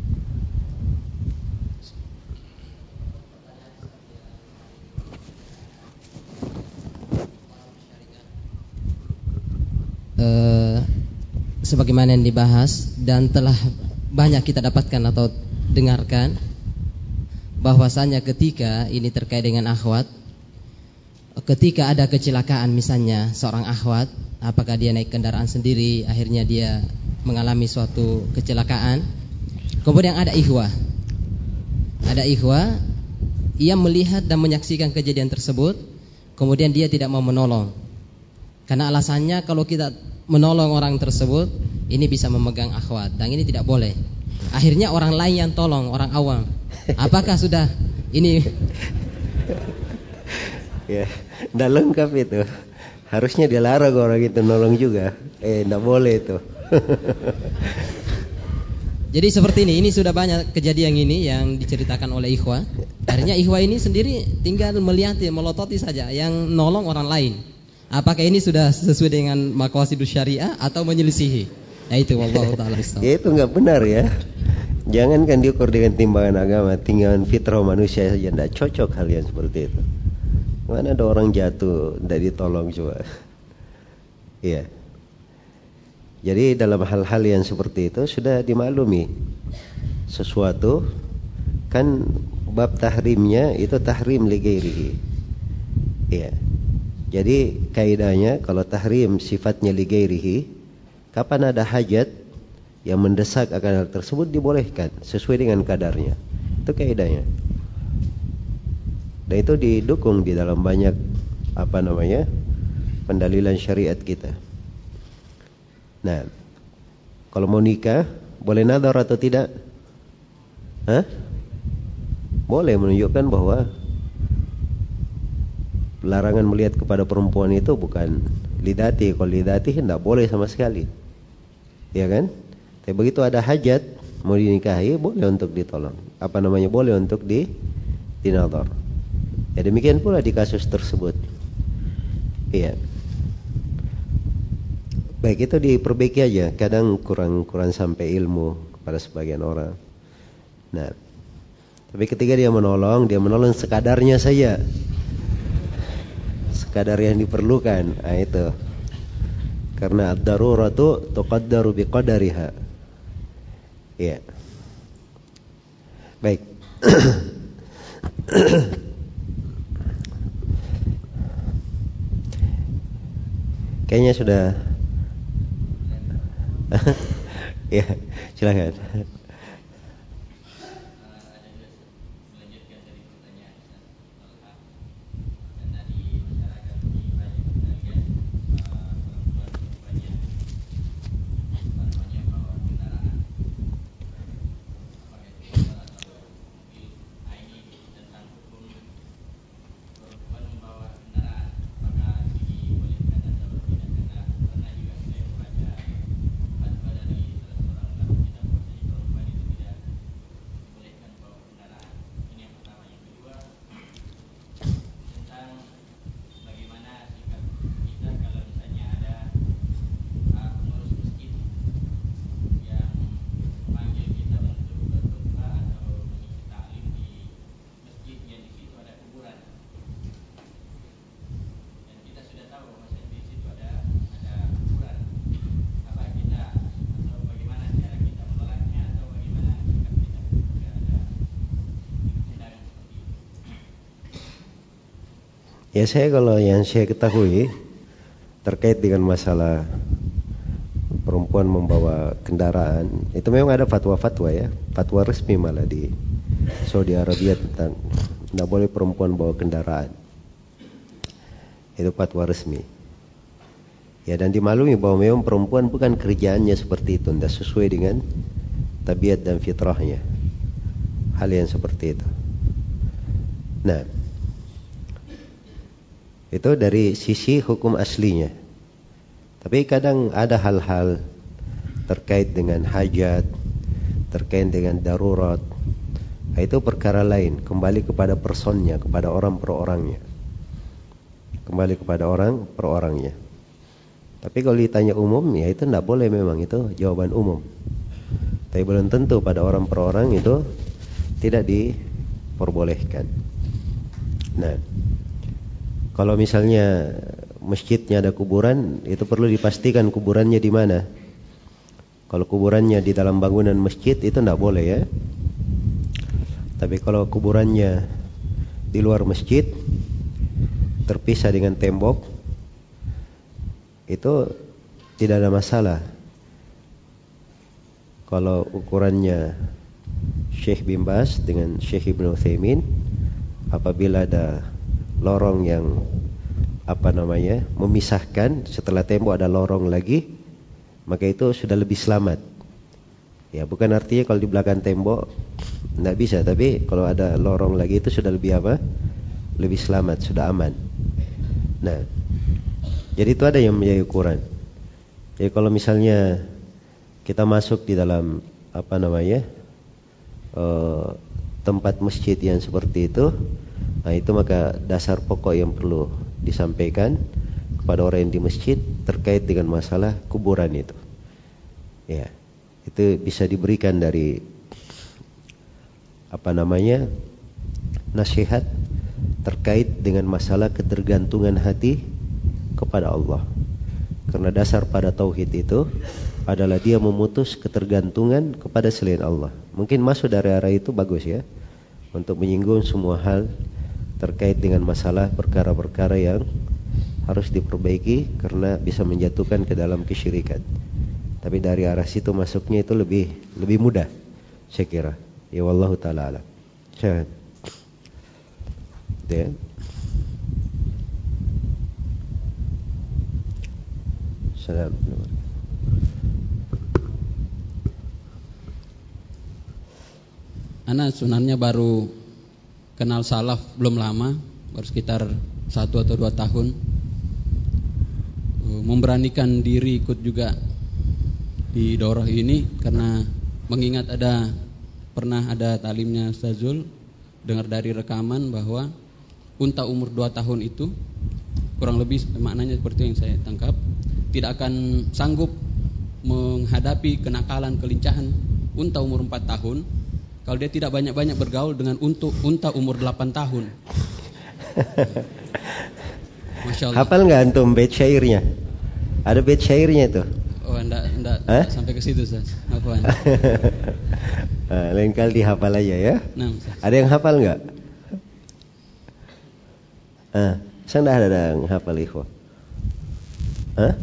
uh, sebagaimana yang dibahas dan telah banyak kita dapatkan atau dengarkan, bahwasanya ketika ini terkait dengan akhwat, ketika ada kecelakaan misalnya seorang akhwat, apakah dia naik kendaraan sendiri, akhirnya dia mengalami suatu kecelakaan, kemudian ada ikhwah, ada ikhwah, ia melihat dan menyaksikan kejadian tersebut, kemudian dia tidak mau menolong, karena alasannya kalau kita menolong orang tersebut, ini bisa memegang akhwat, dan ini tidak boleh. Akhirnya orang lain yang tolong, orang awam. Apakah sudah ini? Ya, tidak lengkap itu. Harusnya dia larang orang itu nolong juga. Eh, tidak boleh itu. Jadi seperti ini, ini sudah banyak kejadian ini yang diceritakan oleh ikhwah. Akhirnya ikhwah ini sendiri tinggal melihat, melototi saja, yang nolong orang lain. Apakah ini sudah sesuai dengan maqasidus syariah atau menyelisihi? Ya itu, wallahu ta'ala bishawab. Ya itu nggak benar ya. Jangankan diukur dengan timbangan agama, timbangan fitrah manusia saja tidak cocok hal yang seperti itu. Mana ada orang jatuh tidak ditolong coba? Iya. Jadi dalam hal-hal yang seperti itu sudah dimaklumi sesuatu kan bab tahrimnya itu tahrim li ghairihi. Iya. Jadi kaidahnya kalau tahrim sifatnya li ghairihi, kapan ada hajat yang mendesak akan hal tersebut dibolehkan sesuai dengan kadarnya. Itu kaidahnya. Dan itu didukung di dalam banyak apa namanya? pendalilan syariat kita. Nah, kalau mau nikah boleh nadhar atau tidak? Hah? Boleh, menunjukkan bahwa larangan melihat kepada perempuan itu bukan lidati. Kalau lidati tidak boleh sama sekali, ya kan? Tapi begitu ada hajat mau dinikahi, boleh untuk ditolong. Apa namanya? Boleh untuk di dinadhar. Ya demikian pula di kasus tersebut. Iya. Baik, itu diperbaiki aja. Kadang kurang kurang sampai ilmu kepada sebagian orang. Nah, tapi ketika dia menolong, dia menolong sekadarnya saja, sekadar yang diperlukan. Nah itu. Karena ad-daruratu tuqaddaru biqadariha. Iya. Baik. Kayaknya sudah. Ya, silakan. Ya saya kalau yang saya ketahui terkait dengan masalah perempuan membawa kendaraan, itu memang ada fatwa-fatwa ya, fatwa resmi malah di Saudi Arabia tentang tidak boleh perempuan bawa kendaraan. Itu fatwa resmi. Ya, dan dimaklumi bahwa memang perempuan bukan kerjaannya seperti itu, tidak sesuai dengan tabiat dan fitrahnya hal yang seperti itu. Nah, itu dari sisi hukum aslinya. Tapi kadang ada hal-hal terkait dengan hajat, terkait dengan darurat. Nah, itu perkara lain, kembali kepada personnya, kepada orang per orangnya. Kembali kepada orang per orangnya. Tapi kalau ditanya umum, ya itu tidak boleh, memang itu jawaban umum. Tapi belum tentu pada orang per orang itu tidak diperbolehkan. Nah, kalau misalnya masjidnya ada kuburan, itu perlu dipastikan kuburannya di mana. Kalau kuburannya di dalam bangunan masjid, itu tidak boleh ya. Tapi kalau kuburannya di luar masjid, terpisah dengan tembok, itu tidak ada masalah. Kalau ukurannya Syekh bin Baz dengan Syekh Ibnu Utsaimin, apabila ada lorong yang apa namanya memisahkan, setelah tembok ada lorong lagi, maka itu sudah lebih selamat. Ya, bukan artinya kalau di belakang tembok tidak bisa, tapi kalau ada lorong lagi itu sudah lebih apa? Lebih selamat, sudah aman. Nah, jadi itu ada yang menjadi ukuran. Jadi kalau misalnya kita masuk di dalam apa namanya uh, tempat masjid yang seperti itu, nah itu maka dasar pokok yang perlu disampaikan kepada orang yang di masjid terkait dengan masalah kuburan itu. Ya, itu bisa diberikan dari apa namanya nasihat terkait dengan masalah ketergantungan hati kepada Allah. Karena dasar pada tauhid itu adalah dia memutus ketergantungan kepada selain Allah. Mungkin masuk dari arah itu bagus ya, untuk menyinggung semua hal terkait dengan masalah perkara-perkara yang harus diperbaiki karena bisa menjatuhkan ke dalam kesyirikan. Tapi dari arah situ masuknya itu lebih lebih mudah, saya kira. Ya wallahu taala alam. Silakan. Ya. Salam. Ana sebenarnya baru kenal salaf belum lama, baru sekitar satu atau dua tahun. Memberanikan diri ikut juga di daurah ini karena mengingat ada pernah ada talimnya Ustazul, dengar dari rekaman bahwa unta umur dua tahun itu kurang lebih maknanya seperti yang saya tangkap, tidak akan sanggup menghadapi kenakalan kelincahan unta umur empat tahun kalau dia tidak banyak-banyak bergaul dengan untuk unta umur delapan tahun. Masya Allah. Hafal nggak antum bait syairnya? Ada bait syairnya itu? Oh, enggak, enggak, enggak sampai ke situ, Ustaz. Hafal. Nah, lain kali dihafal aja ya. Nah, ada yang hafal nggak? Ah, saya enggak ada yang hafal ikhwah. Hah?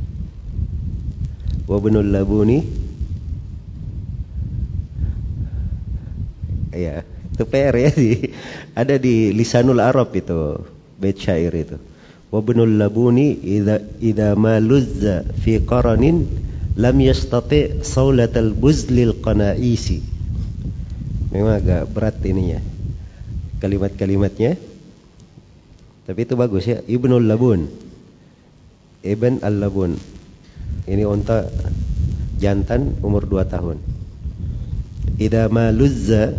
Wa bunul labuni. Iya, itu P R ya di, ada di Lisanul Arab itu bait syair itu. Wa bunul labuni idza idza ma luzza fi qaranin lam yastati saulatal buzlil qanaisi. Memang agak berat ininya kalimat-kalimatnya, tapi itu bagus ya. Ibnul Labun, Ibn al-Labun, ini unta jantan umur dua tahun. Idza ma luzza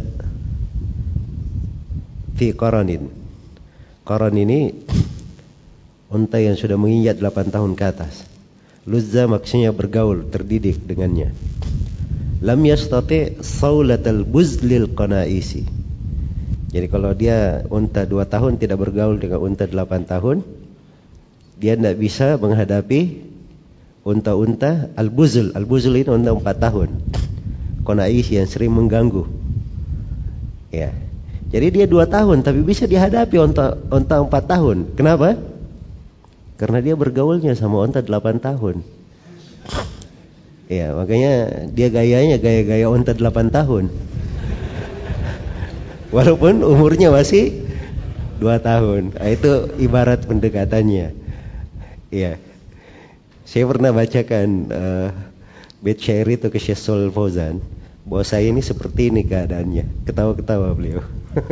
fi qaranin. Qaran ini unta yang sudah menginjak delapan tahun ke atas. Luzza maksudnya bergaul, terdidik dengannya. Lam yastati saulatal buzlil qanaisi. Jadi kalau dia unta dua tahun tidak bergaul dengan unta delapan tahun, dia tidak bisa menghadapi unta-unta al-buzl. Al-buzl ini unta empat tahun. Qanaisi yang sering mengganggu. Ya. Jadi dia dua tahun tapi bisa dihadapi unta unta empat tahun. Kenapa? Karena dia bergaulnya sama unta delapan tahun. Ya, makanya dia gayanya gaya-gaya unta delapan tahun. Walaupun umurnya masih dua tahun. Nah, itu ibarat pendekatannya. Iya. Saya pernah bacakan uh, bait syair itu ke Syekh Shalal Fauzan, bahwa saya ini seperti ini keadaannya. Ketawa-ketawa beliau.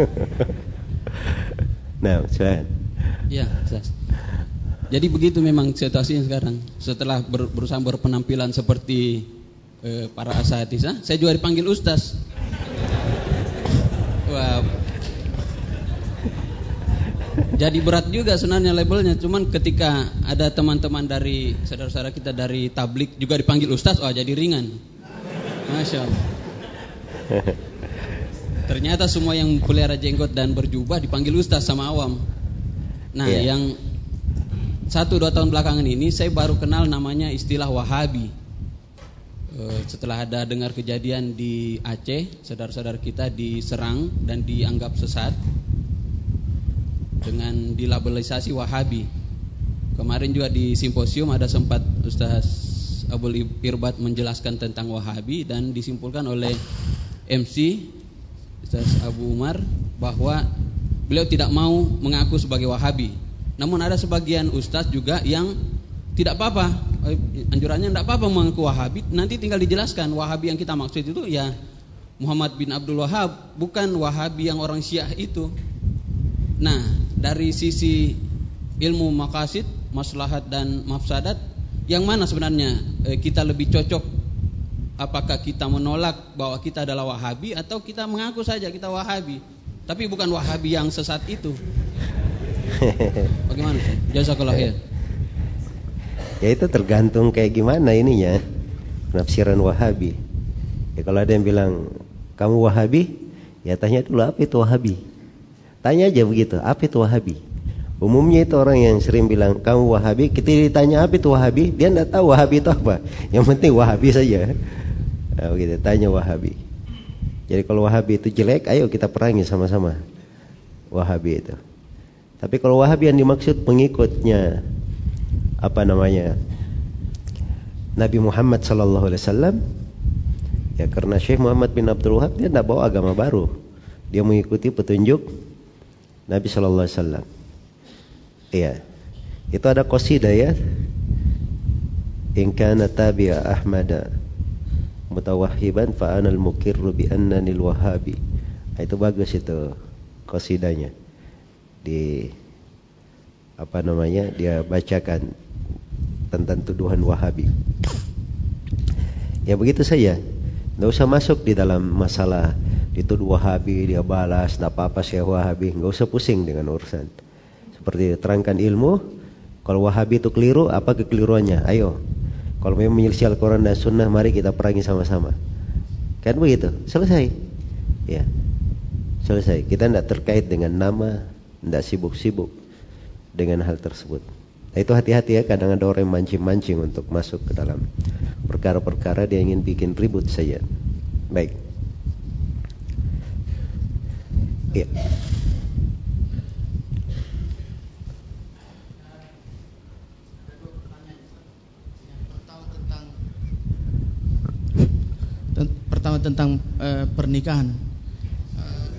Nah, silakan. Ya, Ustaz. Jadi begitu memang situasinya sekarang. Setelah ber, berusaha berpenampilan seperti eh, para asatizah, saya juga dipanggil Ustaz. Wah. Jadi berat juga sebenarnya labelnya. Cuman ketika ada teman-teman dari saudara-saudara kita dari tablik juga dipanggil Ustaz, wah jadi ringan. Masya Allah. Ternyata semua yang pelihara jenggot dan berjubah dipanggil Ustaz sama awam. Nah, yeah. yang satu dua tahun belakangan ini saya baru kenal namanya istilah Wahabi. E, setelah ada dengar kejadian di Aceh, saudara-saudara kita diserang dan dianggap sesat dengan dilabelisasi Wahabi. Kemarin juga di simposium ada sempat Ustaz Abul Irbat menjelaskan tentang Wahabi dan disimpulkan oleh M C Ustaz Abu Umar bahwa beliau tidak mau mengaku sebagai Wahabi. Namun ada sebagian ustaz juga yang tidak apa-apa, anjurannya tidak apa-apa mengaku Wahabi. Nanti tinggal dijelaskan Wahabi yang kita maksud itu ya Muhammad bin Abdul Wahab, bukan Wahabi yang orang Syiah itu. Nah, dari sisi ilmu maqasid, maslahat dan mafsadat, yang mana sebenarnya e, kita lebih cocok? Apakah kita menolak bahwa kita adalah Wahabi atau kita mengaku saja kita Wahabi, tapi bukan Wahabi yang sesat itu? Bagaimana? Jazakallah khair. Ya itu tergantung kayak gimana ininya penafsiran Wahabi. Ya kalau ada yang bilang kamu Wahabi, ya tanya dulu apa itu Wahabi. Tanya aja begitu, apa itu Wahabi? Umumnya itu orang yang sering bilang kamu Wahabi, kita ditanya apa itu Wahabi, dia tidak tahu Wahabi itu apa. Yang penting Wahabi saja. Nah, begitu, tanya Wahabi. Jadi kalau Wahabi itu jelek, ayo kita perangi sama-sama Wahabi itu. Tapi kalau Wahabi yang dimaksud pengikutnya apa namanya Nabi Muhammad sallallahu alaihi wasallam, ya karena Syekh Muhammad bin Abdul Wahab dia tidak bawa agama baru, dia mengikuti petunjuk Nabi sallallahu alaihi wasallam. Iya. Itu ada qasidah ya. In kana tabi'a Ahmada mutawahhiban fa anal mukirru bi annani al-wahhabi. Itu bagus itu qasidahnya. Di apa namanya? Dia bacakan tentang tuduhan Wahabi. Ya begitu saja. Enggak usah masuk di dalam masalah dituduh Wahabi, dia balas, enggak apa-apa saya Wahabi, enggak usah pusing dengan urusan. Seperti terangkan ilmu, kalau Wahabi itu keliru, apa kekeliruannya? Ayo. Kalau memang menyelisih Al-Quran dan Sunnah, mari kita perangi sama-sama. Kan begitu? Selesai. Ya. Selesai. Kita tidak terkait dengan nama, tidak sibuk-sibuk dengan hal tersebut. Nah, itu hati-hati ya, kadang ada orang yang mancing-mancing untuk masuk ke dalam perkara-perkara dia ingin bikin ribut saja. Baik. Ya. Pertama tentang uh, pernikahan. Uh,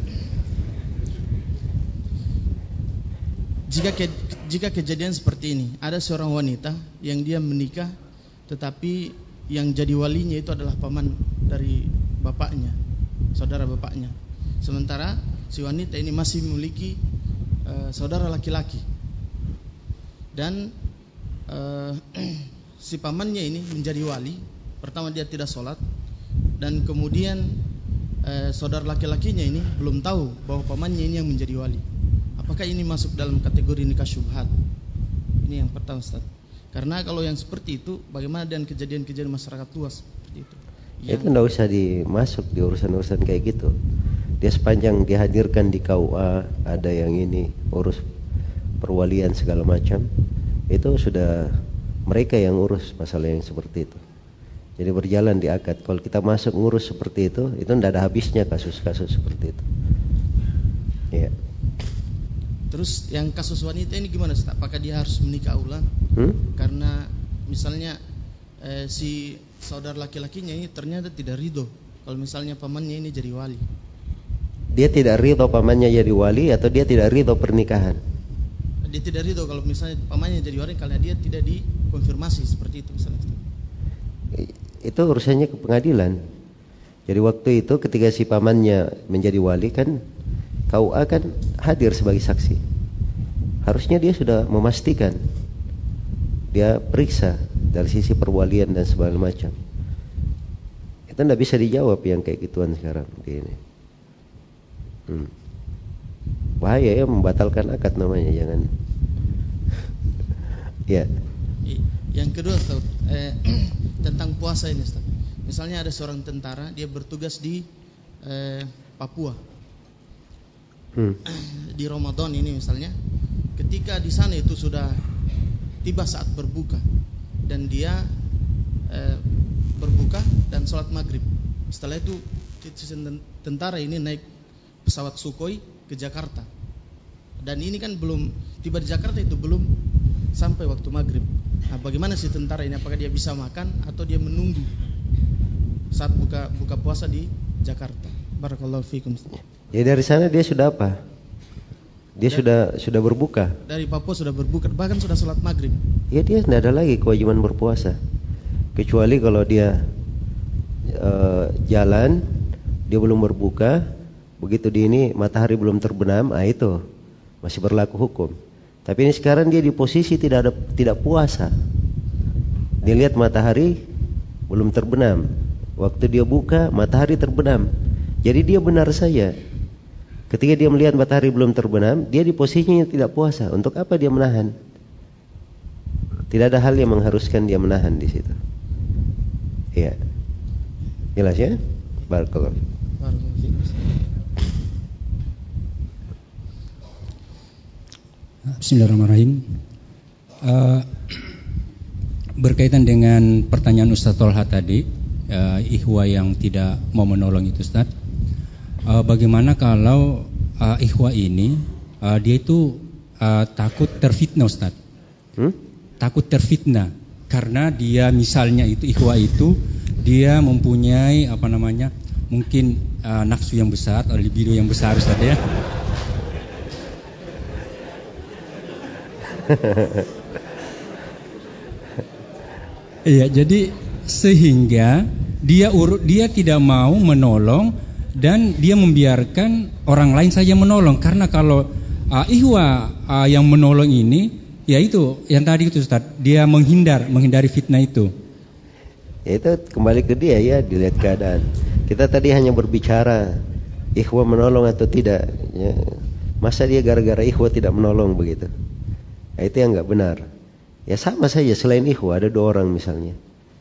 jika ke, jika kejadian seperti ini, ada seorang wanita yang dia menikah, tetapi yang jadi walinya itu adalah paman dari bapaknya, saudara bapaknya. Sementara si wanita ini masih memiliki uh, saudara laki-laki, dan uh, si pamannya ini menjadi wali. Pertama dia tidak sholat, dan kemudian eh, saudara laki-lakinya ini belum tahu bahwa pamannya ini yang menjadi wali. Apakah ini masuk dalam kategori nikah syubhat? Ini yang pertama, Ustaz. Karena kalau yang seperti itu, bagaimana dengan kejadian-kejadian masyarakat luas seperti itu? Yang... Itu tidak usah dimasuk di urusan-urusan kayak gitu. Dia sepanjang dihadirkan di K U A, ada yang ini urus perwalian segala macam, itu sudah mereka yang urus masalah yang seperti itu. Jadi berjalan di akad. Kalau kita masuk ngurus seperti itu, itu tidak ada habisnya kasus-kasus seperti itu. Ya. Terus yang kasus wanita ini gimana, Ustaz? Apakah dia harus menikah ulang? Hmm? Karena misalnya eh, si saudara laki-lakinya ini ternyata tidak ridho kalau misalnya pamannya ini jadi wali. Dia tidak ridho pamannya jadi wali atau dia tidak ridho pernikahan? Dia tidak ridho kalau misalnya pamannya jadi wali karena dia tidak di konfirmasi seperti itu misalnya. Itu urusannya ke pengadilan. Jadi waktu itu ketika si pamannya menjadi wali kan K U A kan hadir sebagai saksi. Harusnya dia sudah memastikan. Dia periksa dari sisi perwalian dan segala macam. Itu tidak bisa dijawab yang kayak gituan sekarang di ini. Hmm. Bahaya ya, membatalkan akad namanya, jangan. Ya. Yang kedua Ustaz, eh, tentang puasa ini Ustaz. Misalnya ada seorang tentara, dia bertugas di eh, Papua. Hmm. Di Ramadan ini misalnya, ketika di sana itu sudah tiba saat berbuka dan dia eh, berbuka dan sholat maghrib. Setelah itu tentara ini naik pesawat Sukhoi ke Jakarta. Dan ini kan belum tiba di Jakarta, itu belum sampai waktu maghrib. Nah, bagaimana si tentara ini? Apakah dia bisa makan atau dia menunggu saat buka buka puasa di Jakarta? Barakallahu fikum. Ya dari sana dia sudah apa? Dia dari, sudah sudah berbuka. Dari Papua sudah berbuka, bahkan sudah sholat maghrib. Ya dia tidak ada lagi kewajiban berpuasa. Kecuali kalau dia uh, jalan, dia belum berbuka, begitu di ini matahari belum terbenam, ah itu masih berlaku hukum. Tapi ini sekarang dia di posisi tidak ada tidak puasa. Dia lihat matahari belum terbenam. Waktu dia buka matahari terbenam. Jadi dia benar saja. Ketika dia melihat matahari belum terbenam, dia di posisinya tidak puasa. Untuk apa dia menahan? Tidak ada hal yang mengharuskan dia menahan di situ. Iya. Jelas ya? Barakallahu. Bismillahirrahmanirrahim. Uh, berkaitan dengan pertanyaan Ustaz Tolha tadi, uh, ikhwa yang tidak mau menolong itu Ustaz, uh, bagaimana kalau uh, ikhwa ini uh, dia itu uh, takut terfitnah Ustaz? Hmm? Takut terfitnah karena dia misalnya itu ikhwa itu dia mempunyai apa namanya mungkin uh, nafsu yang besar atau libido yang besar Ustaz ya. Iya, jadi sehingga dia urut dia tidak mau menolong dan dia membiarkan orang lain saja menolong, karena kalau uh, ikhwa uh, yang menolong ini yaitu yang tadi itu Ustaz, dia menghindar menghindari fitnah itu. Ya, itu kembali ke dia ya, dilihat keadaan. Kita tadi hanya berbicara ikhwa menolong atau tidak ya. Masa dia gara-gara ikhwa tidak menolong begitu? Nah, itu yang nggak benar. Ya sama saja, selain ikhwa ada dua orang misalnya,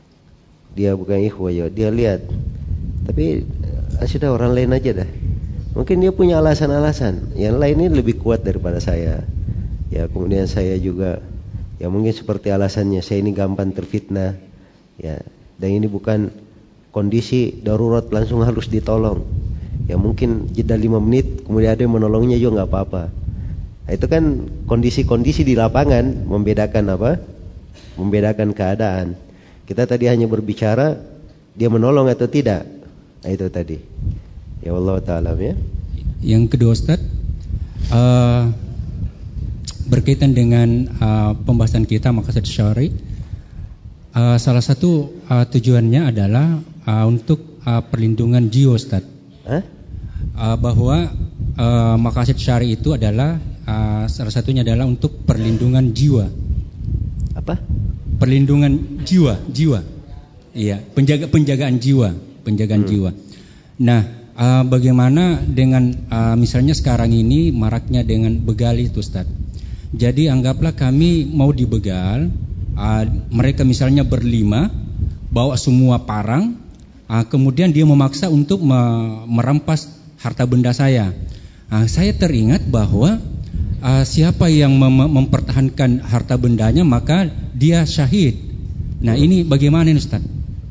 dia bukan ikhwa ya, dia lihat, tapi sudah orang lain aja dah. Mungkin dia punya alasan-alasan, yang lain ini lebih kuat daripada saya. Ya kemudian saya juga, ya mungkin seperti alasannya saya ini gampang terfitnah, ya dan ini bukan kondisi darurat langsung harus ditolong. Ya mungkin jeda lima menit, kemudian ada yang menolongnya juga nggak apa-apa. Nah, itu kan kondisi-kondisi di lapangan membedakan apa? Membedakan keadaan. Kita tadi hanya berbicara dia menolong atau tidak. Nah, itu tadi. Ya Allah Ta'ala ya. Yang kedua Ustaz, uh, berkaitan dengan uh, pembahasan kita maqasid syar'i, uh, salah satu uh, tujuannya adalah uh, untuk uh, perlindungan jiwa Ustaz. Hah? Uh, bahwa uh, maqasid syar'i itu adalah Uh, salah satunya adalah untuk perlindungan jiwa. Apa? Perlindungan jiwa, jiwa. Iya, penjaga penjagaan jiwa, penjagaan hmm. jiwa. Nah, uh, bagaimana dengan uh, misalnya sekarang ini maraknya dengan begal itu, Ustaz. Jadi anggaplah kami mau dibegal, uh, mereka misalnya berlima bawa semua parang, uh, kemudian dia memaksa untuk me- merampas harta benda saya. Uh, saya teringat bahwa Uh, siapa yang mem- mempertahankan harta bendanya maka dia syahid. Nah ini bagaimana ini Ustaz?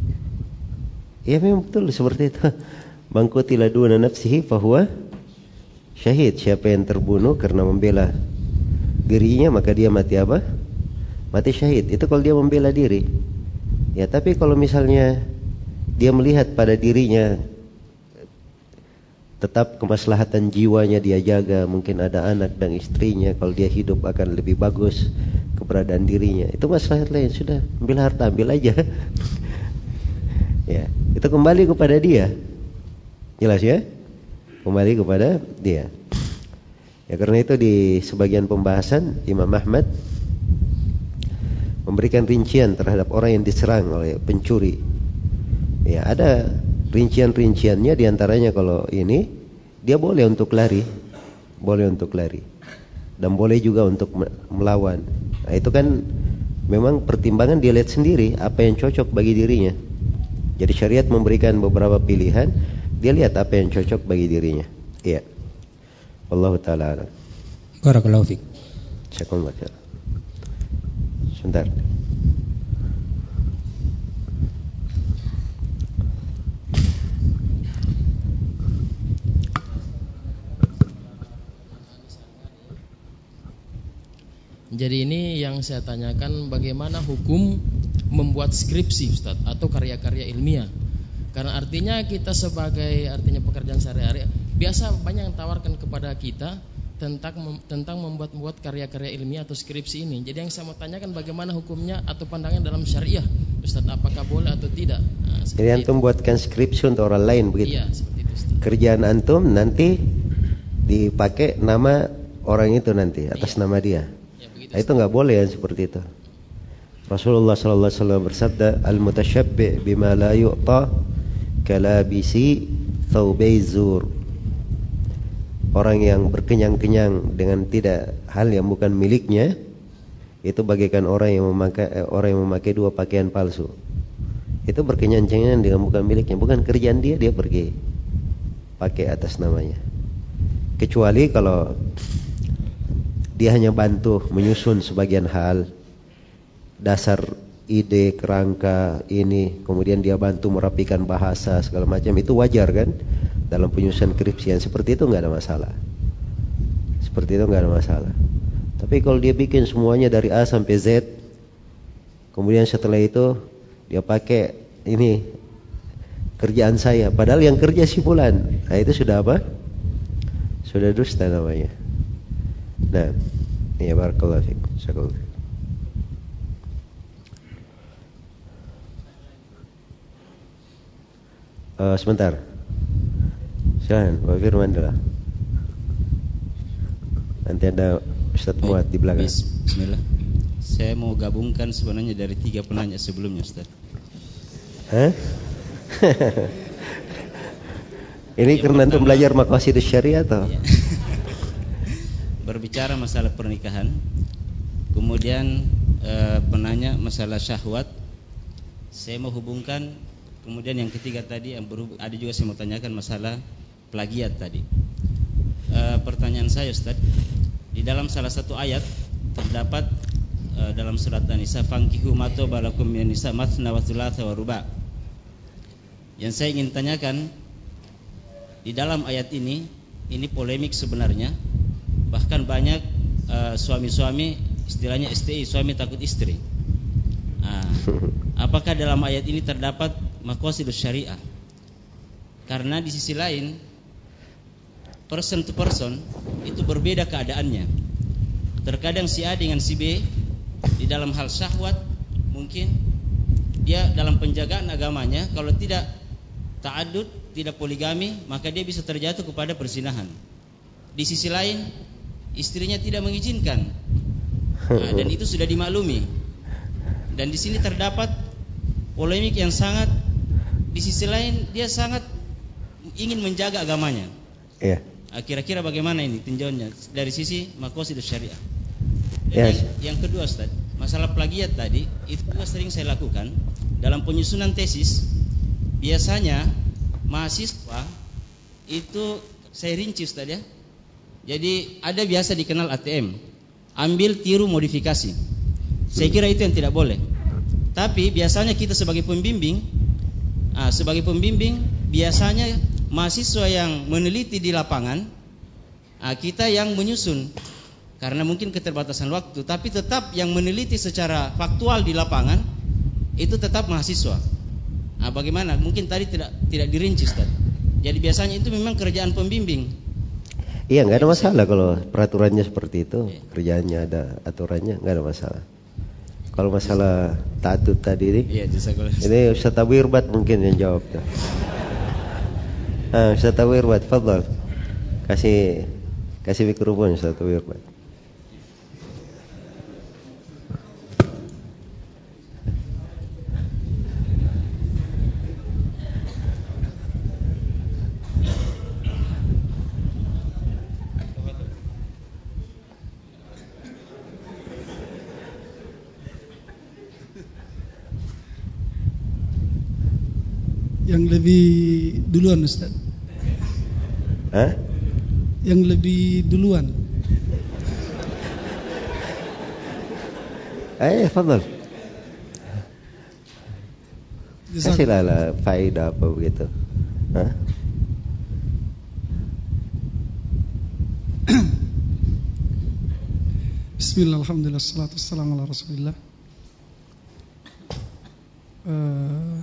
Ya memang betul seperti itu. Man qutila duna nafsihi fahuwa syahid. Siapa yang terbunuh karena membela dirinya maka dia mati apa? Mati syahid. Itu kalau dia membela diri. Ya tapi kalau misalnya dia melihat pada dirinya tetap kemaslahatan jiwanya dia jaga, mungkin ada anak dan istrinya, kalau dia hidup akan lebih bagus keberadaan dirinya, itu maslahat lain. Sudah, ambil harta, ambil aja. Ya, itu kembali kepada dia. Jelas ya? Kembali kepada dia. Ya, karena itu di sebagian pembahasan Imam Ahmad memberikan rincian terhadap orang yang diserang oleh pencuri. Ya, ada rincian-rinciannya, diantaranya kalau ini dia boleh untuk lari, boleh untuk lari, dan boleh juga untuk melawan. Nah, itu kan memang pertimbangan dia lihat sendiri apa yang cocok bagi dirinya. Jadi syariat memberikan beberapa pilihan, dia lihat apa yang cocok bagi dirinya. Iya. Wallahu ta'ala a'lam. Barakallahu fiik. Jazakumullah khair. Sebentar. Jadi ini yang saya tanyakan, bagaimana hukum membuat skripsi Ustaz atau karya-karya ilmiah. Karena artinya kita sebagai artinya pekerjaan sehari-hari biasa banyak yang tawarkan kepada kita tentang tentang membuat-buat karya-karya ilmiah atau skripsi ini. Jadi yang saya mau tanyakan, bagaimana hukumnya atau pandangan dalam syariah Ustaz, apakah boleh atau tidak? Nah, jadi antum buatkan skripsi untuk orang lain begitu? Iya, seperti itu Ustaz. Kerjaan antum nanti dipakai nama orang itu nanti atas iya. nama dia. Ya, begitu, nah, itu enggak boleh ya seperti itu. Rasulullah sallallahu alaihi wasallam bersabda, "Al-mutasyabbi' bima la yu'ta kalabisi thawbai zur." Orang yang berkenyang-kenyang dengan tidak hal yang bukan miliknya, itu bagaikan orang yang memakai eh, orang yang memakai dua pakaian palsu. Itu berkenyang-kenyang dengan bukan miliknya, bukan kerjaan dia, dia pergi pakai atas namanya. Kecuali kalau dia hanya bantu menyusun sebagian hal, dasar ide, kerangka ini, kemudian dia bantu merapikan bahasa segala macam, itu wajar kan? Dalam penyusunan skripsi yang seperti itu nggak ada masalah. Seperti itu nggak ada masalah. Tapi kalau dia bikin semuanya dari A sampai Z, kemudian setelah itu dia pakai ini kerjaan saya, padahal yang kerja si fulan, nah itu sudah apa? Sudah dusta namanya. Nah, ya barakallahu fiik. Syukur. Uh, sebentar. Silahkan, Pak Firman dulu. Nanti ada Ustaz Muad di belakang. Bismillah. Saya mau gabungkan sebenarnya dari tiga penanya sebelumnya, Ustaz. Hah? Ini yang karena antum belajar maqasidus syariah atau? Iya. Berbicara masalah pernikahan. Kemudian e, penanya masalah syahwat. Saya mau hubungkan. Kemudian yang ketiga tadi yang berhubung, ada juga saya mau tanyakan masalah plagiat tadi. E, pertanyaan saya Ustaz, di dalam salah satu ayat terdapat e, dalam surat An-Nisa, fankihu ma taba lakum minan nisa matsna wa thulatha wa ruba'. Yang saya ingin tanyakan, di dalam ayat ini, ini polemik sebenarnya. Bahkan banyak e, suami-suami istilahnya S T I, suami takut istri. Nah, apakah dalam ayat ini terdapat maqasidus syariah? Karena di sisi lain, person to person itu berbeda keadaannya. Terkadang si A dengan si B di dalam hal syahwat, mungkin dia dalam penjagaan agamanya, kalau tidak ta'addud, tidak poligami, maka dia bisa terjatuh kepada perzinahan. Di sisi lain, istrinya tidak mengizinkan. Nah, dan itu sudah dimaklumi. Dan di sini terdapat polemik yang sangat, di sisi lain dia sangat ingin menjaga agamanya. Iya. Nah, kira-kira bagaimana ini tinjauannya dari sisi maqasidus syariah? Dan Yes. yang, yang kedua Ustaz, masalah plagiat tadi itu juga sering saya lakukan dalam penyusunan tesis. Biasanya mahasiswa itu saya rinci Ustaz ya. Jadi ada biasa dikenal A T M, ambil tiru modifikasi. Saya kira itu yang tidak boleh. Tapi biasanya kita sebagai pembimbing, ah, sebagai pembimbing biasanya mahasiswa yang meneliti di lapangan, ah, kita yang menyusun. Karena mungkin keterbatasan waktu, tapi tetap yang meneliti secara faktual di lapangan itu tetap mahasiswa. Ah, bagaimana? Mungkin tadi tidak tidak dirinci Ustaz. Jadi biasanya itu memang kerjaan pembimbing. Iya, nggak ada masalah kalau peraturannya seperti itu, kerjaannya ada aturannya, nggak ada masalah. Kalau masalah tatut tadi ini, iya, ini Ustaz Abu Irbat mungkin yang jawab tuh. Ah, Ustaz Abu Irbat, fadhal. Kasih kasih mikrofon Ustaz Abu Irbat. Yang lebih duluan Ustaz. Hah? Yang lebih duluan. Eh, fadhal. Kasihlah lah faedah apa begitu. Hah? Bismillah, alhamdulillah, salatu wassalamu ala rasulillah. uh,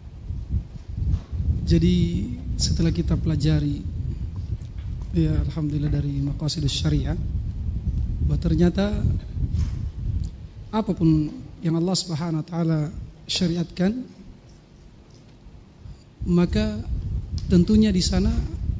Jadi setelah kita pelajari, ya alhamdulillah, dari maqasidus syariah, bahwa ternyata apapun yang Allah Subhanahu wa taala syariatkan, maka tentunya di sana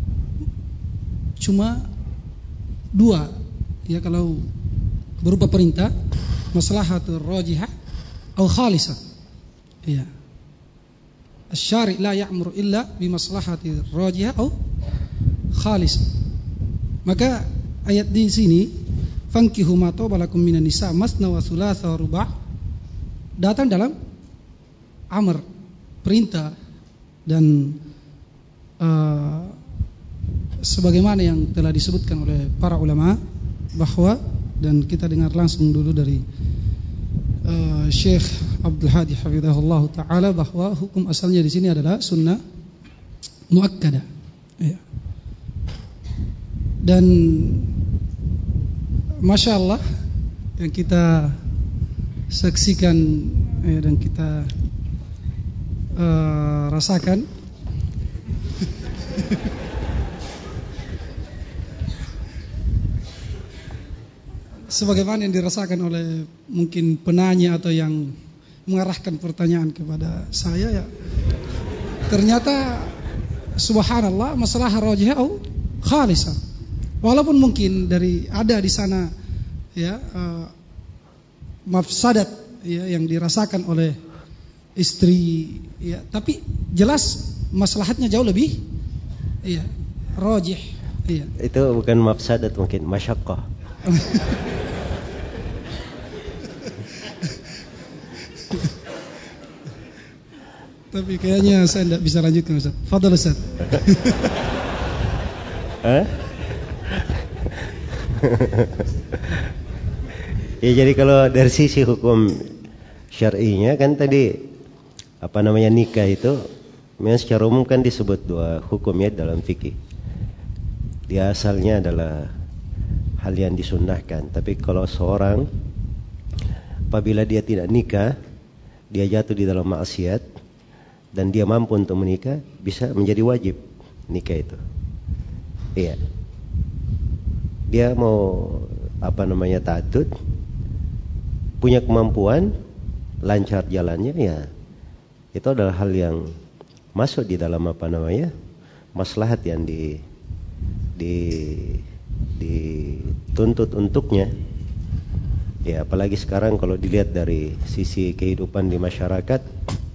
cuma dua, ya, kalau berupa perintah, maslahatur rajihah atau khalisah. Ya. Asy-syari' la ya'muru illa bi maslahatir rajihah atau khalis. Maka ayat di sini, fankihu ma tabalakum minan nisa masna wa thulatha wa ruba', datang dalam amr, perintah, dan uh, sebagaimana yang telah disebutkan oleh para ulama, bahwa, dan kita dengar langsung dulu dari Uh, Syekh Abdul Hadi hafizahullah taala, bahwa hukum asalnya di sini adalah sunnah muakkadah, ya. Dan masya Allah yang kita saksikan, ya, dan kita uh, rasakan sebagaimana yang dirasakan oleh mungkin penanya atau yang mengarahkan pertanyaan kepada saya, ya, ternyata subhanallah masalah rajihah atau khalisah, walaupun mungkin dari ada di sana, ya, uh, mafsadat, ya, yang dirasakan oleh istri, ya, tapi jelas maslahatnya jauh lebih, ya, rajih, ya. Itu bukan mafsadat, mungkin masyaqqah. Tapi kayaknya saya tidak bisa lanjutkan, Ustaz. Fadhal, Ustaz. Hah? Ya, jadi kalau dari sisi hukum syar'inya kan tadi apa namanya nikah itu memang secara umum kan disebut dua hukum, ya, dalam fikih. Dia asalnya adalah hal yang disunnahkan. Tapi kalau seorang apabila dia tidak nikah, dia jatuh di dalam maksiat dan dia mampu untuk menikah, bisa menjadi wajib nikah itu. Iya. Dia mau apa namanya ta'addud, punya kemampuan, lancar jalannya, ya, itu adalah hal yang masuk di dalam apa namanya maslahat yang di di dituntut untuknya. Ya, apalagi sekarang kalau dilihat dari sisi kehidupan di masyarakat,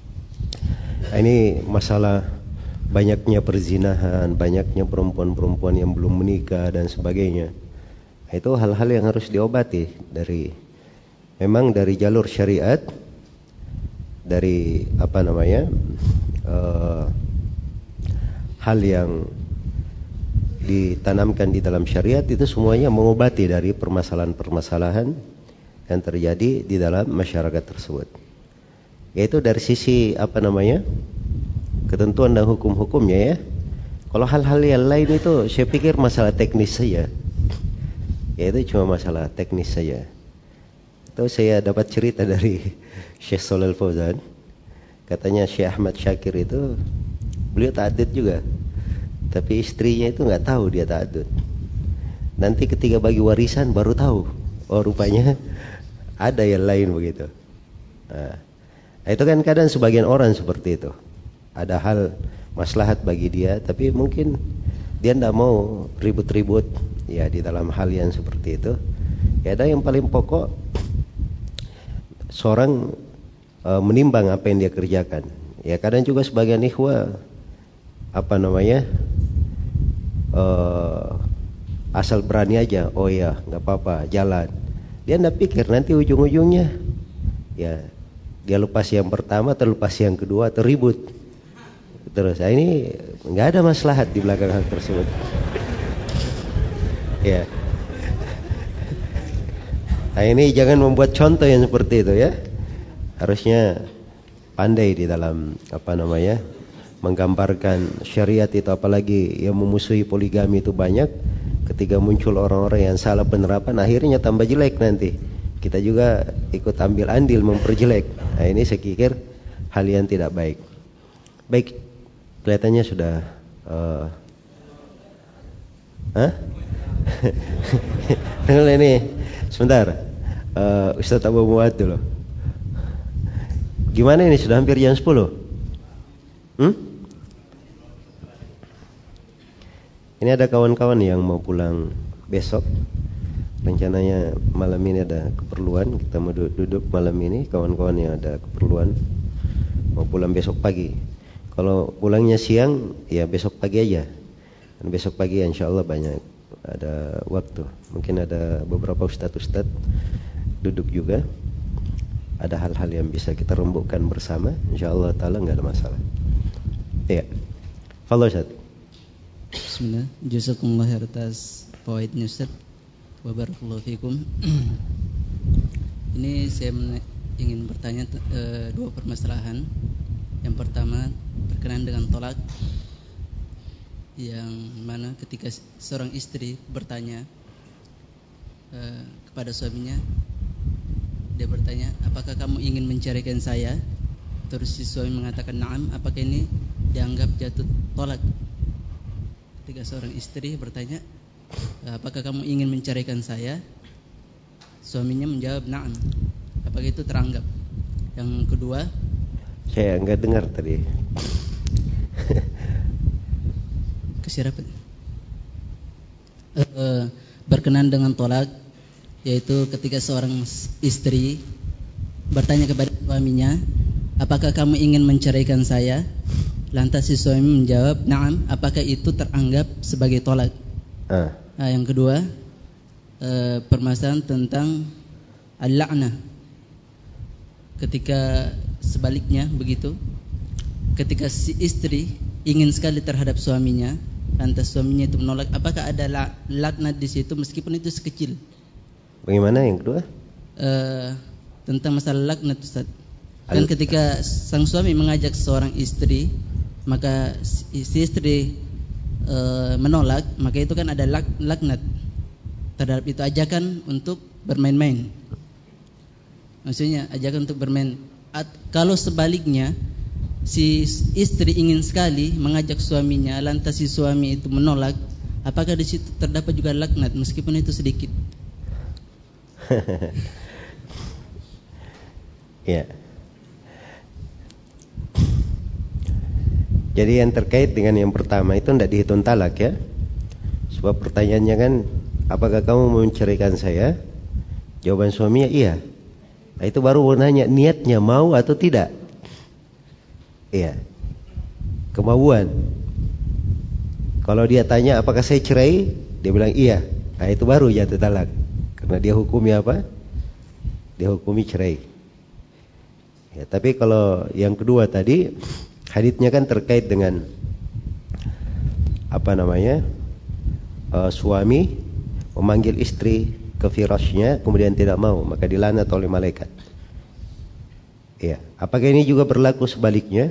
ini masalah banyaknya perzinahan, banyaknya perempuan-perempuan yang belum menikah dan sebagainya. Itu hal-hal yang harus diobati dari memang dari jalur syariat, dari apa namanya uh, hal yang ditanamkan di dalam syariat, itu semuanya mengobati dari permasalahan-permasalahan yang terjadi di dalam masyarakat tersebut. Yaitu dari sisi apa namanya ketentuan dan hukum-hukumnya, ya. Kalau hal-hal yang lain itu saya pikir masalah teknis saja. Ya, itu cuma masalah teknis saja. Itu saya dapat cerita dari Syekh Shalal Fauzan. Katanya Syekh Ahmad Syakir itu beliau ta'addud juga. tapi istrinya itu nggak tahu dia ta'addud. Nanti ketika bagi warisan baru tahu, oh rupanya ada yang lain begitu. Nah, itu kan kadang sebagian orang seperti itu. Ada hal maslahat bagi dia, tapi mungkin dia tidak mau ribut-ribut ya di dalam hal yang seperti itu. Ya ada yang paling pokok, seorang e, menimbang apa yang dia kerjakan. Ya kadang juga sebagian ikhwah apa namanya e, asal berani aja, oh ya nggak apa-apa jalan. Dia tidak pikir nanti ujung-ujungnya ya dia lepas yang pertama, terlepas yang kedua, terribut terus. Nah, ini nggak ada maslahat di belakang hal tersebut. Ya. Nah, ini jangan membuat contoh yang seperti itu ya. Harusnya pandai di dalam apa namanya menggambarkan syariat itu, apalagi yang memusuhi poligami itu banyak. Ketika muncul orang-orang yang salah penerapan, akhirnya tambah jelek nanti. Kita juga ikut ambil andil memperjelek. Nah, ini saya pikir hal yang tidak baik. Baik, kelihatannya sudah. Uh, Hah? Ini sebentar. Uh, Ustaz Abu Muad dulu. Gimana ini sudah hampir jam sepuluh? Hmm? Ini ada kawan-kawan yang mau pulang besok. Rencananya malam ini ada keperluan, kita mau duduk malam ini. Kawan-kawan yang ada keperluan mau pulang besok pagi. Kalau pulangnya siang, ya besok pagi aja. Dan besok pagi insya Allah banyak ada waktu. Mungkin ada beberapa ustadz-ustadz duduk juga. Ada hal-hal yang bisa kita rembukkan bersama. Insya Allah Ta'ala nggak ada masalah. Iya. Fadhil Ustaz. Bismillah. Jazakumullah atas fawaidnya Ustaz. Wa barakallahu fikum. Ini saya ingin bertanya e, dua permasalahan. Yang pertama berkenaan dengan tolak, yang mana ketika seorang istri bertanya e, kepada suaminya, dia bertanya, apakah kamu ingin menceraikan saya? Terus si suami mengatakan na'am. Apakah ini dianggap jatuh tolak? Ketika seorang istri bertanya, apakah kamu ingin menceraikan saya? Suaminya menjawab na'am. Apakah itu teranggap? Yang kedua, saya enggak dengar tadi. Kesirapan. E, berkenaan dengan tolak, yaitu ketika seorang istri bertanya kepada suaminya, apakah kamu ingin menceraikan saya? Lantas si suami menjawab na'am. Apakah itu teranggap sebagai tolak? Uh. Nah, yang kedua, e, permasalahan tentang al-la'nah. Ketika sebaliknya begitu, ketika si istri ingin sekali terhadap suaminya, lantas suaminya itu menolak, apakah ada laknat di situ meskipun itu sekecil? Bagaimana yang kedua? Uh, tentang masalah laknat Ustaz. Kan ketika sang suami mengajak seorang istri, maka si istri uh, menolak, maka itu kan ada lak, laknat terhadap itu ajakan untuk bermain-main. Maksudnya ajakan untuk bermain. At, kalau sebaliknya si istri ingin sekali mengajak suaminya, lantas si suami itu menolak, apakah di situ terdapat juga laknat meskipun itu sedikit? Ya. Jadi yang terkait dengan yang pertama itu tidak dihitung talak ya. Sebab pertanyaannya kan, apakah kamu mau menceraikan saya? Jawaban suaminya iya. Nah, itu baru nanya niatnya mau atau tidak. Iya. Kemauan. Kalau dia tanya apakah saya cerai, dia bilang iya. Nah, itu baru jatuh talak. Karena dia hukumi apa? Dia hukumi cerai. Ya, tapi kalau yang kedua tadi, haditsnya kan terkait dengan apa namanya? Uh, suami memanggil istri ke firasnya, kemudian tidak mau, maka dilaknat oleh malaikat. Ya, apakah ini juga berlaku sebaliknya?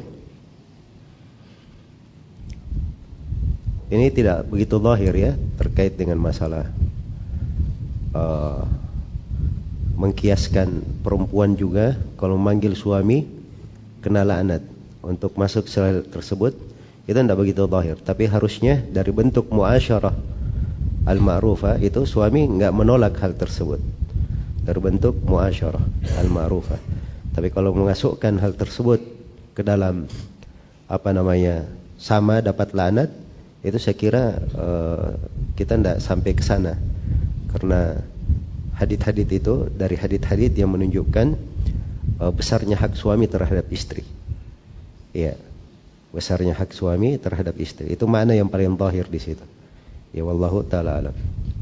Ini tidak begitu zahir ya, terkait dengan masalah uh, mengkiaskan perempuan juga kalau memanggil suami kena laknat. Untuk masuk sel tersebut itu tidak begitu zahir. Tapi harusnya dari bentuk muasyarah al-ma'rufah itu suami nggak menolak hal tersebut. Dari bentuk muasyarah al-ma'rufah. Tapi kalau memasukkan hal tersebut ke dalam apa namanya sama dapat laknat, itu saya kira uh, kita tidak sampai ke sana. Karena hadits-hadits itu dari hadits-hadits yang menunjukkan uh, besarnya hak suami terhadap istri. Iya. Besarnya hak suami terhadap istri. Itu makna yang paling zahir di situ. Ya wallahu taala alam.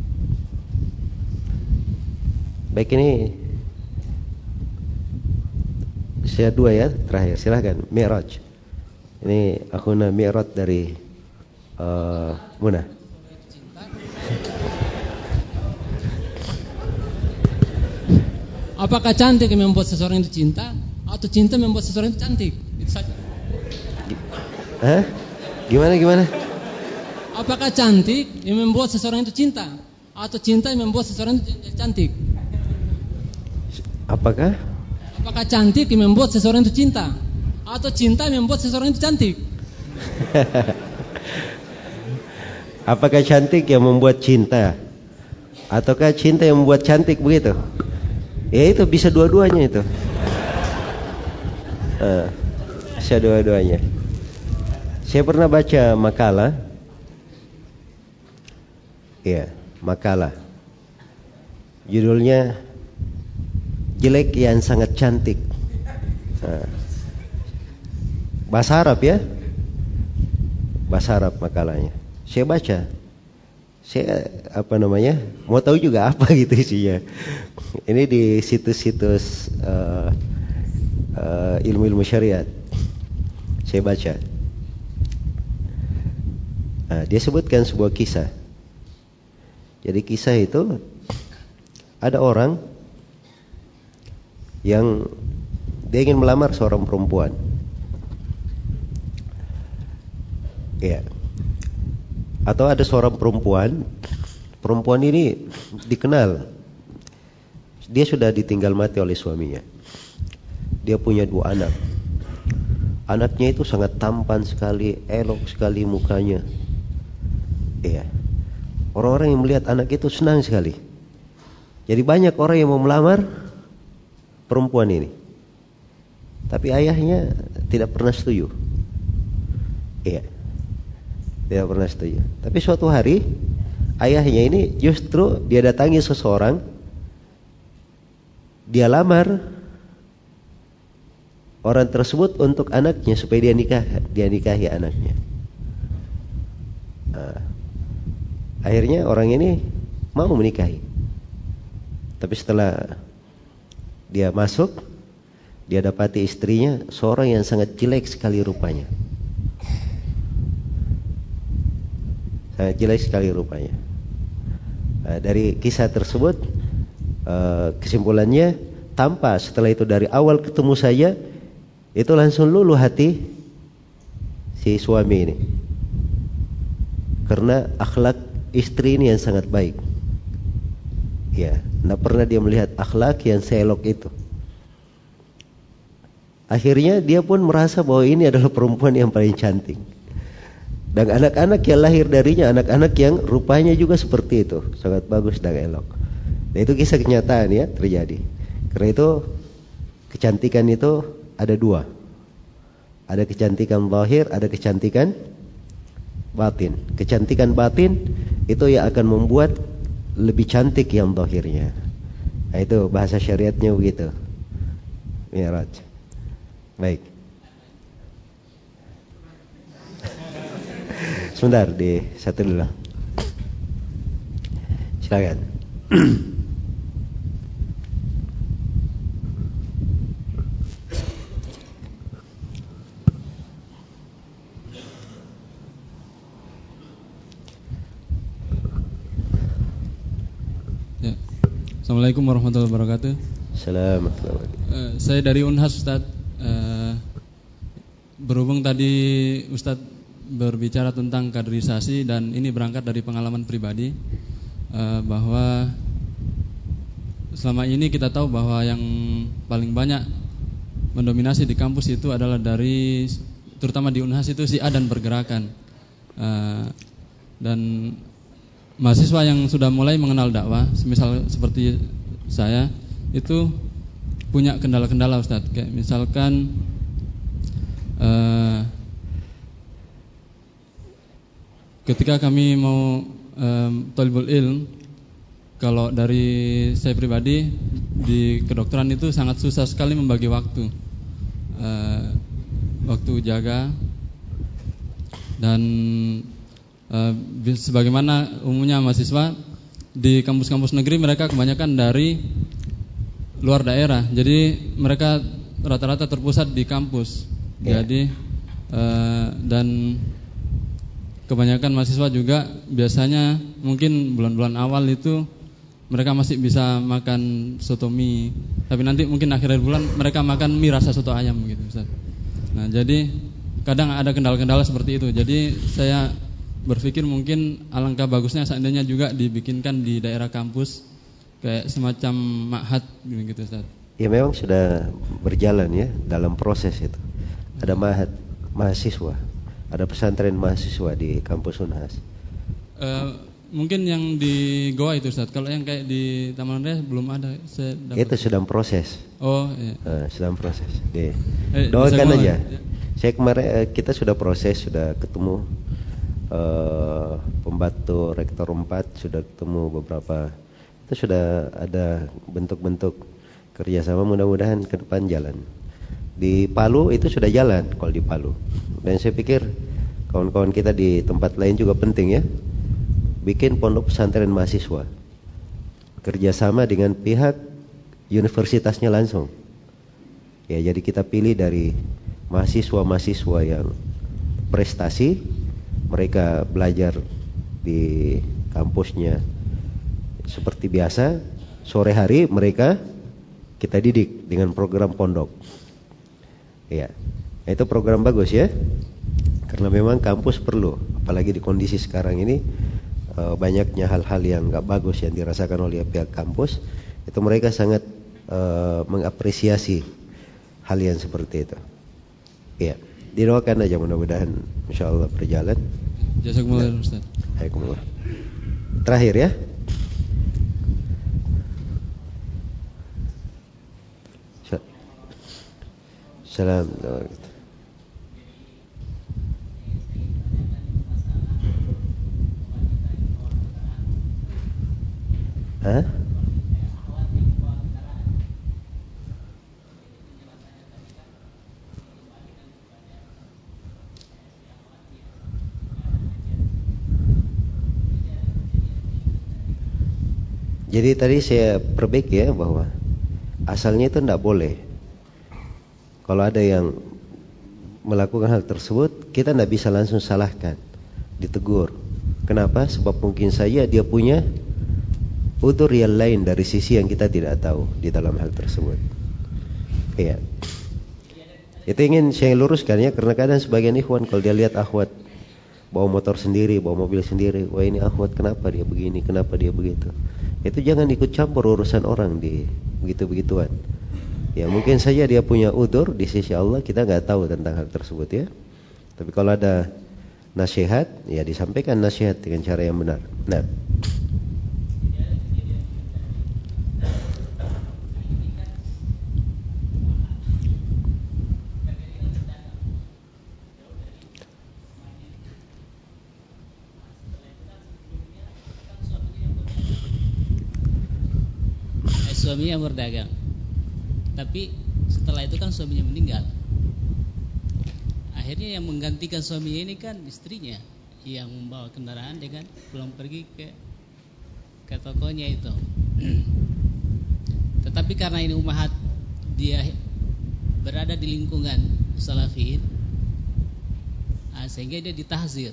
Baik, ini saya dua ya terakhir. Silahkan Mi'raj. Ini akhuna Mi'raj dari uh, Muna. Apakah cantik yang membuat seseorang itu cinta, atau cinta membuat seseorang itu cantik? Itu saja. Hah? Gimana gimana? Apakah cantik yang membuat seseorang itu cinta, atau cinta yang membuat seseorang itu cantik? Apakah? Apakah cantik yang membuat seseorang itu cinta, atau cinta yang membuat seseorang itu cantik? Apakah cantik yang membuat cinta, ataukah cinta yang membuat cantik, begitu? Ya itu bisa dua-duanya itu. Uh, bisa dua-duanya. Saya pernah baca makalah. Ya, makalah. Judulnya Jelek yang Sangat Cantik. Uh, bahasa Arab ya. Bahasa Arab makalahnya. Saya baca. Saya apa namanya? Mau tahu juga apa gitu isinya. Ini di situs-situs uh, uh, ilmu-ilmu syariat. Saya baca. Nah, dia sebutkan sebuah kisah. Jadi kisah itu ada orang yang dia ingin melamar seorang perempuan. Ya. Atau ada seorang perempuan. Perempuan ini dikenal, dia sudah ditinggal mati oleh suaminya. Dia punya dua anak. Anaknya itu sangat tampan sekali, elok sekali mukanya. Iya. Orang-orang yang melihat anak itu senang sekali. Jadi banyak orang yang mau melamar perempuan ini. Tapi ayahnya tidak pernah setuju. Iya. Tidak pernah setuju. Tapi suatu hari ayahnya ini justru dia datangi seseorang, dia lamar orang tersebut untuk anaknya supaya dia nikah, dia nikahi anaknya. Nah, akhirnya orang ini mau menikahi. Tapi setelah dia masuk, dia dapati istrinya seorang yang sangat jelek sekali rupanya. Sangat jelek sekali rupanya. Nah, dari kisah tersebut uh, kesimpulannya, tanpa setelah itu dari awal ketemu saja itu langsung luluh hati si suami ini, karena akhlak istri ini yang sangat baik. Ya, tidak pernah dia melihat akhlak yang seelok itu. Akhirnya dia pun merasa bahwa ini adalah perempuan yang paling cantik. Dan anak-anak yang lahir darinya, anak-anak yang rupanya juga seperti itu, sangat bagus dan elok. Nah, itu kisah kenyataan ya, terjadi. Karena itu kecantikan itu ada dua. Ada kecantikan zahir, ada kecantikan batin. Kecantikan batin itu yang akan membuat lebih cantik yang zahirnya. Nah, itu bahasa syariatnya begitu. Mi'raj. Baik. Sebentar, di satu dulu. Silakan. Ya. Assalamualaikum warahmatullahi wabarakatuh. Assalamualaikum. Uh, saya dari Unhas, Ustaz. Uh, berhubung tadi Ustaz berbicara tentang kaderisasi, dan ini berangkat dari pengalaman pribadi, uh, bahwa selama ini kita tahu bahwa yang paling banyak mendominasi di kampus itu adalah dari terutama di Unhas itu si A dan pergerakan. Uh, dan mahasiswa yang sudah mulai mengenal dakwah, semisal seperti saya, itu punya kendala-kendala Ustadz. Kayak misalkan uh, ketika kami mau um, thalibul ilm, kalau dari saya pribadi di kedokteran itu sangat susah sekali membagi waktu, uh, waktu jaga. Dan uh, sebagaimana umumnya mahasiswa di kampus-kampus negeri, mereka kebanyakan dari luar daerah, jadi mereka rata-rata terpusat di kampus. Yeah. Jadi uh, dan kebanyakan mahasiswa juga biasanya mungkin bulan-bulan awal itu mereka masih bisa makan soto mie, tapi nanti mungkin akhir bulan mereka makan mie rasa soto ayam gitu, Ustaz. Nah, jadi kadang ada kendala-kendala seperti itu. Jadi saya berpikir mungkin alangkah bagusnya seandainya juga dibikinkan di daerah kampus kayak semacam ma'had gitu, Ustaz. Ya memang sudah berjalan ya dalam proses itu. Ada ma'had mahasiswa, ada pesantren mahasiswa di kampus Unhas. Uh, mungkin yang di Goa itu, Ustaz. Kalau yang kayak di Taman Raya belum ada. Saya dapat. Itu sedang proses. Oh, iya. Uh, sedang proses. Di, eh, doakan aja. Ya. Saya kemarin kita sudah proses, sudah ketemu uh, pembantu rektor empat, sudah ketemu beberapa. Itu sudah ada bentuk-bentuk kerjasama, mudah-mudahan ke depan jalan. Di Palu itu sudah jalan kalau di Palu. Dan saya pikir kawan-kawan kita di tempat lain juga penting ya, bikin pondok pesantren mahasiswa, kerjasama dengan pihak universitasnya langsung. Ya, jadi kita pilih dari mahasiswa-mahasiswa yang prestasi, mereka belajar di kampusnya seperti biasa, sore hari mereka kita didik dengan program pondok. Ya, itu program bagus ya, karena memang kampus perlu, apalagi di kondisi sekarang ini banyaknya hal-hal yang nggak bagus yang dirasakan oleh pihak kampus. Itu mereka sangat uh, mengapresiasi hal yang seperti itu. Ya, didoakan aja mudah-mudahan insyaallah berjalan. Jazakumullah Ustaz. Waalaikumsalam. Terakhir ya. Salam. Hah? Jadi tadi saya perbaiki ya bahwa asalnya itu tidak boleh. Kalau ada yang melakukan hal tersebut, kita tidak bisa langsung salahkan, ditegur. Kenapa? Sebab mungkin saja dia punya udzur yang lain dari sisi yang kita tidak tahu di dalam hal tersebut. Iya. Itu ingin saya luruskan ya, karena kadang sebagian ikhwan kalau dia lihat akhwat bawa motor sendiri, bawa mobil sendiri, wah ini akhwat kenapa dia begini, kenapa dia begitu. Itu jangan ikut campur urusan orang di begitu-begituan. Ya mungkin saja dia punya udzur di sisi Allah, kita nggak tahu tentang hal tersebut ya. Tapi kalau ada nasihat, ya disampaikan nasihat dengan cara yang benar. Nah. Suaminya berdagang, tapi setelah itu kan suaminya meninggal. Akhirnya yang menggantikan suaminya ini kan istrinya, yang membawa kendaraan dengan pulang pergi ke ke tokonya itu. Tetapi karena ini umahat dia berada di lingkungan salafiyin, sehingga dia ditahzir,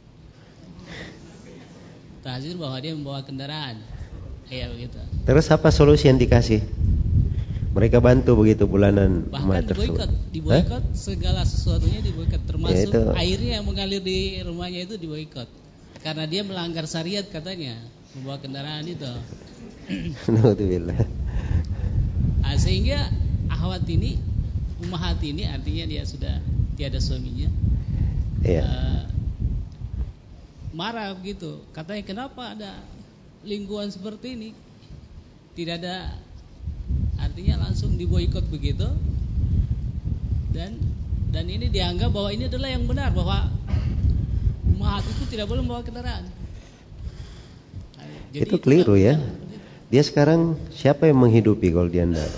tahzir bahwa dia membawa kendaraan. Ya, begitu. Terus apa solusi yang dikasih? Mereka bantu begitu bulanan bahkan diboikot, diboikot segala sesuatunya diboikot, termasuk ya, itu. Airnya yang mengalir di rumahnya itu diboikot karena dia melanggar syariat katanya, membawa kendaraan itu. Alhamdulillah. Nah, sehingga akhwat ini, ummahat ini artinya dia sudah tiada suaminya. Iya. Uh, marah begitu. Katanya kenapa ada lingkungan seperti ini? Tidak ada, artinya langsung diboikot begitu. Dan dan ini dianggap bahwa ini adalah yang benar, bahwa mahat itu tidak boleh membawa kendaraan. Jadi itu keliru ya. Dia sekarang siapa yang menghidupi kalau dia enggak?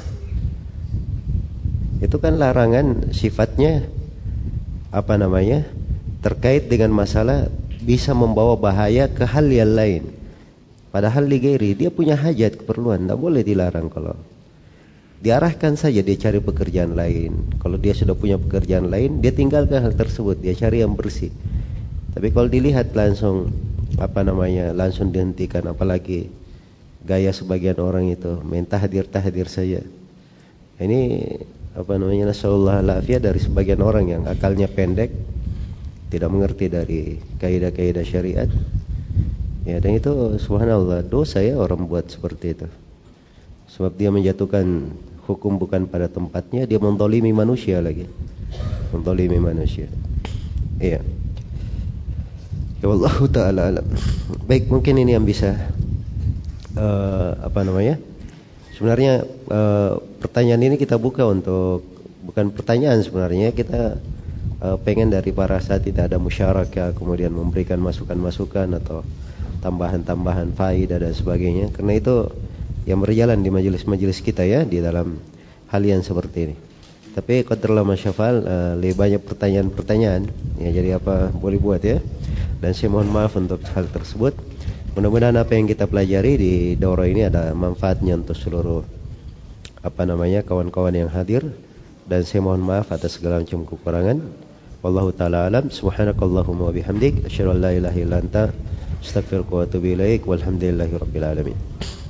Itu kan larangan sifatnya apa namanya? Terkait dengan masalah bisa membawa bahaya ke hal yang lain. Padahal ligeri dia punya hajat, keperluan, enggak boleh dilarang. Kalau diarahkan saja dia cari pekerjaan lain. Kalau dia sudah punya pekerjaan lain, dia tinggalkan hal tersebut, dia cari yang bersih. Tapi kalau dilihat langsung apa namanya, langsung dihentikan, apalagi gaya sebagian orang itu main tahdir-tahdir saja. Ini apa namanya, nasallallahu alaihi dari sebagian orang yang akalnya pendek, tidak mengerti dari kaidah-kaidah syariat. Ya, dan itu subhanallah dosa ya orang buat seperti itu. Sebab dia menjatuhkan hukum bukan pada tempatnya, dia mendolimi manusia lagi. Mendolimi manusia. Iya. Ya Allah Ta'ala alam. Baik, mungkin ini yang bisa uh, apa namanya? Sebenarnya uh, pertanyaan ini kita buka untuk, bukan pertanyaan sebenarnya, kita uh, pengen dari para saat tidak ada musyarakah, kemudian memberikan masukan-masukan atau tambahan-tambahan faedah dan sebagainya. Karena itu yang berjalan di majelis-majelis kita ya, di dalam hal yang seperti ini. Tapi qadarullah masyafal, uh, lebih banyak pertanyaan-pertanyaan ya, jadi apa boleh buat ya. Dan saya mohon maaf untuk hal tersebut. Mudah-mudahan apa yang kita pelajari di daurah ini ada manfaatnya untuk seluruh apa namanya kawan-kawan yang hadir. Dan saya mohon maaf atas segala macam kekurangan. Wallahu ta'ala alam. Subhanakallahumma wa bihamdik asyhadu an la ilaha illa anta astaghfiruka wa atubu ilaik. Walhamdulillahirabbil alamin.